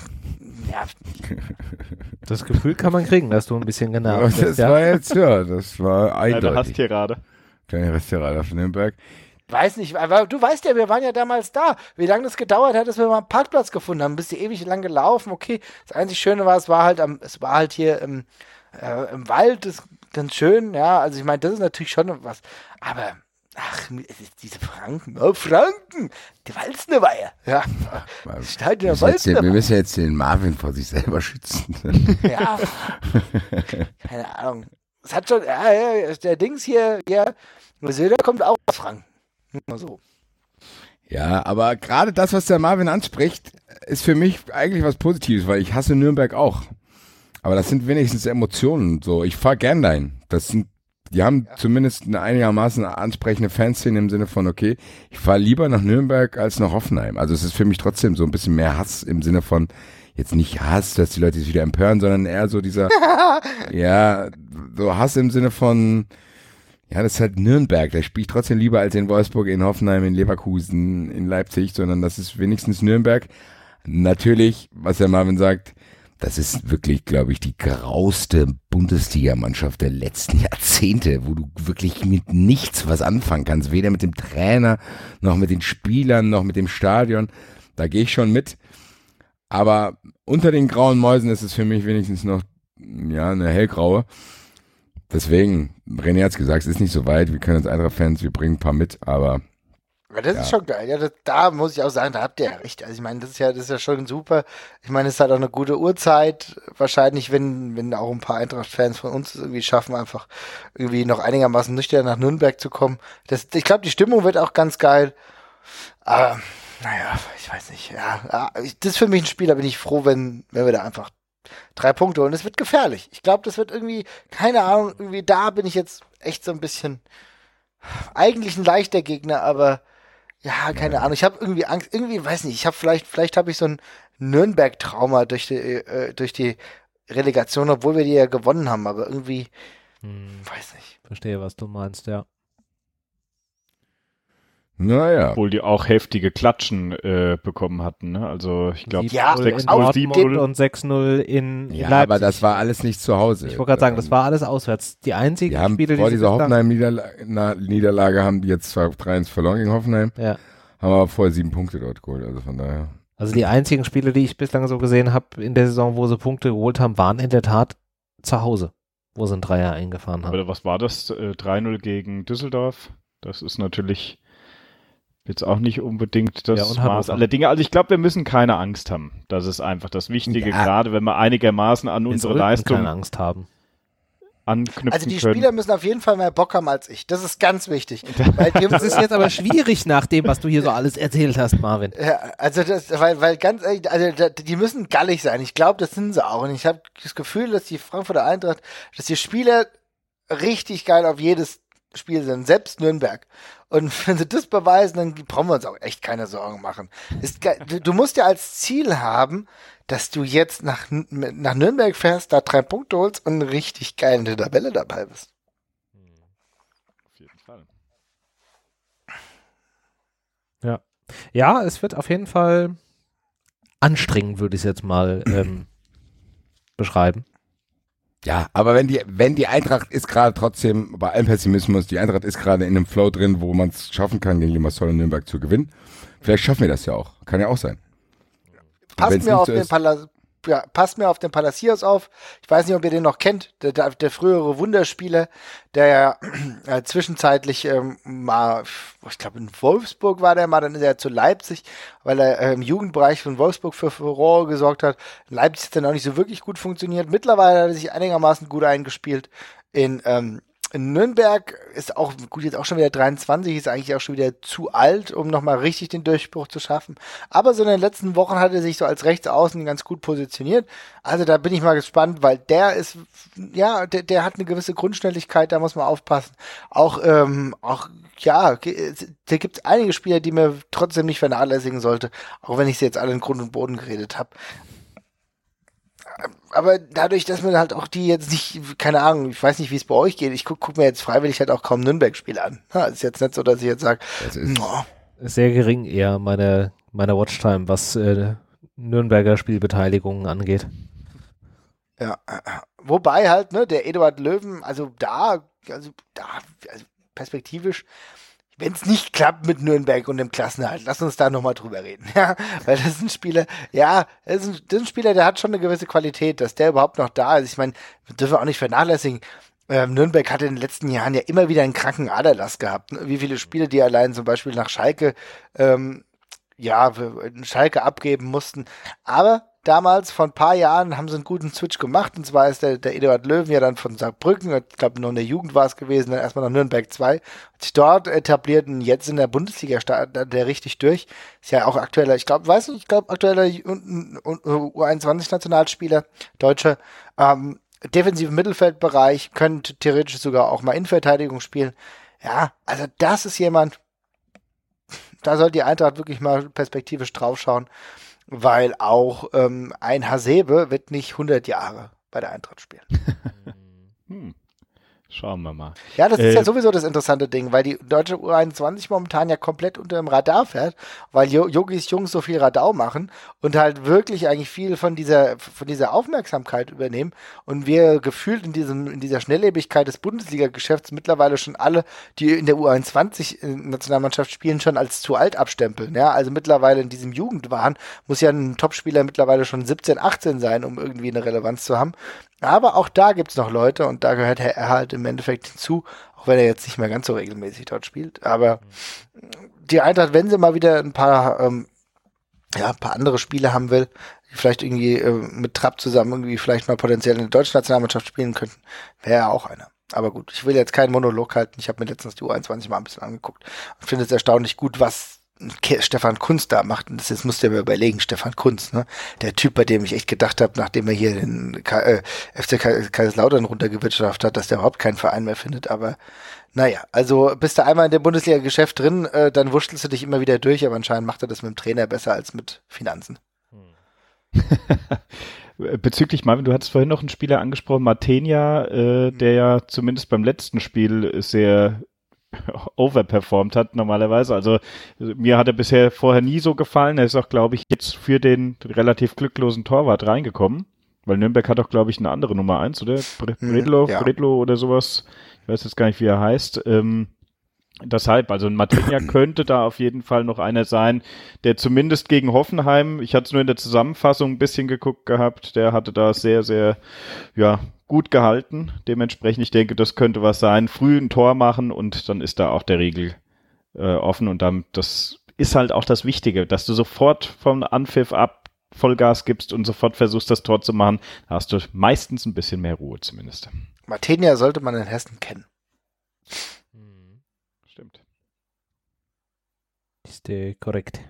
[SPEAKER 4] Ja.
[SPEAKER 1] Das Gefühl kann man kriegen, dass du ein bisschen genervt
[SPEAKER 2] bist. Das
[SPEAKER 1] ja.
[SPEAKER 2] war jetzt, ja, das war eindeutig.
[SPEAKER 3] Kleine Hasstirade.
[SPEAKER 2] Kleine Hasstirade auf Nürnberg.
[SPEAKER 4] Weiß nicht, aber du weißt ja, wir waren ja damals da. Wie lange das gedauert hat, dass wir mal einen Parkplatz gefunden haben. Bist du ewig lang gelaufen, okay. Das einzig Schöne war, es war halt am, es war halt hier im, äh, im Wald, das ist ganz schön, ja. Also ich meine, das ist natürlich schon was. Aber ach, diese Franken, oh Franken, die Walznerweiher, ja.
[SPEAKER 2] Wir müssen, wir müssen jetzt den Marvin vor sich selber schützen.
[SPEAKER 4] Ja, keine Ahnung. Es hat schon, ja, ja, der Dings hier, ja, Söder kommt auch aus Franken. Nur so.
[SPEAKER 2] Ja, aber gerade das, was der Marvin anspricht, ist für mich eigentlich was Positives, weil ich hasse Nürnberg auch. Aber das sind wenigstens Emotionen, so. Ich fahr gern dahin. Das sind Die haben ja. zumindest eine einigermaßen ansprechende Fanszene im Sinne von, okay, ich fahre lieber nach Nürnberg als nach Hoffenheim. Also es ist für mich trotzdem so ein bisschen mehr Hass im Sinne von, jetzt nicht Hass, dass die Leute sich wieder empören, sondern eher so dieser, ja, so Hass im Sinne von, ja, das ist halt Nürnberg, da spiele ich trotzdem lieber als in Wolfsburg, in Hoffenheim, in Leverkusen, in Leipzig, sondern das ist wenigstens Nürnberg. Natürlich, was der Marvin sagt, das ist wirklich, glaube ich, die grauste Bundesliga-Mannschaft der letzten Jahrzehnte, wo du wirklich mit nichts was anfangen kannst. Weder mit dem Trainer, noch mit den Spielern, noch mit dem Stadion. Da gehe ich schon mit. Aber unter den grauen Mäusen ist es für mich wenigstens noch, ja, eine hellgraue. Deswegen, René hat's gesagt, es ist nicht so weit. Wir können als Eintracht-Fans, wir bringen ein paar mit, aber
[SPEAKER 4] ja, das
[SPEAKER 2] ja.
[SPEAKER 4] ist schon geil. Ja, das, da muss ich auch sagen, da habt ihr ja recht. Also ich meine, das ist ja, das ist ja schon super. Ich meine, es ist halt auch eine gute Uhrzeit. Wahrscheinlich, wenn, wenn auch ein paar Eintracht-Fans von uns es irgendwie schaffen, einfach irgendwie noch einigermaßen nüchtern nach Nürnberg zu kommen. Das, ich glaube, die Stimmung wird auch ganz geil. Aber, naja, ich weiß nicht. Ja, das ist für mich ein Spiel, da bin ich froh, wenn, wenn wir da einfach drei Punkte holen. Das wird gefährlich. Ich glaube, das wird irgendwie, keine Ahnung, irgendwie da bin ich jetzt echt so ein bisschen, eigentlich ein leichter Gegner, aber ja, keine Ahnung. Ich habe irgendwie Angst, irgendwie, weiß nicht, ich habe vielleicht, vielleicht habe ich so ein Nürnberg-Trauma durch die, äh, durch die Relegation, obwohl wir die ja gewonnen haben, aber irgendwie,
[SPEAKER 1] hm.
[SPEAKER 4] weiß nicht.
[SPEAKER 1] Verstehe, was du meinst, ja.
[SPEAKER 2] Naja.
[SPEAKER 3] Obwohl die auch heftige Klatschen äh, bekommen hatten, ne? Also ich glaube
[SPEAKER 4] Ja,
[SPEAKER 3] sechs
[SPEAKER 1] in
[SPEAKER 3] null, sieben
[SPEAKER 1] Dortmund
[SPEAKER 3] null
[SPEAKER 1] und sechs null in, in
[SPEAKER 2] Ja,
[SPEAKER 1] Leipzig.
[SPEAKER 2] aber das war alles nicht zu Hause.
[SPEAKER 1] Ich wollte gerade sagen, das war alles auswärts. Die einzigen
[SPEAKER 2] Wir haben
[SPEAKER 1] Spiele,
[SPEAKER 2] vor
[SPEAKER 1] die
[SPEAKER 2] dieser
[SPEAKER 1] bislang-
[SPEAKER 2] Hoffenheim-Niederlage haben die jetzt zwar drei eins verloren gegen Hoffenheim,
[SPEAKER 1] Ja.
[SPEAKER 2] haben aber vorher sieben Punkte dort geholt, also von daher.
[SPEAKER 1] Also die einzigen Spiele, die ich bislang so gesehen habe in der Saison, wo sie Punkte geholt haben, waren in der Tat zu Hause, wo sie einen Dreier eingefahren haben.
[SPEAKER 3] Aber was war das? Äh, drei null gegen Düsseldorf? Das ist natürlich jetzt auch nicht unbedingt das
[SPEAKER 1] Ja, und
[SPEAKER 3] Maß
[SPEAKER 1] Hannover.
[SPEAKER 3] aller Dinge. Also ich glaube, wir müssen keine Angst haben. Das ist einfach das Wichtige,
[SPEAKER 2] Ja.
[SPEAKER 3] gerade wenn wir einigermaßen an
[SPEAKER 1] Wir
[SPEAKER 3] unsere
[SPEAKER 1] sollten
[SPEAKER 3] Leistung
[SPEAKER 1] keine Angst haben.
[SPEAKER 3] anknüpfen
[SPEAKER 4] Also die
[SPEAKER 3] können.
[SPEAKER 4] Spieler müssen auf jeden Fall mehr Bock haben als ich. Das ist ganz wichtig. Weil die,
[SPEAKER 1] Das ist jetzt aber schwierig nach dem, was du hier so alles erzählt hast, Marvin.
[SPEAKER 4] ja, also das, weil, weil ganz ehrlich, also da- die müssen gallig sein. Ich glaube, das sind sie auch. Und ich habe das Gefühl, dass die Frankfurter Eintracht, dass die Spieler richtig geil auf jedes Spiel sind, selbst Nürnberg. Und wenn sie das beweisen, dann brauchen wir uns auch echt keine Sorgen machen. Ist geil. Du, du musst ja als Ziel haben, dass du jetzt nach, nach Nürnberg fährst, da drei Punkte holst und richtig geil in der Tabelle dabei bist.
[SPEAKER 3] Auf jeden Fall.
[SPEAKER 1] Ja. Ja, es wird auf jeden Fall anstrengend, würde ich es jetzt mal ähm, beschreiben.
[SPEAKER 2] Ja, aber wenn die, wenn die Eintracht ist gerade trotzdem, bei allem Pessimismus, die Eintracht ist gerade in einem Flow drin, wo man es schaffen kann, gegen Limassol und Nürnberg zu gewinnen. Vielleicht schaffen wir das ja auch. Kann ja auch sein.
[SPEAKER 4] Passt
[SPEAKER 2] wenn's
[SPEAKER 4] mir,
[SPEAKER 2] nicht
[SPEAKER 4] auf
[SPEAKER 2] so
[SPEAKER 4] den
[SPEAKER 2] ist-
[SPEAKER 4] Pala ja, passt mir auf den Palacios auf. Ich weiß nicht, ob ihr den noch kennt. Der, der, der frühere Wunderspieler, der ja äh, zwischenzeitlich ähm, mal, ich glaube in Wolfsburg war der mal, dann ist er zu Leipzig, weil er äh, im Jugendbereich von Wolfsburg für Furore gesorgt hat. In Leipzig hat er noch nicht so wirklich gut funktioniert. Mittlerweile hat er sich einigermaßen gut eingespielt. In ähm, In Nürnberg ist auch, gut, jetzt auch schon wieder dreiundzwanzig, ist eigentlich auch schon wieder zu alt, um nochmal richtig den Durchbruch zu schaffen. Aber so in den letzten Wochen hat er sich so als Rechtsaußen ganz gut positioniert. Also da bin ich mal gespannt, weil der ist, ja, der, der hat eine gewisse Grundschnelligkeit, da muss man aufpassen. Auch, ähm, auch, ja, da gibt es einige Spieler, die mir trotzdem nicht vernachlässigen sollte, auch wenn ich sie jetzt alle in Grund und Boden geredet habe. Aber dadurch, dass man halt auch die jetzt nicht, keine Ahnung, ich weiß nicht, wie es bei euch geht, ich gucke guck mir jetzt freiwillig halt auch kaum Nürnberg-Spiele an. Ja, ist jetzt nicht so, dass ich jetzt sage,
[SPEAKER 2] Das ist,
[SPEAKER 4] oh,
[SPEAKER 1] Sehr gering eher meine, meine Watchtime, was äh, Nürnberger Spielbeteiligungen angeht.
[SPEAKER 4] ja. Wobei halt, ne, der Eduard Löwen, also da, also da, also perspektivisch, wenn es nicht klappt mit Nürnberg und dem Klassenerhalt, lass uns da nochmal drüber reden. Ja, weil das ist ein Spieler, ja, das ist ein, das ist ein Spieler, der hat schon eine gewisse Qualität, dass der überhaupt noch da ist. Ich meine, wir dürfen auch nicht vernachlässigen. Ähm, Nürnberg hat in den letzten Jahren ja immer wieder einen kranken Aderlass gehabt. Ne? Wie viele Spiele die allein zum Beispiel nach Schalke, ähm, ja, Schalke abgeben mussten. Aber damals, vor ein paar Jahren, haben sie einen guten Switch gemacht. Und zwar ist der, der Eduard Löwen ja dann von Saarbrücken, ich glaube noch in der Jugend war es gewesen, dann erstmal nach Nürnberg zwei, hat sich dort etabliert und jetzt in der Bundesliga startet der richtig durch. Ist ja auch aktueller, ich glaube, weiß nicht, ich glaube aktueller U einundzwanzig-Nationalspieler, Deutscher, ähm, defensiven Mittelfeldbereich, könnte theoretisch sogar auch mal Innenverteidigung spielen. Ja, also das ist jemand, da soll die Eintracht wirklich mal perspektivisch draufschauen, weil auch ähm, ein Hasebe wird nicht hundert Jahre bei der Eintracht spielen.
[SPEAKER 3] Hm. Schauen wir mal.
[SPEAKER 4] Ja, das
[SPEAKER 3] Äh,
[SPEAKER 4] ist ja sowieso das interessante Ding, weil die deutsche U einundzwanzig momentan ja komplett unter dem Radar fährt, weil Jo- Jogis Jungs so viel Radau machen und halt wirklich eigentlich viel von dieser von dieser Aufmerksamkeit übernehmen und wir gefühlt in diesem in dieser Schnelllebigkeit des Bundesliga-Geschäfts mittlerweile schon alle, die in der U einundzwanzig-Nationalmannschaft spielen, schon als zu alt abstempeln. Ja, also mittlerweile in diesem Jugendwahn muss ja ein Topspieler mittlerweile schon siebzehn, achtzehn sein, um irgendwie eine Relevanz zu haben. Aber auch da gibt's noch Leute und da gehört er halt im Endeffekt hinzu, auch wenn er jetzt nicht mehr ganz so regelmäßig dort spielt. Aber die Eintracht, wenn sie mal wieder ein paar, ähm, ja, ein paar andere Spiele haben will, die vielleicht irgendwie äh, mit Trapp zusammen irgendwie vielleicht mal potenziell in der deutschen Nationalmannschaft spielen könnten, wäre er auch einer. Aber gut, ich will jetzt keinen Monolog halten. Ich habe mir letztens die U einundzwanzig mal ein bisschen angeguckt und finde es erstaunlich gut, was Ke- Stefan Kunz da macht. Und das jetzt musst du dir mal überlegen, Stefan Kunz, ne? Der Typ, bei dem ich echt gedacht habe, nachdem er hier den Ka- äh, F C Ka- Kaiserslautern runtergewirtschaftet hat, dass der überhaupt keinen Verein mehr findet. Aber naja, also bist du einmal in dem Bundesliga-Geschäft drin, äh, dann wurschtelst du dich immer wieder durch, aber anscheinend macht er das mit dem Trainer besser als mit Finanzen.
[SPEAKER 3] Bezüglich Marvin, du hattest vorhin noch einen Spieler angesprochen, Martenia, äh, der ja zumindest beim letzten Spiel sehr overperformed hat normalerweise. Also mir hat er bisher vorher nie so gefallen. Er ist auch, glaube ich, jetzt für den relativ glücklosen Torwart reingekommen, weil Nürnberg hat auch, glaube ich, eine andere Nummer eins, oder? Bredlo, ja. Bredlo oder sowas. Ich weiß jetzt gar nicht, wie er heißt. Ähm, Deshalb, also ein Martinia könnte da auf jeden Fall noch einer sein, der zumindest gegen Hoffenheim, ich hatte es nur in der Zusammenfassung ein bisschen geguckt gehabt, der hatte da sehr, sehr, ja, gut gehalten. Dementsprechend, ich denke, das könnte was sein. Früh ein Tor machen und dann ist da auch der Riegel äh, offen und dann, das ist halt auch das Wichtige, dass du sofort vom Anpfiff ab Vollgas gibst und sofort versuchst, das Tor zu machen. Da hast du meistens ein bisschen mehr Ruhe zumindest.
[SPEAKER 4] Martinia sollte man in Hessen kennen.
[SPEAKER 3] Stimmt.
[SPEAKER 1] Ist äh, korrekt.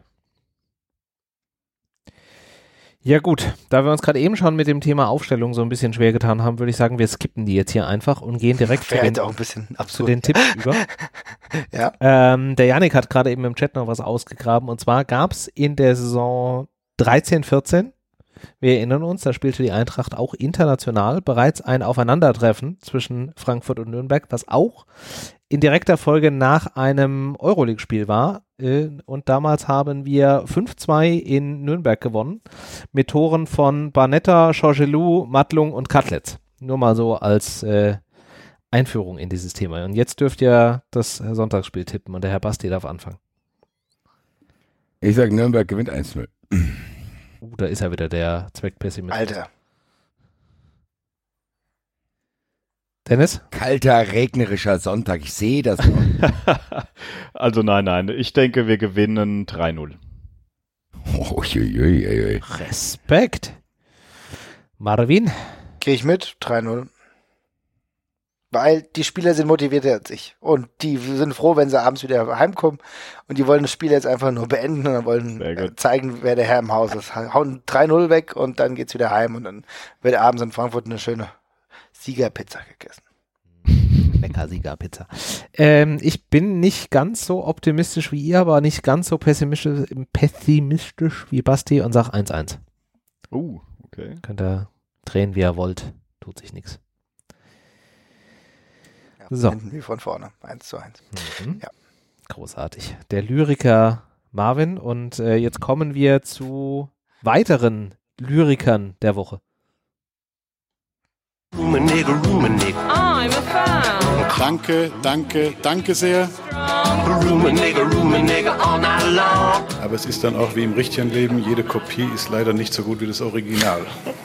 [SPEAKER 1] Ja gut, da wir uns gerade eben schon mit dem Thema Aufstellung so ein bisschen schwer getan haben, würde ich sagen, wir skippen die jetzt hier einfach und gehen direkt zu den,
[SPEAKER 4] auch ein bisschen
[SPEAKER 1] zu den Tipps über.
[SPEAKER 4] Ja.
[SPEAKER 1] Ähm, der Yannick hat gerade eben im Chat noch was ausgegraben und zwar gab es in der Saison dreizehn vierzehn, wir erinnern uns, da spielte die Eintracht auch international bereits ein Aufeinandertreffen zwischen Frankfurt und Nürnberg, was auch in direkter Folge nach einem Euroleague-Spiel war. Äh, und damals haben wir fünf zwei in Nürnberg gewonnen, mit Toren von Barnetta, Georgelou, Matlung und Katlitz. Nur mal so als äh, Einführung in dieses Thema. Und jetzt dürft ihr das Sonntagsspiel tippen und der Herr Basti darf anfangen.
[SPEAKER 2] Ich sage, Nürnberg gewinnt eins null.
[SPEAKER 1] Uh, da ist ja wieder der Zweckpessimismus.
[SPEAKER 4] Alter.
[SPEAKER 1] Dennis?
[SPEAKER 2] Kalter, regnerischer Sonntag, ich sehe das noch.
[SPEAKER 3] Also nein, nein, ich denke, wir gewinnen drei null.
[SPEAKER 2] Oh, ui, ui, ui.
[SPEAKER 1] Respekt. Marvin?
[SPEAKER 4] Gehe ich mit, drei null. Weil die Spieler sind motivierter als ich. Und die sind froh, wenn sie abends wieder heimkommen. Und die wollen das Spiel jetzt einfach nur beenden und wollen äh, zeigen, wer der Herr im Haus ist. Hauen drei null weg und dann geht's wieder heim. Und dann wird abends in Frankfurt eine schöne Siegerpizza gegessen.
[SPEAKER 1] Lecker Siegerpizza. Ähm, ich bin nicht ganz so optimistisch wie ihr, aber nicht ganz so pessimistisch, pessimistisch wie Basti und sag eins eins.
[SPEAKER 3] Uh, okay.
[SPEAKER 1] Könnt ihr drehen, wie ihr wollt. Tut sich nichts.
[SPEAKER 4] Ja,
[SPEAKER 1] so.
[SPEAKER 4] Hinten wie von vorne. eins zu eins.
[SPEAKER 1] Mhm.
[SPEAKER 4] Ja.
[SPEAKER 1] Großartig. Der Lyriker Marvin und äh, jetzt kommen wir zu weiteren Lyrikern der Woche.
[SPEAKER 5] I'm a fan.
[SPEAKER 6] Danke, danke, danke sehr. Aber es ist dann auch wie im richtigen Leben, jede Kopie ist leider nicht so gut wie das Original.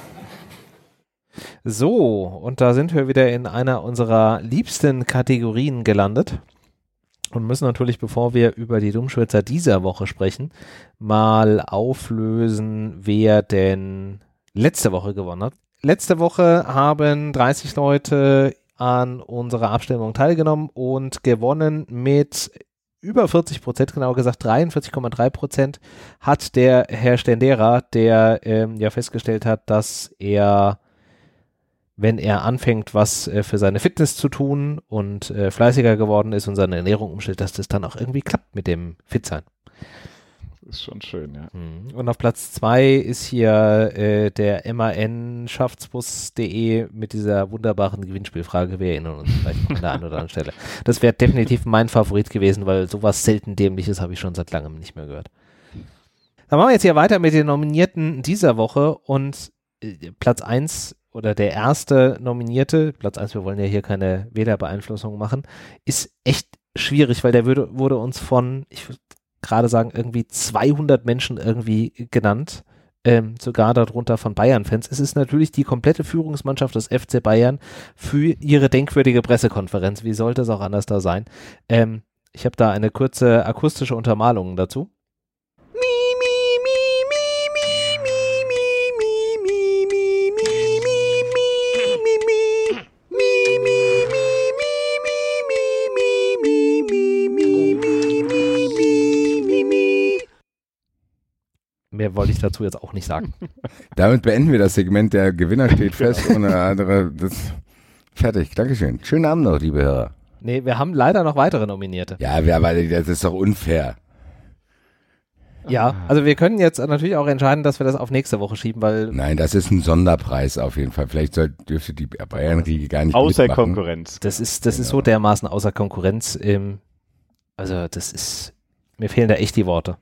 [SPEAKER 1] So, und da sind wir wieder in einer unserer liebsten Kategorien gelandet und müssen natürlich, bevor wir über die Dummschwätzer dieser Woche sprechen, mal auflösen, wer denn letzte Woche gewonnen hat. Letzte Woche haben dreißig Leute an unserer Abstimmung teilgenommen und gewonnen mit über vierzig Prozent, genau gesagt dreiundvierzig Komma drei Prozent hat der Herr Stendera, der ähm, ja festgestellt hat, dass er, wenn er anfängt, was äh, für seine Fitness zu tun und äh, fleißiger geworden ist und seine Ernährung umstellt, dass das dann auch irgendwie klappt mit dem Fitsein.
[SPEAKER 3] Das ist schon schön, ja.
[SPEAKER 1] Und auf Platz zwei ist hier äh, der M A N Schaftsbus punkt de mit dieser wunderbaren Gewinnspielfrage. Wir erinnern uns vielleicht an der einen oder anderen Stelle. Das wäre definitiv mein Favorit gewesen, weil sowas selten Dämliches habe ich schon seit langem nicht mehr gehört. Dann machen wir jetzt hier weiter mit den Nominierten dieser Woche und äh, Platz eins oder der erste Nominierte, Platz eins, wir wollen ja hier keine Wählerbeeinflussung machen, ist echt schwierig, weil der würde, wurde uns von, ich würde gerade sagen, irgendwie zweihundert Menschen irgendwie genannt, ähm, sogar darunter von Bayern-Fans. Es ist natürlich die komplette Führungsmannschaft des F C Bayern für ihre denkwürdige Pressekonferenz. Wie sollte es auch anders da sein? Ähm, ich habe da eine kurze akustische Untermalung dazu. Mehr wollte ich dazu jetzt auch nicht sagen.
[SPEAKER 2] Damit beenden wir das Segment. Der Gewinner steht fest und der andere, das fertig. Dankeschön. Schönen Abend noch, liebe Hörer.
[SPEAKER 1] Nee, wir haben leider noch weitere Nominierte.
[SPEAKER 2] Ja, wir, aber das ist doch unfair.
[SPEAKER 1] Ja, also wir können jetzt natürlich auch entscheiden, dass wir das auf nächste Woche schieben, weil...
[SPEAKER 2] Nein, das ist ein Sonderpreis auf jeden Fall. Vielleicht soll, dürfte die Bayern-Riege gar nicht
[SPEAKER 3] außer
[SPEAKER 2] mitmachen.
[SPEAKER 3] Konkurrenz.
[SPEAKER 1] Das ist, das
[SPEAKER 2] Genau.
[SPEAKER 1] ist so dermaßen außer Konkurrenz. Ähm, also das ist... Mir fehlen da echt die Worte.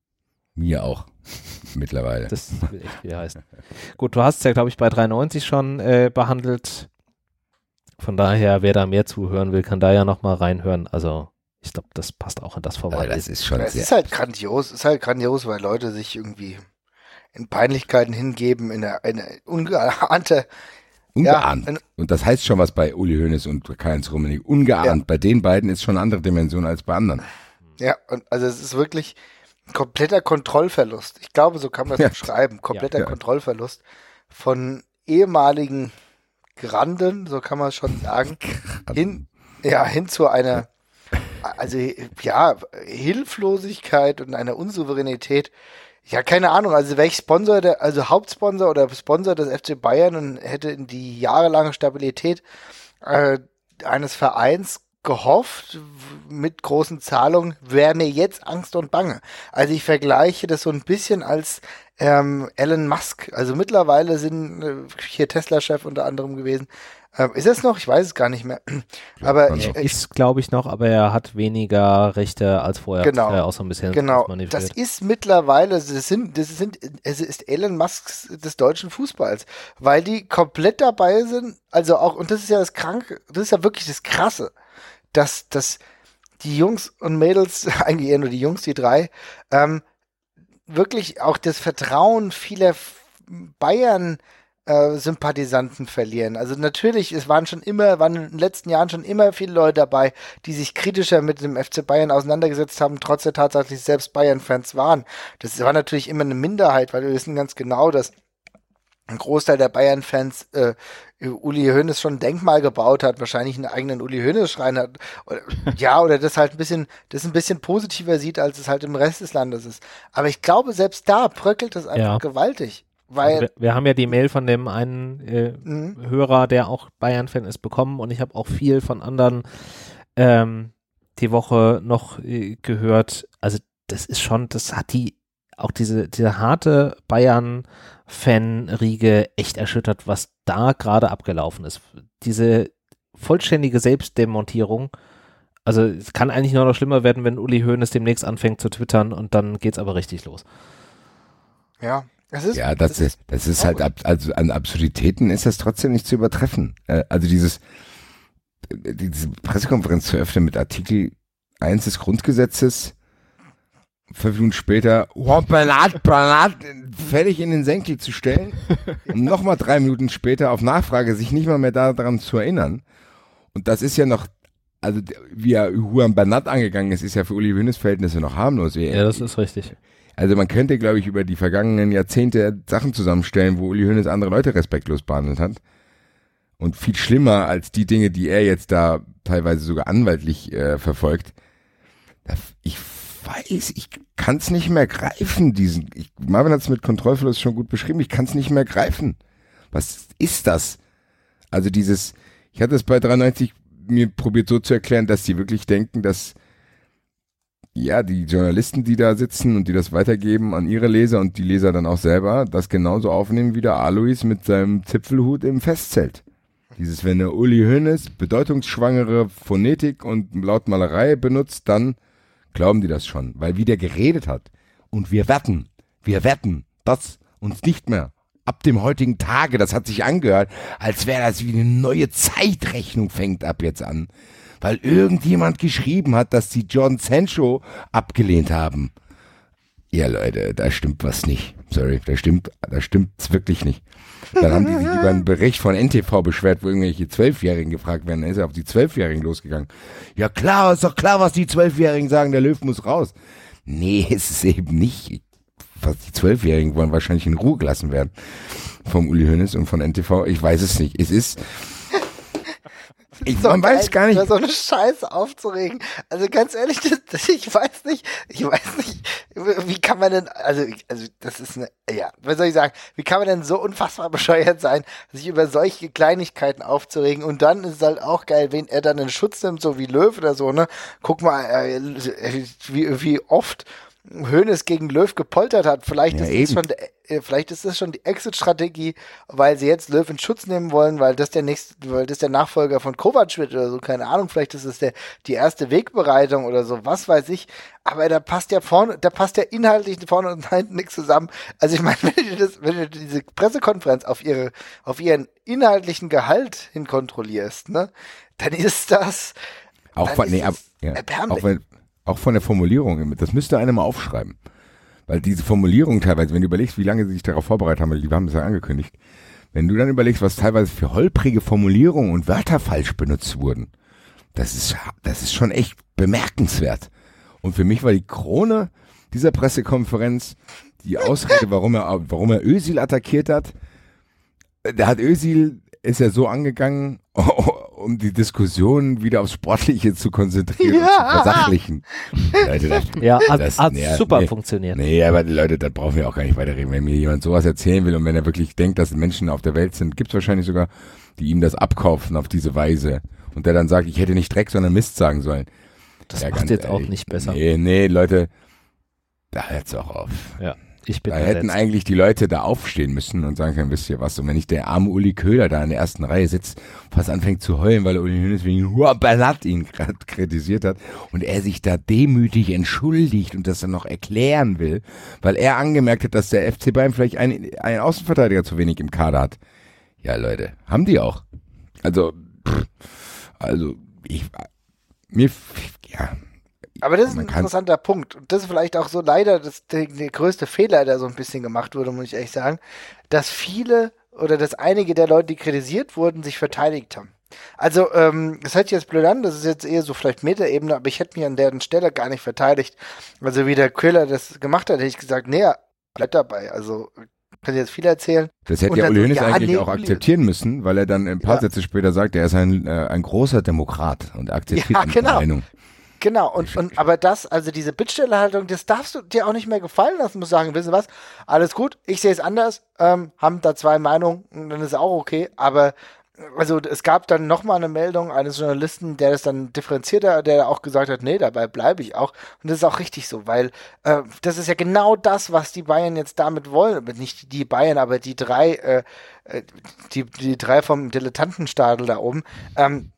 [SPEAKER 2] Mir auch. Mittlerweile.
[SPEAKER 1] Das will echt viel heißen. Gut, du hast es ja, glaube ich, bei dreiundneunzig schon äh, behandelt. Von daher, wer da mehr zuhören will, kann da ja nochmal reinhören. Also ich glaube, das passt auch in das Format.
[SPEAKER 2] Aber das ist schon
[SPEAKER 4] Es
[SPEAKER 2] sehr...
[SPEAKER 4] ist halt grandios, es ist halt grandios, weil Leute sich irgendwie in Peinlichkeiten hingeben, in eine, eine ungeahnte,
[SPEAKER 2] Ungeahnt.
[SPEAKER 4] Ja, ein-
[SPEAKER 2] und das heißt schon was bei Uli Hoeneß und Karl-Heinz Rummenigge. Ungeahnt.
[SPEAKER 4] Ja.
[SPEAKER 2] Bei den beiden ist schon eine andere Dimension als bei anderen.
[SPEAKER 4] ja, und also es ist wirklich ein kompletter Kontrollverlust. Ich glaube, so kann man es
[SPEAKER 2] Ja.
[SPEAKER 4] beschreiben. Kompletter
[SPEAKER 2] Ja.
[SPEAKER 4] Kontrollverlust von ehemaligen Granden, so kann man es schon sagen, hin, ja, hin zu einer, also ja, Hilflosigkeit und einer Unsouveränität. Ja, keine Ahnung, also welch Sponsor, der, also Hauptsponsor oder Sponsor des F C Bayern und hätte in die jahrelange Stabilität äh, eines Vereins gehofft mit großen Zahlungen, wäre mir jetzt Angst und Bange. Also ich vergleiche das so ein bisschen als ähm, Elon Musk. Also mittlerweile sind äh, hier Tesla-Chef unter anderem gewesen. Ähm, ist es noch? Ich weiß es gar nicht mehr. Aber ich, ich,
[SPEAKER 1] Ist, glaube ich, noch, aber er hat weniger Rechte als vorher.
[SPEAKER 4] Genau.
[SPEAKER 1] Das auch so ein bisschen
[SPEAKER 4] genau,
[SPEAKER 1] manövriert.
[SPEAKER 4] das ist mittlerweile, das sind, das sind, es ist Elon Musk des deutschen Fußballs, weil die komplett dabei sind, also auch, und das ist ja das Kranke, das ist ja wirklich das Krasse, dass, dass die Jungs und Mädels, eigentlich eher nur die Jungs, die drei, ähm, wirklich auch das Vertrauen vieler Bayern äh, Sympathisanten verlieren. Also natürlich, es waren schon immer, waren in den letzten Jahren schon immer viele Leute dabei, die sich kritischer mit dem F C Bayern auseinandergesetzt haben, trotz der Tatsache, dass sie selbst Bayern-Fans waren. Das war natürlich immer eine Minderheit, weil wir wissen ganz genau, dass ein Großteil der Bayern-Fans äh, Uli Hoeneß schon ein Denkmal gebaut hat, wahrscheinlich einen eigenen Uli Hoeneß-Schrein hat. Oder, ja, oder das halt ein bisschen, das ein bisschen positiver sieht, als es halt im Rest des Landes ist. Aber ich glaube, selbst da bröckelt das einfach
[SPEAKER 1] Ja.
[SPEAKER 4] gewaltig. Weil,
[SPEAKER 1] wir, wir haben ja die Mail von dem einen äh,
[SPEAKER 4] Mhm.
[SPEAKER 1] Hörer, der auch Bayern-Fan ist, bekommen und ich habe auch viel von anderen ähm, die Woche noch äh, gehört. Also das ist schon, das hat die auch diese, diese harte Bayern-Fan-Riege echt erschüttert, was da gerade abgelaufen ist. Diese vollständige Selbstdemontierung. Also es kann eigentlich nur noch schlimmer werden, wenn Uli Hoeneß demnächst anfängt zu twittern und dann geht's aber richtig los.
[SPEAKER 4] ja, es ist,
[SPEAKER 2] Ja, das,
[SPEAKER 4] es
[SPEAKER 2] ist, das ist halt, ab, also an Absurditäten ist das trotzdem nicht zu übertreffen. Äh, also dieses, diese Pressekonferenz zu öffnen mit Artikel eins des Grundgesetzes, fünf Minuten später, oh, Bernat, Bernat, fertig in den Senkel zu stellen, um nochmal drei Minuten später auf Nachfrage sich nicht mal mehr daran zu erinnern. Und das ist ja noch, also wie er Juan Bernat angegangen ist, ist ja für Uli Hoeneß Verhältnisse noch harmlos.
[SPEAKER 1] Ja, das ist richtig.
[SPEAKER 2] Also man könnte, glaube ich, über die vergangenen Jahrzehnte Sachen zusammenstellen, wo Uli Hoeneß andere Leute respektlos behandelt hat. Und viel schlimmer als die Dinge, die er jetzt da teilweise sogar anwaltlich äh, verfolgt. Ich weiß, ich kann es nicht mehr greifen, diesen. Ich, Marvin hat es mit Kontrollverlust schon gut beschrieben, ich kann es nicht mehr greifen. Was ist das? Also dieses, ich hatte es bei dreiundneunzig mir probiert so zu erklären, dass sie wirklich denken, dass ja, die Journalisten, die da sitzen und die das weitergeben an ihre Leser und die Leser dann auch selber, das genauso aufnehmen wie der Alois mit seinem Zipfelhut im Festzelt. Dieses, wenn der Uli Hoeneß bedeutungsschwangere Phonetik und Lautmalerei benutzt, dann glauben die das schon, weil wie der geredet hat. Und wir wetten, wir wetten, dass uns nicht mehr ab dem heutigen Tage, das hat sich angehört, als wäre das wie eine neue Zeitrechnung fängt ab jetzt an. Weil irgendjemand geschrieben hat, dass sie John Sancho abgelehnt haben. Ja, Leute, da stimmt was nicht. Sorry, da stimmt, da stimmt's wirklich nicht. Dann haben die sich über einen Bericht von N T V beschwert, wo irgendwelche Zwölfjährigen gefragt werden. Dann ist er auf die Zwölfjährigen losgegangen. Ja klar, ist doch klar, was die Zwölfjährigen sagen, der Löw muss raus. Nee, ist es eben nicht. Was die Zwölfjährigen wollen wahrscheinlich in Ruhe gelassen werden. Vom Uli Hoeneß und von N T V. Ich weiß es nicht. Es ist... Ich,
[SPEAKER 4] so
[SPEAKER 2] man
[SPEAKER 4] geil,
[SPEAKER 2] weiß gar nicht.
[SPEAKER 4] über so eine Scheiße aufzuregen. Also ganz ehrlich, das, das, ich weiß nicht, ich weiß nicht, wie kann man denn, also, also das ist eine, ja, was soll ich sagen, wie kann man denn so unfassbar bescheuert sein, sich über solche Kleinigkeiten aufzuregen und dann ist es halt auch geil, wenn er dann in Schutz nimmt, so wie Löw oder so, ne, guck mal, äh, wie, wie oft Hoeneß gegen Löw gepoltert hat. Vielleicht,
[SPEAKER 2] ja,
[SPEAKER 4] ist, das schon, äh, vielleicht ist das schon die Exit-Strategie, weil sie jetzt Löw in Schutz nehmen wollen, weil das der nächste, weil das der Nachfolger von Kovac wird oder so, keine Ahnung, vielleicht ist es der, die erste Wegbereitung oder so, was weiß ich. Aber da passt ja vorne, da passt ja inhaltlich vorne und hinten nichts zusammen. Also ich meine, wenn du das, wenn du diese Pressekonferenz auf ihre, auf ihren inhaltlichen Gehalt hin kontrollierst, ne, dann ist das
[SPEAKER 2] auch von, nee, ab, ja, auch, wenn, auch von der Formulierung, das müsste einer mal aufschreiben. Weil diese Formulierung teilweise, wenn du überlegst, wie lange sie sich darauf vorbereitet haben, die haben das ja angekündigt, wenn du dann überlegst, was teilweise für holprige Formulierungen und Wörter falsch benutzt wurden, das ist, das ist schon echt bemerkenswert. Und für mich war die Krone dieser Pressekonferenz die Ausrede, warum er, warum er Özil attackiert hat. Da hat Özil, ist ja so angegangen, um die Diskussion wieder aufs Sportliche zu konzentrieren ja. und zu versachlichen. Leute, das,
[SPEAKER 1] ja, hat,
[SPEAKER 2] das,
[SPEAKER 1] hat
[SPEAKER 2] nee,
[SPEAKER 1] super
[SPEAKER 2] nee,
[SPEAKER 1] funktioniert.
[SPEAKER 2] Nee, aber Leute, das brauchen wir auch gar nicht weiterreden. Wenn mir jemand sowas erzählen will und wenn er wirklich denkt, dass Menschen auf der Welt sind, gibt es wahrscheinlich sogar, die ihm das abkaufen auf diese Weise. Und der dann sagt, ich hätte nicht Dreck, sondern Mist sagen sollen.
[SPEAKER 1] Das
[SPEAKER 2] ja,
[SPEAKER 1] macht jetzt
[SPEAKER 2] ehrlich,
[SPEAKER 1] auch nicht besser.
[SPEAKER 2] Nee, nee, Leute, da hört's auch auf.
[SPEAKER 1] Ja. Ich bin
[SPEAKER 2] da hätten eigentlich die Leute da aufstehen müssen und sagen können, wisst ihr was, und wenn nicht der arme Uli Köhler da in der ersten Reihe sitzt, fast anfängt zu heulen, weil Uli Hoeneß wegen Huabalat ihn gerade kritisiert hat und er sich da demütig entschuldigt und das dann noch erklären will, weil er angemerkt hat, dass der F C Bayern vielleicht einen, einen Außenverteidiger zu wenig im Kader hat. Ja, Leute, haben die auch. Also, pff, also, ich, mir, ja...
[SPEAKER 4] Aber das ist ein interessanter Punkt. Und das ist vielleicht auch so leider das, der, der größte Fehler, der so ein bisschen gemacht wurde, muss ich ehrlich sagen, dass viele oder dass einige der Leute, die kritisiert wurden, sich verteidigt haben. Also, ähm, das hört sich jetzt blöd an, das ist jetzt eher so vielleicht Metaebene, aber ich hätte mich an deren Stelle gar nicht verteidigt. Also wie der Köhler das gemacht hat, hätte ich gesagt, nee, bleib dabei. Also, kann ich jetzt viel erzählen.
[SPEAKER 2] Das hätte ja Uli Hoeneß ja, eigentlich nee, auch akzeptieren müssen, weil er dann ein paar ja. Sätze später sagt, er ist ein, äh, ein großer Demokrat und akzeptiert
[SPEAKER 4] ja,
[SPEAKER 2] die
[SPEAKER 4] genau.
[SPEAKER 2] Meinung.
[SPEAKER 4] Genau, und, und aber das, also diese Bittstellerhaltung, das darfst du dir auch nicht mehr gefallen lassen, musst sagen, wissen was, alles gut, ich sehe es anders, ähm, haben da zwei Meinungen, dann ist auch okay, aber also es gab dann nochmal eine Meldung eines Journalisten, der das dann differenzierter, der auch gesagt hat, nee, dabei bleibe ich auch, und das ist auch richtig so, weil äh, das ist ja genau das, was die Bayern jetzt damit wollen, nicht die Bayern, aber die drei, äh, die, die drei vom Dilettantenstadel da oben, ähm,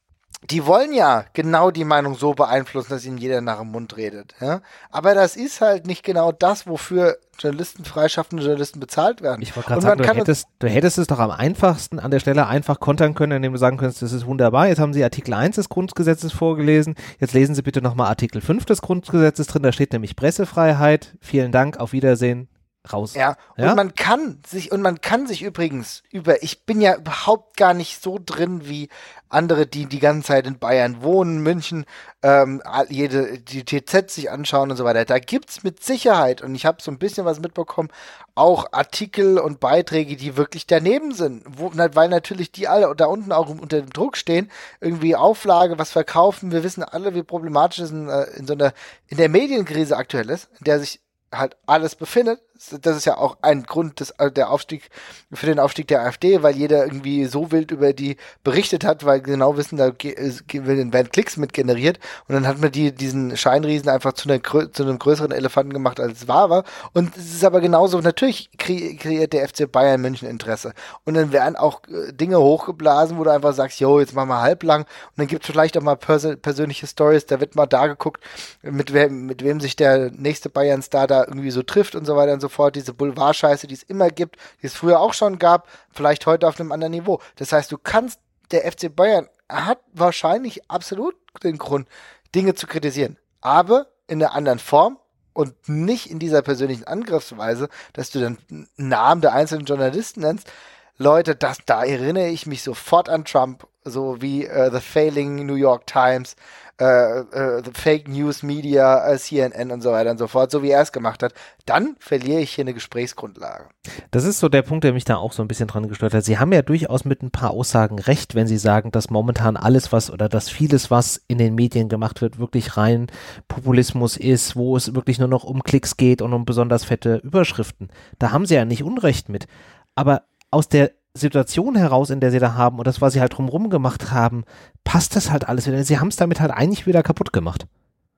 [SPEAKER 4] die wollen ja genau die Meinung so beeinflussen, dass ihnen jeder nach dem Mund redet. Ja? Aber das ist halt nicht genau das, wofür Journalisten, freischaffende Journalisten bezahlt werden.
[SPEAKER 1] Ich wollte gerade sagen, du hättest, du hättest es doch am einfachsten an der Stelle einfach kontern können, indem du sagen könntest, das ist wunderbar, jetzt haben Sie Artikel eins des Grundgesetzes vorgelesen, jetzt lesen Sie bitte nochmal Artikel fünf des Grundgesetzes drin, da steht nämlich Pressefreiheit, vielen Dank, auf Wiedersehen. Raus.
[SPEAKER 4] Ja,
[SPEAKER 1] ja,
[SPEAKER 4] und man kann sich, und man kann sich übrigens über, ich bin ja überhaupt gar nicht so drin wie andere, die die ganze Zeit in Bayern wohnen, München, ähm, jede, die T Z sich anschauen und so weiter. Da gibt's mit Sicherheit, und ich habe so ein bisschen was mitbekommen, auch Artikel und Beiträge, die wirklich daneben sind, wo, weil natürlich die alle da unten auch unter dem Druck stehen, irgendwie Auflage, was verkaufen. Wir wissen alle, wie problematisch es in, in so einer, in der Medienkrise aktuell ist, in der sich halt alles befindet. Das ist ja auch ein Grund des, der Aufstieg, für den Aufstieg der AfD, weil jeder irgendwie so wild über die berichtet hat, weil genau wissen, da werden Klicks mit generiert, und dann hat man die, diesen Scheinriesen einfach zu, einer, zu einem größeren Elefanten gemacht, als es wahr war. Und es ist aber genauso, natürlich kre- kreiert der F C Bayern München Interesse. Und dann werden auch äh, Dinge hochgeblasen, wo du einfach sagst, jo, jetzt machen wir halblang, und dann gibt es vielleicht auch mal pers- persönliche Stories, da wird mal da geguckt, mit wem, mit wem sich der nächste Bayern-Star da irgendwie so trifft und so weiter und so fort, diese Boulevardscheiße, die es immer gibt, die es früher auch schon gab, vielleicht heute auf einem anderen Niveau. Das heißt, du kannst, der F C Bayern hat wahrscheinlich absolut den Grund, Dinge zu kritisieren, aber in einer anderen Form und nicht in dieser persönlichen Angriffsweise, dass du dann Namen der einzelnen Journalisten nennst. Leute, das, da erinnere ich mich sofort an Trump, so wie uh, The Failing New York Times, Uh, uh, the Fake News Media, uh, C N N und so weiter und so fort, so wie er es gemacht hat, dann verliere ich hier eine Gesprächsgrundlage.
[SPEAKER 1] Das ist so der Punkt, der mich da auch so ein bisschen dran gestört hat. Sie haben ja durchaus mit ein paar Aussagen recht, wenn Sie sagen, dass momentan alles, was oder dass vieles, was in den Medien gemacht wird, wirklich rein Populismus ist, wo es wirklich nur noch um Klicks geht und um besonders fette Überschriften. Da haben Sie ja nicht Unrecht mit. Aber aus der Situation heraus, in der sie da haben und das, was sie halt drumherum gemacht haben, passt das halt alles wieder. Sie haben es damit halt eigentlich wieder kaputt gemacht.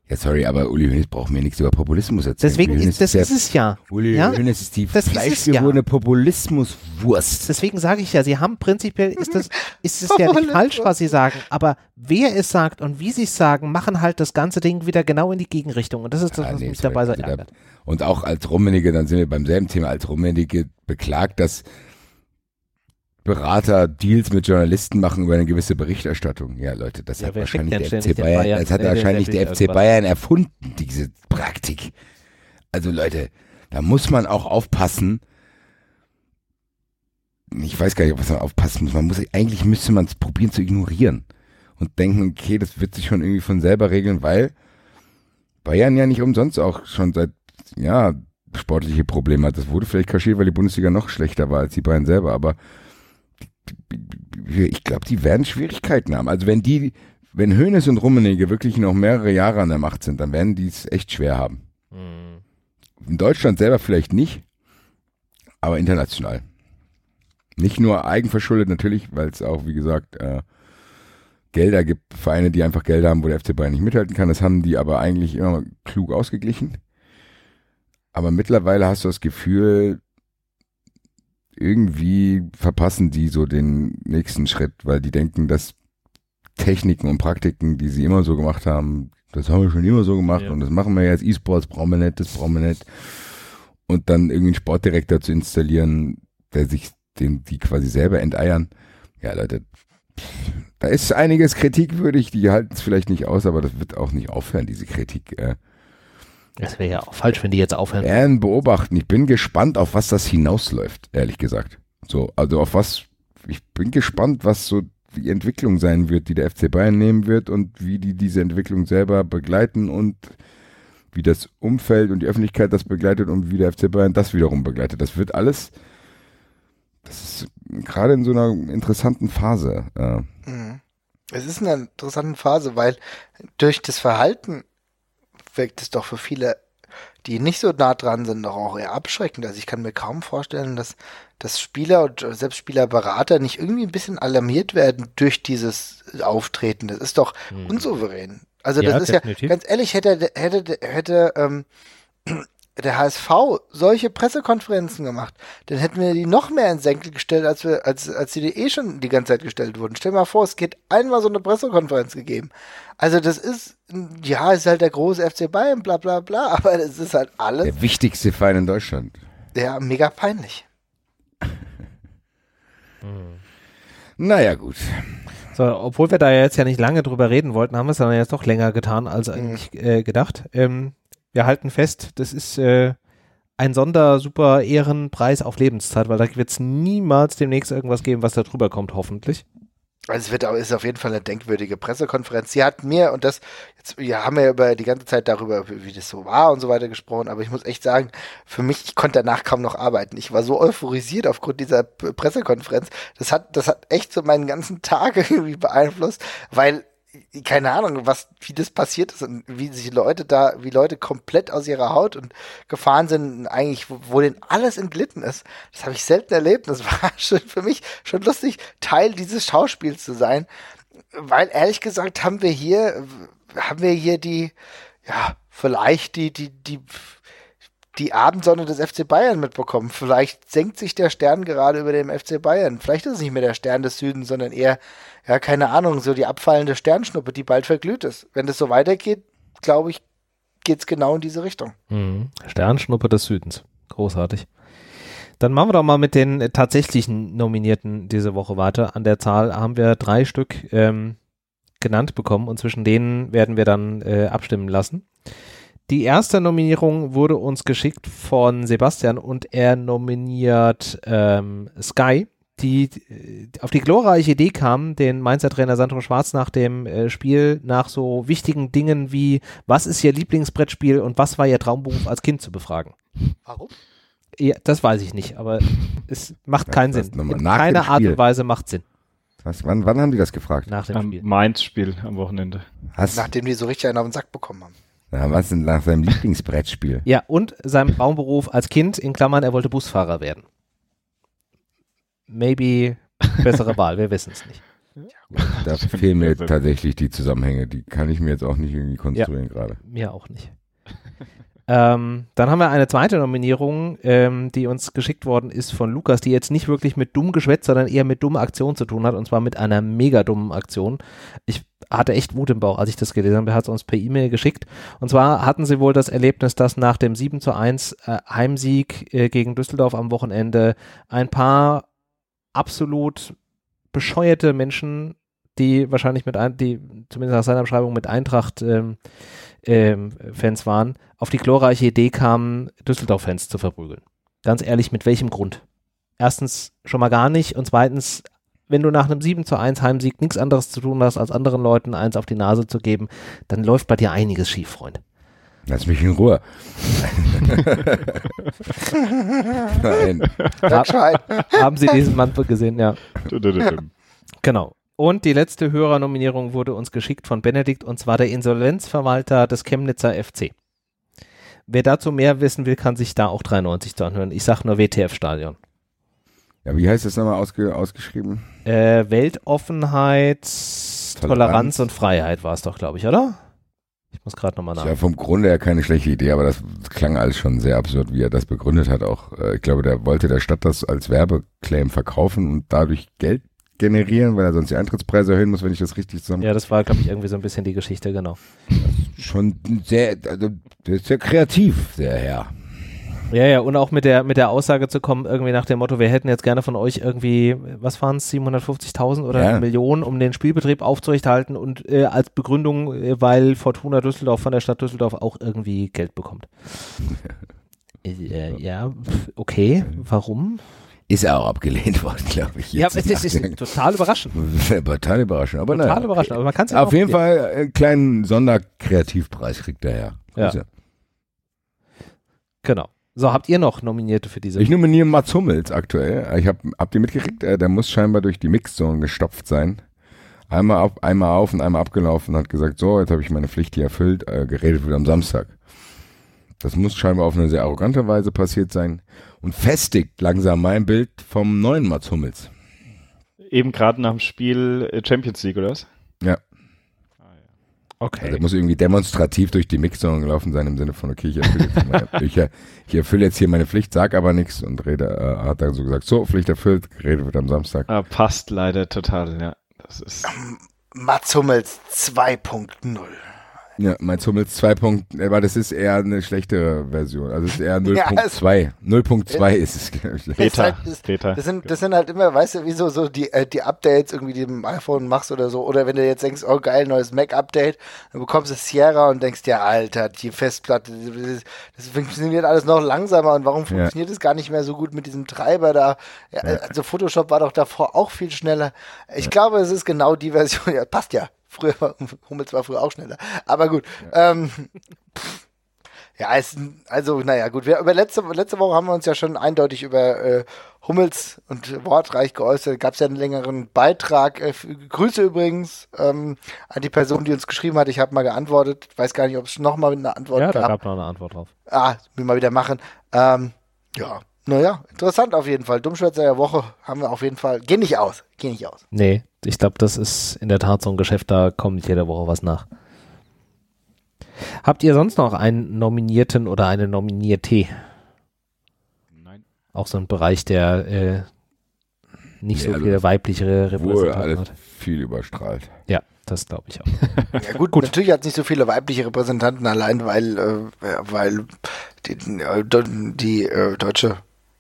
[SPEAKER 2] Ja, sorry, aber Uli Hoeneß braucht mir nichts über Populismus erzählen.
[SPEAKER 1] Deswegen ist, das ist es ja.
[SPEAKER 2] Uli
[SPEAKER 1] ja?
[SPEAKER 2] Hoeneß ist die
[SPEAKER 1] das
[SPEAKER 2] fleischgewordene
[SPEAKER 1] ja.
[SPEAKER 2] Populismuswurst.
[SPEAKER 1] Deswegen sage ich ja, sie haben prinzipiell, ist das, ist es ja nicht falsch, was sie sagen, aber wer es sagt und wie sie es sagen, machen halt das ganze Ding wieder genau in die Gegenrichtung und das ist das,
[SPEAKER 2] ja,
[SPEAKER 1] was
[SPEAKER 2] nee,
[SPEAKER 1] mich
[SPEAKER 2] sorry,
[SPEAKER 1] dabei so
[SPEAKER 2] also
[SPEAKER 1] ärgert.
[SPEAKER 2] Da, und auch als Rummenigge, dann sind wir beim selben Thema, als Rummenigge beklagt, dass Berater Deals mit Journalisten machen über eine gewisse Berichterstattung. Ja, Leute, das
[SPEAKER 1] ja,
[SPEAKER 2] hat wahrscheinlich der F C Bayern,
[SPEAKER 1] Bayern,
[SPEAKER 2] das hat
[SPEAKER 1] der,
[SPEAKER 2] wahrscheinlich
[SPEAKER 1] der,
[SPEAKER 2] der,
[SPEAKER 1] der
[SPEAKER 2] F C Bayern erfunden, diese Praktik. Also Leute, da muss man auch aufpassen. Ich weiß gar nicht, was man aufpassen muss. Man muss, eigentlich müsste man es probieren zu ignorieren und denken, okay, das wird sich schon irgendwie von selber regeln, weil Bayern ja nicht umsonst auch schon seit, ja, sportliche Probleme hat. Das wurde vielleicht kaschiert, weil die Bundesliga noch schlechter war als die Bayern selber, aber ich glaube, die werden Schwierigkeiten haben. Also wenn die, wenn Hoeneß und Rummenigge wirklich noch mehrere Jahre an der Macht sind, dann werden die es echt schwer haben. Mhm. In Deutschland selber vielleicht nicht, aber international. Nicht nur eigenverschuldet natürlich, weil es auch, wie gesagt, äh, Gelder gibt, Vereine, die einfach Gelder haben, wo der F C Bayern nicht mithalten kann. Das haben die aber eigentlich immer klug ausgeglichen. Aber mittlerweile hast du das Gefühl, irgendwie verpassen die so den nächsten Schritt, weil die denken, dass Techniken und Praktiken, die sie immer so gemacht haben, das haben wir schon immer so gemacht ja. und das machen wir jetzt, E-Sports brauchen wir nicht, das brauchen wir nicht. Und dann irgendwie einen Sportdirektor zu installieren, der sich den, die quasi selber enteiern. Ja, Leute, da ist einiges kritikwürdig, die halten es vielleicht nicht aus, aber das wird auch nicht aufhören, diese Kritik. Äh,
[SPEAKER 1] Das wäre ja auch falsch, wenn die jetzt aufhören.
[SPEAKER 2] Werden beobachten. Ich bin gespannt, auf was das hinausläuft, ehrlich gesagt. So, also auf was, ich bin gespannt, was so die Entwicklung sein wird, die der F C Bayern nehmen wird und wie die diese Entwicklung selber begleiten und wie das Umfeld und die Öffentlichkeit das begleitet und wie der F C Bayern das wiederum begleitet. Das wird alles, das ist gerade in so einer interessanten Phase. Äh.
[SPEAKER 4] Es ist in einer interessanten Phase, weil durch das Verhalten wirkt es doch für viele, die nicht so nah dran sind, doch auch eher abschreckend. Also ich kann mir kaum vorstellen, dass, dass Spieler und selbst Spielerberater nicht irgendwie ein bisschen alarmiert werden durch dieses Auftreten. Das ist doch hm. unsouverän. Also ja, das ist definitiv. Ja, ganz ehrlich, hätte, hätte, hätte ähm, der H S V solche Pressekonferenzen gemacht, dann hätten wir die noch mehr in Senkel gestellt, als wir, als, als die eh schon die ganze Zeit gestellt wurden. Stell dir mal vor, es geht einmal so eine Pressekonferenz gegeben. Also das ist, ja, ist halt der große F C Bayern, bla bla bla, aber das ist halt alles.
[SPEAKER 2] Der wichtigste Verein in Deutschland.
[SPEAKER 4] Ja, mega peinlich.
[SPEAKER 2] hm. Naja, gut.
[SPEAKER 1] So, obwohl wir da jetzt ja nicht lange drüber reden wollten, haben wir es dann jetzt doch länger getan als eigentlich hm. äh, gedacht. Ähm, Wir halten fest, das ist äh, ein Sonder-Super-Ehrenpreis auf Lebenszeit, weil da wird es niemals demnächst irgendwas geben, was da drüber kommt, hoffentlich.
[SPEAKER 4] Also es wird, ist auf jeden Fall eine denkwürdige Pressekonferenz. Sie hat mir, und das, jetzt ja, haben wir ja über die ganze Zeit darüber, wie das so war und so weiter gesprochen, aber ich muss echt sagen, für mich, ich konnte danach kaum noch arbeiten. Ich war so euphorisiert aufgrund dieser P- Pressekonferenz. Das hat, das hat echt so meinen ganzen Tag irgendwie beeinflusst, weil keine Ahnung, was, wie das passiert ist und wie sich Leute da, wie Leute komplett aus ihrer Haut und gefahren sind, eigentlich, wo, wo denen alles entglitten ist. Das habe ich selten erlebt. Das war schon für mich schon lustig, Teil dieses Schauspiels zu sein, weil ehrlich gesagt haben wir hier, haben wir hier die, ja, vielleicht die, die, die, die Abendsonne des F C Bayern mitbekommen. Vielleicht senkt sich der Stern gerade über dem F C Bayern. Vielleicht ist es nicht mehr der Stern des Südens, sondern eher, ja, keine Ahnung, so die abfallende Sternschnuppe, die bald verglüht ist. Wenn das so weitergeht, glaube ich, geht es genau in diese Richtung.
[SPEAKER 1] Mhm. Sternschnuppe des Südens. Großartig. Dann machen wir doch mal mit den tatsächlichen Nominierten diese Woche weiter. An der Zahl haben wir drei Stück ähm, genannt bekommen und zwischen denen werden wir dann äh, abstimmen lassen. Die erste Nominierung wurde uns geschickt von Sebastian und er nominiert ähm, Sky, die äh, auf die glorreiche Idee kam, den Mainzer Trainer Sandro Schwarz nach dem äh, Spiel nach so wichtigen Dingen wie, was ist Ihr Lieblingsbrettspiel und was war Ihr Traumberuf als Kind zu befragen.
[SPEAKER 4] Warum?
[SPEAKER 1] Ja, das weiß ich nicht, aber es macht keinen
[SPEAKER 2] was,
[SPEAKER 1] Sinn.
[SPEAKER 2] was,
[SPEAKER 1] In keiner Art und Weise macht Sinn.
[SPEAKER 2] Was, wann, wann haben die das gefragt?
[SPEAKER 1] Nach dem
[SPEAKER 3] am
[SPEAKER 1] Spiel.
[SPEAKER 3] Mainz-Spiel am Wochenende.
[SPEAKER 2] Was?
[SPEAKER 4] Nachdem die so richtig einen auf den Sack bekommen haben.
[SPEAKER 2] Ja, was denn nach seinem Lieblingsbrettspiel?
[SPEAKER 1] Ja, und seinem Traumberuf als Kind, in Klammern, er wollte Busfahrer werden. Maybe bessere Wahl, wir wissen es nicht.
[SPEAKER 2] Da fehlen mir jetzt tatsächlich die Zusammenhänge. Die kann ich mir jetzt auch nicht irgendwie konstruieren ja, gerade.
[SPEAKER 1] Mir auch nicht. ähm, dann haben wir eine zweite Nominierung, ähm, die uns geschickt worden ist von Lukas, die jetzt nicht wirklich mit dumm Geschwätz, sondern eher mit dummer Aktion zu tun hat, und zwar mit einer mega dummen Aktion. Ich hatte echt Wut im Bauch, als ich das gelesen habe. Er hat es uns per E-Mail geschickt. Und zwar hatten sie wohl das Erlebnis, dass nach dem sieben zu eins äh, Heimsieg äh, gegen Düsseldorf am Wochenende ein paar absolut bescheuerte Menschen, die wahrscheinlich mit ein, die zumindest nach seiner Beschreibung mit Eintracht ähm, ähm, Fans waren, auf die glorreiche Idee kamen, Düsseldorf-Fans zu verprügeln. Ganz ehrlich, mit welchem Grund? Erstens schon mal gar nicht, und zweitens, wenn du nach einem sieben zu eins Heimsieg nichts anderes zu tun hast, als anderen Leuten eins auf die Nase zu geben, dann läuft bei dir einiges schief, Freund.
[SPEAKER 2] Lass mich in Ruhe. Nein.
[SPEAKER 1] Haben Sie diesen Mann gesehen? Ja. Genau. Und die letzte Hörernominierung wurde uns geschickt von Benedikt, und zwar der Insolvenzverwalter des Chemnitzer F C. Wer dazu mehr wissen will, kann sich da auch dreiundneunzig zu anhören. Ich sag nur W T F-Stadion.
[SPEAKER 2] Ja, wie heißt das nochmal ausge ausgeschrieben?
[SPEAKER 1] Äh, Weltoffenheit, Toleranz. Toleranz und Freiheit war es doch, glaube ich, oder? Ich muss gerade nochmal nach.
[SPEAKER 2] Ja, vom Grunde her keine schlechte Idee, aber das klang alles schon sehr absurd, wie er das begründet hat auch. Ich glaube, der wollte der Stadt das als Werbeclaim verkaufen und dadurch Geld generieren, weil er sonst die Eintrittspreise erhöhen muss, wenn ich das richtig zusammen...
[SPEAKER 1] Ja, das war, glaube ich, irgendwie so ein bisschen die Geschichte, genau.
[SPEAKER 2] Schon sehr, also, der ist sehr kreativ, der Herr.
[SPEAKER 1] Ja, ja, und auch mit der, mit der Aussage zu kommen, irgendwie nach dem Motto, wir hätten jetzt gerne von euch irgendwie, was waren es, siebenhundertfünfzigtausend oder
[SPEAKER 2] ja.
[SPEAKER 1] Millionen, um den Spielbetrieb aufzurechthalten, und äh, als Begründung, äh, weil Fortuna Düsseldorf von der Stadt Düsseldorf auch irgendwie Geld bekommt. äh, ja, okay, warum?
[SPEAKER 2] Ist er auch abgelehnt worden, glaube ich.
[SPEAKER 1] Ja, aber es ist, ist total überraschend.
[SPEAKER 2] Total überraschend, aber
[SPEAKER 1] Total
[SPEAKER 2] naja.
[SPEAKER 1] überraschend, aber man kann es ja
[SPEAKER 2] auf jeden Fall einen kleinen Sonderkreativpreis kriegt der Herr.
[SPEAKER 1] Ja.
[SPEAKER 2] Also.
[SPEAKER 1] Genau. So, habt ihr noch Nominierte für diese?
[SPEAKER 2] Ich nominiere Mats Hummels aktuell. Ich hab, habt ihr mitgekriegt? Der muss scheinbar durch die Mixzone gestopft sein. Einmal auf, einmal auf und einmal abgelaufen und hat gesagt, so, jetzt habe ich meine Pflicht hier erfüllt, äh, geredet wird am Samstag. Das muss scheinbar auf eine sehr arrogante Weise passiert sein und festigt langsam mein Bild vom neuen Mats Hummels.
[SPEAKER 3] Eben gerade nach dem Spiel Champions League, oder was?
[SPEAKER 2] Ja.
[SPEAKER 1] Okay.
[SPEAKER 2] Also er muss irgendwie demonstrativ durch die Mixzone gelaufen sein, im Sinne von, okay, ich erfülle jetzt, meine, ich, ich erfülle jetzt hier meine Pflicht, sag aber nichts, und Rede äh, hat dann so gesagt, so, Pflicht erfüllt, geredet wird am Samstag.
[SPEAKER 3] Ah, passt leider total, ja. Das ist
[SPEAKER 4] Mats Hummels zwei Punkt null.
[SPEAKER 2] Ja, Mats Hummels zwei Punkt, aber das ist eher eine schlechtere Version. Also es ist eher null Punkt zwei. null Punkt zwei ist es, glaube ich.
[SPEAKER 3] Beta.
[SPEAKER 4] Halt, das,
[SPEAKER 3] Beta.
[SPEAKER 4] Das sind, das sind halt immer, weißt du, wie so, so die, äh, die Updates irgendwie, die du im iPhone machst oder so. Oder wenn du jetzt denkst, oh geil, neues Mac-Update, dann bekommst du Sierra und denkst dir, Alter, die Festplatte, das, das funktioniert alles noch langsamer, und warum funktioniert es ja. gar nicht mehr so gut mit diesem Treiber da? Ja, ja. Also Photoshop war doch davor auch viel schneller. Ich ja. glaube, es ist genau die Version, ja, passt ja. Früher war, Hummels war früher auch schneller. Aber gut. Ja, ähm, pff, ja es, also, naja, gut. Wir, über letzte, letzte Woche haben wir uns ja schon eindeutig über äh, Hummels und wortreich geäußert. Gab es ja einen längeren Beitrag. Äh, Grüße übrigens ähm, an die Person, die uns geschrieben hat. Ich habe mal geantwortet. Ich weiß gar nicht, ob es nochmal eine Antwort
[SPEAKER 1] ja,
[SPEAKER 4] gab.
[SPEAKER 1] Ja, da gab noch eine Antwort drauf.
[SPEAKER 4] Ah, will mal wieder machen. Ähm, ja, naja, interessant auf jeden Fall. Dummschwätzer der Woche haben wir auf jeden Fall. Geh nicht aus. Geh nicht aus.
[SPEAKER 1] Nee, ich glaube, das ist in der Tat so ein Geschäft, da kommt nicht jede Woche was nach. Habt ihr sonst noch einen Nominierten oder eine Nominierte?
[SPEAKER 3] Nein.
[SPEAKER 1] Auch so ein Bereich, der äh, nicht
[SPEAKER 2] nee,
[SPEAKER 1] so
[SPEAKER 2] also
[SPEAKER 1] viele weibliche Repräsentanten
[SPEAKER 2] alles
[SPEAKER 1] hat.
[SPEAKER 2] Viel überstrahlt.
[SPEAKER 1] Ja, das glaube ich auch.
[SPEAKER 4] Ja gut, gut, natürlich hat es nicht so viele weibliche Repräsentanten, allein weil, äh, weil die, die, die äh, deutsche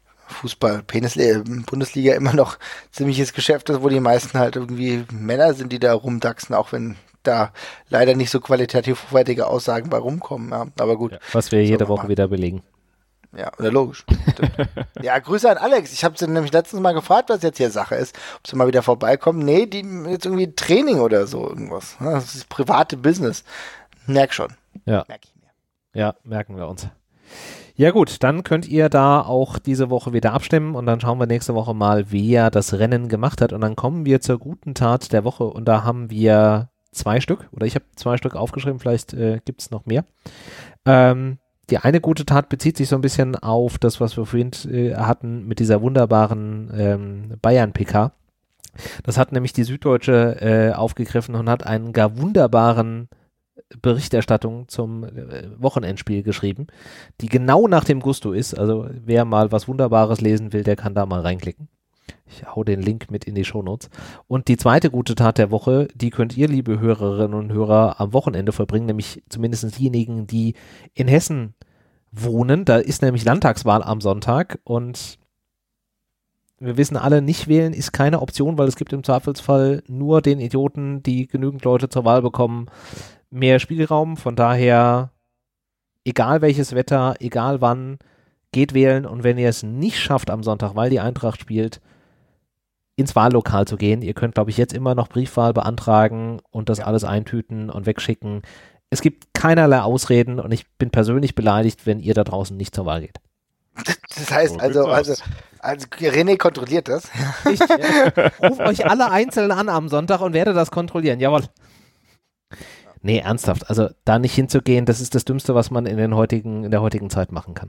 [SPEAKER 4] Fußball-Penis-Bundesliga immer noch ziemliches Geschäft ist, wo die meisten halt irgendwie Männer sind, die da rumdachsen, auch wenn da leider nicht so qualitativ hochwertige Aussagen bei rumkommen. Ja. Aber gut. Ja,
[SPEAKER 1] was wir jede Woche wieder belegen.
[SPEAKER 4] Ja, oder logisch. Ja, Grüße an Alex. Ich habe sie nämlich letztens mal gefragt, was jetzt hier Sache ist. Ob sie mal wieder vorbeikommen. Nee, die jetzt irgendwie Training oder so irgendwas. Das ist private Business. Merk schon.
[SPEAKER 1] Ja.
[SPEAKER 4] Merk ich mir.
[SPEAKER 1] Ja, merken wir uns. Ja gut, dann könnt ihr da auch diese Woche wieder abstimmen, und dann schauen wir nächste Woche mal, wer das Rennen gemacht hat, und dann kommen wir zur guten Tat der Woche, und da haben wir zwei Stück, oder ich habe zwei Stück aufgeschrieben, vielleicht äh, gibt es noch mehr. Ähm, die eine gute Tat bezieht sich so ein bisschen auf das, was wir vorhin äh, hatten mit dieser wunderbaren ähm, Bayern-P K. Das hat nämlich die Süddeutsche äh, aufgegriffen und hat einen gar wunderbaren Berichterstattung zum äh, Wochenendspiel geschrieben, die genau nach dem Gusto ist. Also wer mal was Wunderbares lesen will, der kann da mal reinklicken. Ich hau den Link mit in die Shownotes. Und die zweite gute Tat der Woche, die könnt ihr, liebe Hörerinnen und Hörer, am Wochenende verbringen, nämlich zumindest diejenigen, die in Hessen wohnen. Da ist nämlich Landtagswahl am Sonntag und wir wissen alle, nicht wählen ist keine Option, weil es gibt im Zweifelsfall nur den Idioten, die genügend Leute zur Wahl bekommen, mehr Spielraum. Von daher, egal welches Wetter, egal wann, geht wählen. Und wenn ihr es nicht schafft am Sonntag, weil die Eintracht spielt, ins Wahllokal zu gehen, ihr könnt, glaube ich, jetzt immer noch Briefwahl beantragen und das alles eintüten und wegschicken. Es gibt keinerlei Ausreden und ich bin persönlich beleidigt, wenn ihr da draußen nicht zur Wahl geht.
[SPEAKER 4] Das heißt also, also, also René kontrolliert das.
[SPEAKER 1] Ich äh, rufe euch alle einzeln an am Sonntag und werde das kontrollieren, jawohl. Nee, ernsthaft, also da nicht hinzugehen, das ist das Dümmste, was man in, den heutigen, in der heutigen Zeit machen kann.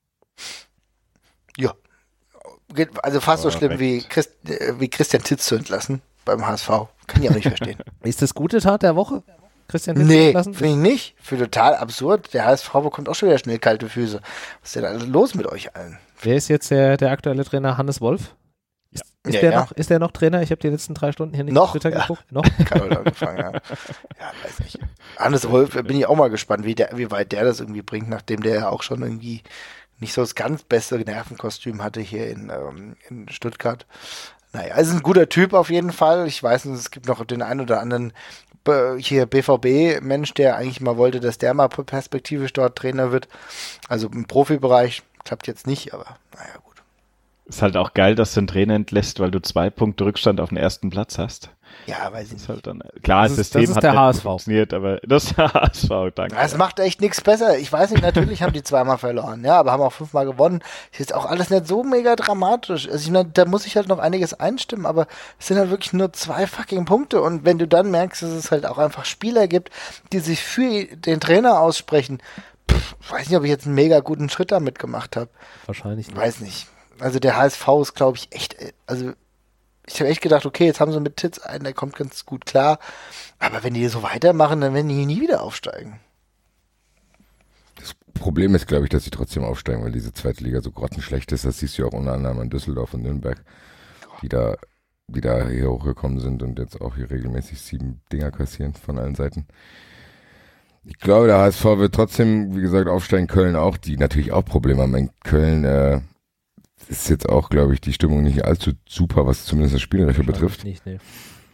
[SPEAKER 4] Ja, also fast so schlimm wie, Christ, wie Christian Titz zu entlassen beim H S V. Kann ich auch nicht verstehen.
[SPEAKER 1] Ist das gute Tat der Woche? Christian Titz
[SPEAKER 4] nee,
[SPEAKER 1] entlassen?
[SPEAKER 4] finde ich nicht. Für total absurd. Der H S V bekommt auch schon wieder schnell kalte Füße. Was ist denn alles los mit euch allen?
[SPEAKER 1] Wer ist jetzt der, der aktuelle Trainer? Hannes Wolf? Ist, ist,
[SPEAKER 4] ja,
[SPEAKER 1] der
[SPEAKER 4] ja.
[SPEAKER 1] Noch, ist der noch Trainer? Ich habe die letzten drei Stunden hier nicht
[SPEAKER 4] noch?
[SPEAKER 1] auf Twitter
[SPEAKER 4] ja.
[SPEAKER 1] geguckt. Noch?
[SPEAKER 4] Kann man angefangen, ja. Ja, weiß nicht. Hannes Wolf, bin ich auch mal gespannt, wie, der, wie weit der das irgendwie bringt, nachdem der ja auch schon irgendwie nicht so das ganz beste Nervenkostüm hatte hier in, ähm, in Stuttgart. Naja, ist ein guter Typ auf jeden Fall. Ich weiß nicht, es gibt noch den einen oder anderen B- hier B V B-Mensch, der eigentlich mal wollte, dass der mal perspektivisch dort Trainer wird. Also im Profibereich klappt jetzt nicht, aber naja, gut.
[SPEAKER 3] Ist halt auch geil, dass du einen Trainer entlässt, weil du zwei Punkte Rückstand auf den ersten Platz hast.
[SPEAKER 4] Ja, weiß ich
[SPEAKER 3] Das ist
[SPEAKER 4] nicht.
[SPEAKER 3] halt dann, klar, das,
[SPEAKER 1] Das ist-
[SPEAKER 3] System
[SPEAKER 1] das ist
[SPEAKER 3] hat
[SPEAKER 1] der
[SPEAKER 3] nicht
[SPEAKER 1] H S V.
[SPEAKER 3] funktioniert, aber das ist der H S V, danke.
[SPEAKER 4] Es macht echt nichts besser. Ich weiß nicht, natürlich haben die zweimal verloren, ja, aber haben auch fünfmal gewonnen. Ist jetzt auch alles nicht so mega dramatisch. Also ich meine, da muss ich halt noch einiges einstimmen, aber es sind halt wirklich nur zwei fucking Punkte. Und wenn du dann merkst, dass es halt auch einfach Spieler gibt, die sich für den Trainer aussprechen, pff, weiß nicht, ob ich jetzt einen mega guten Schritt damit gemacht habe.
[SPEAKER 1] Wahrscheinlich nicht.
[SPEAKER 4] Weiß nicht. Also der H S V ist, glaube ich, echt, also ich habe echt gedacht, okay, jetzt haben sie mit Titz einen, der kommt ganz gut klar. Aber wenn die so weitermachen, dann werden die nie wieder aufsteigen.
[SPEAKER 2] Das Problem ist, glaube ich, dass sie trotzdem aufsteigen, weil diese zweite Liga so grottenschlecht ist. Das siehst du ja auch unter anderem an Düsseldorf und Nürnberg, die da, die da hier hochgekommen sind und jetzt auch hier regelmäßig sieben Dinger kassieren von allen Seiten. Ich glaube, der H S V wird trotzdem, wie gesagt, aufsteigen. Köln auch, die natürlich auch Probleme haben. In Köln äh, ist jetzt auch, glaube ich, die Stimmung nicht allzu super, was zumindest das Spielerische betrifft.
[SPEAKER 1] Nicht, nee.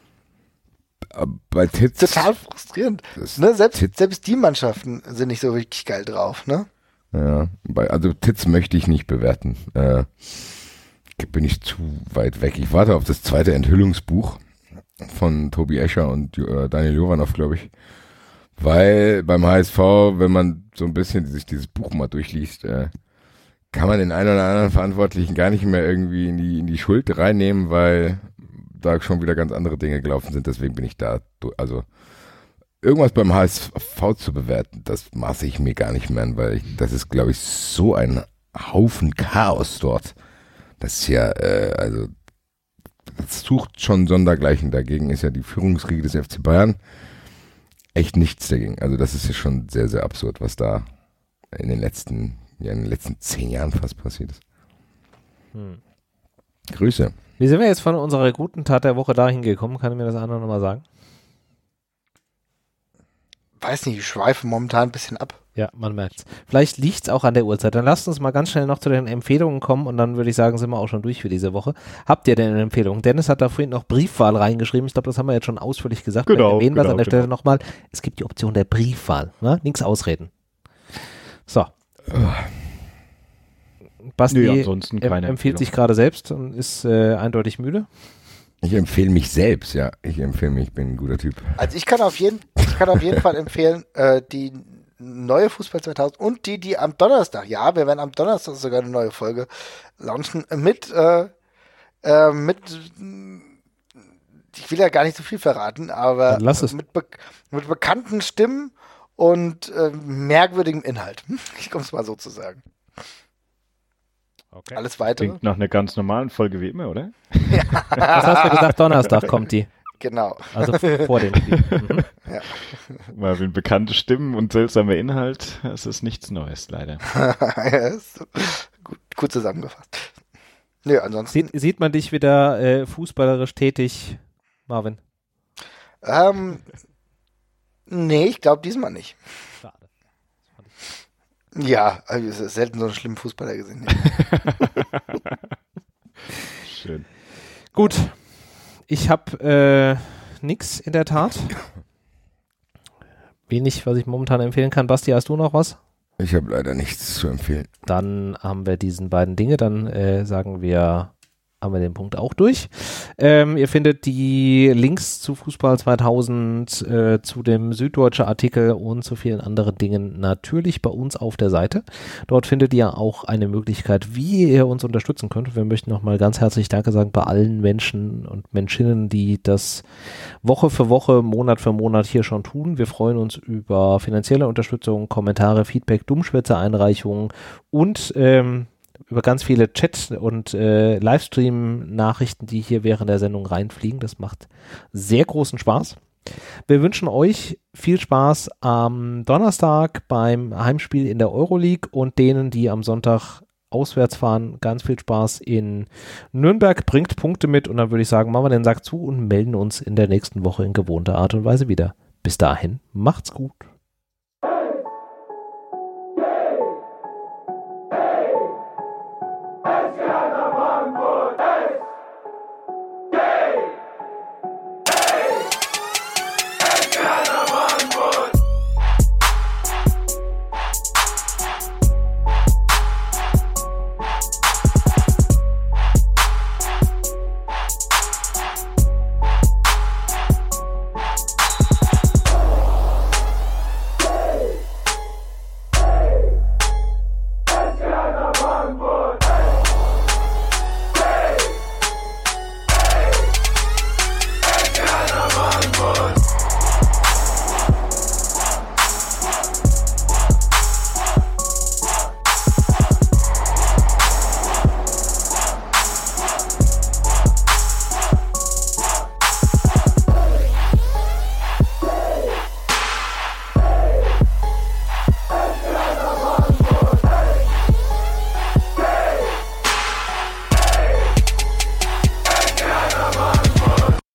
[SPEAKER 2] Aber bei Titz...
[SPEAKER 4] Total frustrierend.
[SPEAKER 2] das-
[SPEAKER 4] Ne? Selbst,
[SPEAKER 2] Titz-
[SPEAKER 4] selbst die Mannschaften sind nicht so wirklich geil drauf, ne?
[SPEAKER 2] Ja, bei, also Titz möchte ich nicht bewerten. Äh, bin ich zu weit weg. Ich warte auf das zweite Enthüllungsbuch von Tobi Escher und äh, Daniel Jovanov, glaube ich. Weil beim H S V, wenn man so ein bisschen sich dieses Buch mal durchliest, äh, kann man den einen oder anderen Verantwortlichen gar nicht mehr irgendwie in die, in die Schuld reinnehmen, weil da schon wieder ganz andere Dinge gelaufen sind. Deswegen bin ich da, also irgendwas beim H S V zu bewerten, das maße ich mir gar nicht mehr an, weil ich, das ist, glaube ich, so ein Haufen Chaos dort. Das ist ja, äh, also das sucht schon Sondergleichen. Dagegen ist ja die Führungsriege des F C Bayern echt nichts dagegen. Also das ist ja schon sehr, sehr absurd, was da in den letzten, ja, in den letzten zehn Jahren fast passiert ist.
[SPEAKER 1] Hm.
[SPEAKER 2] Grüße.
[SPEAKER 1] Wie sind wir jetzt von unserer guten Tat der Woche dahin gekommen? Kann ich mir das andere nochmal sagen?
[SPEAKER 4] Weiß nicht, ich schweife momentan ein bisschen ab.
[SPEAKER 1] Ja, man merkt's. Vielleicht liegt's auch an der Uhrzeit. Dann lasst uns mal ganz schnell noch zu den Empfehlungen kommen und dann würde ich sagen, sind wir auch schon durch für diese Woche. Habt ihr denn eine Empfehlung? Dennis hat da vorhin noch Briefwahl reingeschrieben. Ich glaube, das haben wir jetzt schon ausführlich gesagt.
[SPEAKER 3] Genau,
[SPEAKER 1] Erwähnen wir es
[SPEAKER 3] genau,
[SPEAKER 1] an der Stelle
[SPEAKER 3] genau.
[SPEAKER 1] nochmal. Es gibt die Option der Briefwahl. Ne? Nichts ausreden. So. Basti
[SPEAKER 3] Nee, ansonsten
[SPEAKER 1] em-
[SPEAKER 3] keine
[SPEAKER 1] empfiehlt
[SPEAKER 3] Empfehlung.
[SPEAKER 1] sich gerade selbst und ist äh, eindeutig müde.
[SPEAKER 2] Ich empfehle mich selbst, ja. Ich empfehle mich, ich bin ein guter Typ.
[SPEAKER 4] Also ich kann auf jeden, ich kann auf jeden Fall empfehlen, äh, die neue Fußball zweitausend und die, die am Donnerstag, ja, wir werden am Donnerstag sogar eine neue Folge launchen, mit, äh, äh, mit, ich will ja gar nicht so viel verraten, aber
[SPEAKER 1] Dann lass es.
[SPEAKER 4] Mit, be mit bekannten Stimmen und äh, merkwürdigem Inhalt. Ich komme es mal so zu sagen. Okay. Alles weitere.
[SPEAKER 3] Klingt nach einer ganz normalen Folge wie immer, oder?
[SPEAKER 1] Ja. Was hast du gesagt? Donnerstag kommt die.
[SPEAKER 4] Genau.
[SPEAKER 1] Also vor dem Spiel. Mhm.
[SPEAKER 3] Ja. Mal wenn bekannte Stimmen und seltsamer Inhalt, es ist nichts Neues, leider.
[SPEAKER 4] Ja, ist gut, gut zusammengefasst. Nö, ansonsten.
[SPEAKER 1] Sieht, sieht man dich wieder äh, fußballerisch tätig, Marvin?
[SPEAKER 4] Ähm, nee, ich glaube diesmal nicht. Schade. Ja, also es ist selten so einen schlimmen Fußballer gesehen.
[SPEAKER 3] Schön.
[SPEAKER 1] Gut. Ich habe äh, nix in der Tat. Wenig, was ich momentan empfehlen kann. Basti, hast du noch was?
[SPEAKER 2] Ich habe leider nichts zu empfehlen.
[SPEAKER 1] Dann haben wir diesen beiden Dinge. Dann äh, sagen wir, haben wir den Punkt auch durch. Ähm, ihr findet die Links zu Fußball zweitausend, äh, zu dem Süddeutsche Artikel und zu vielen anderen Dingen natürlich bei uns auf der Seite. Dort findet ihr auch eine Möglichkeit, wie ihr uns unterstützen könnt. Wir möchten nochmal ganz herzlich Danke sagen bei allen Menschen und Menschinnen, die das Woche für Woche, Monat für Monat hier schon tun. Wir freuen uns über finanzielle Unterstützung, Kommentare, Feedback, Dummschwätze-Einreichungen und ähm, über ganz viele Chat- und äh, Livestream-Nachrichten, die hier während der Sendung reinfliegen. Das macht sehr großen Spaß. Wir wünschen euch viel Spaß am Donnerstag beim Heimspiel in der Euroleague und denen, die am Sonntag auswärts fahren, ganz viel Spaß in Nürnberg. Bringt Punkte mit und dann würde ich sagen, machen wir den Sack zu und melden uns in der nächsten Woche in gewohnter Art und Weise wieder. Bis dahin, macht's gut.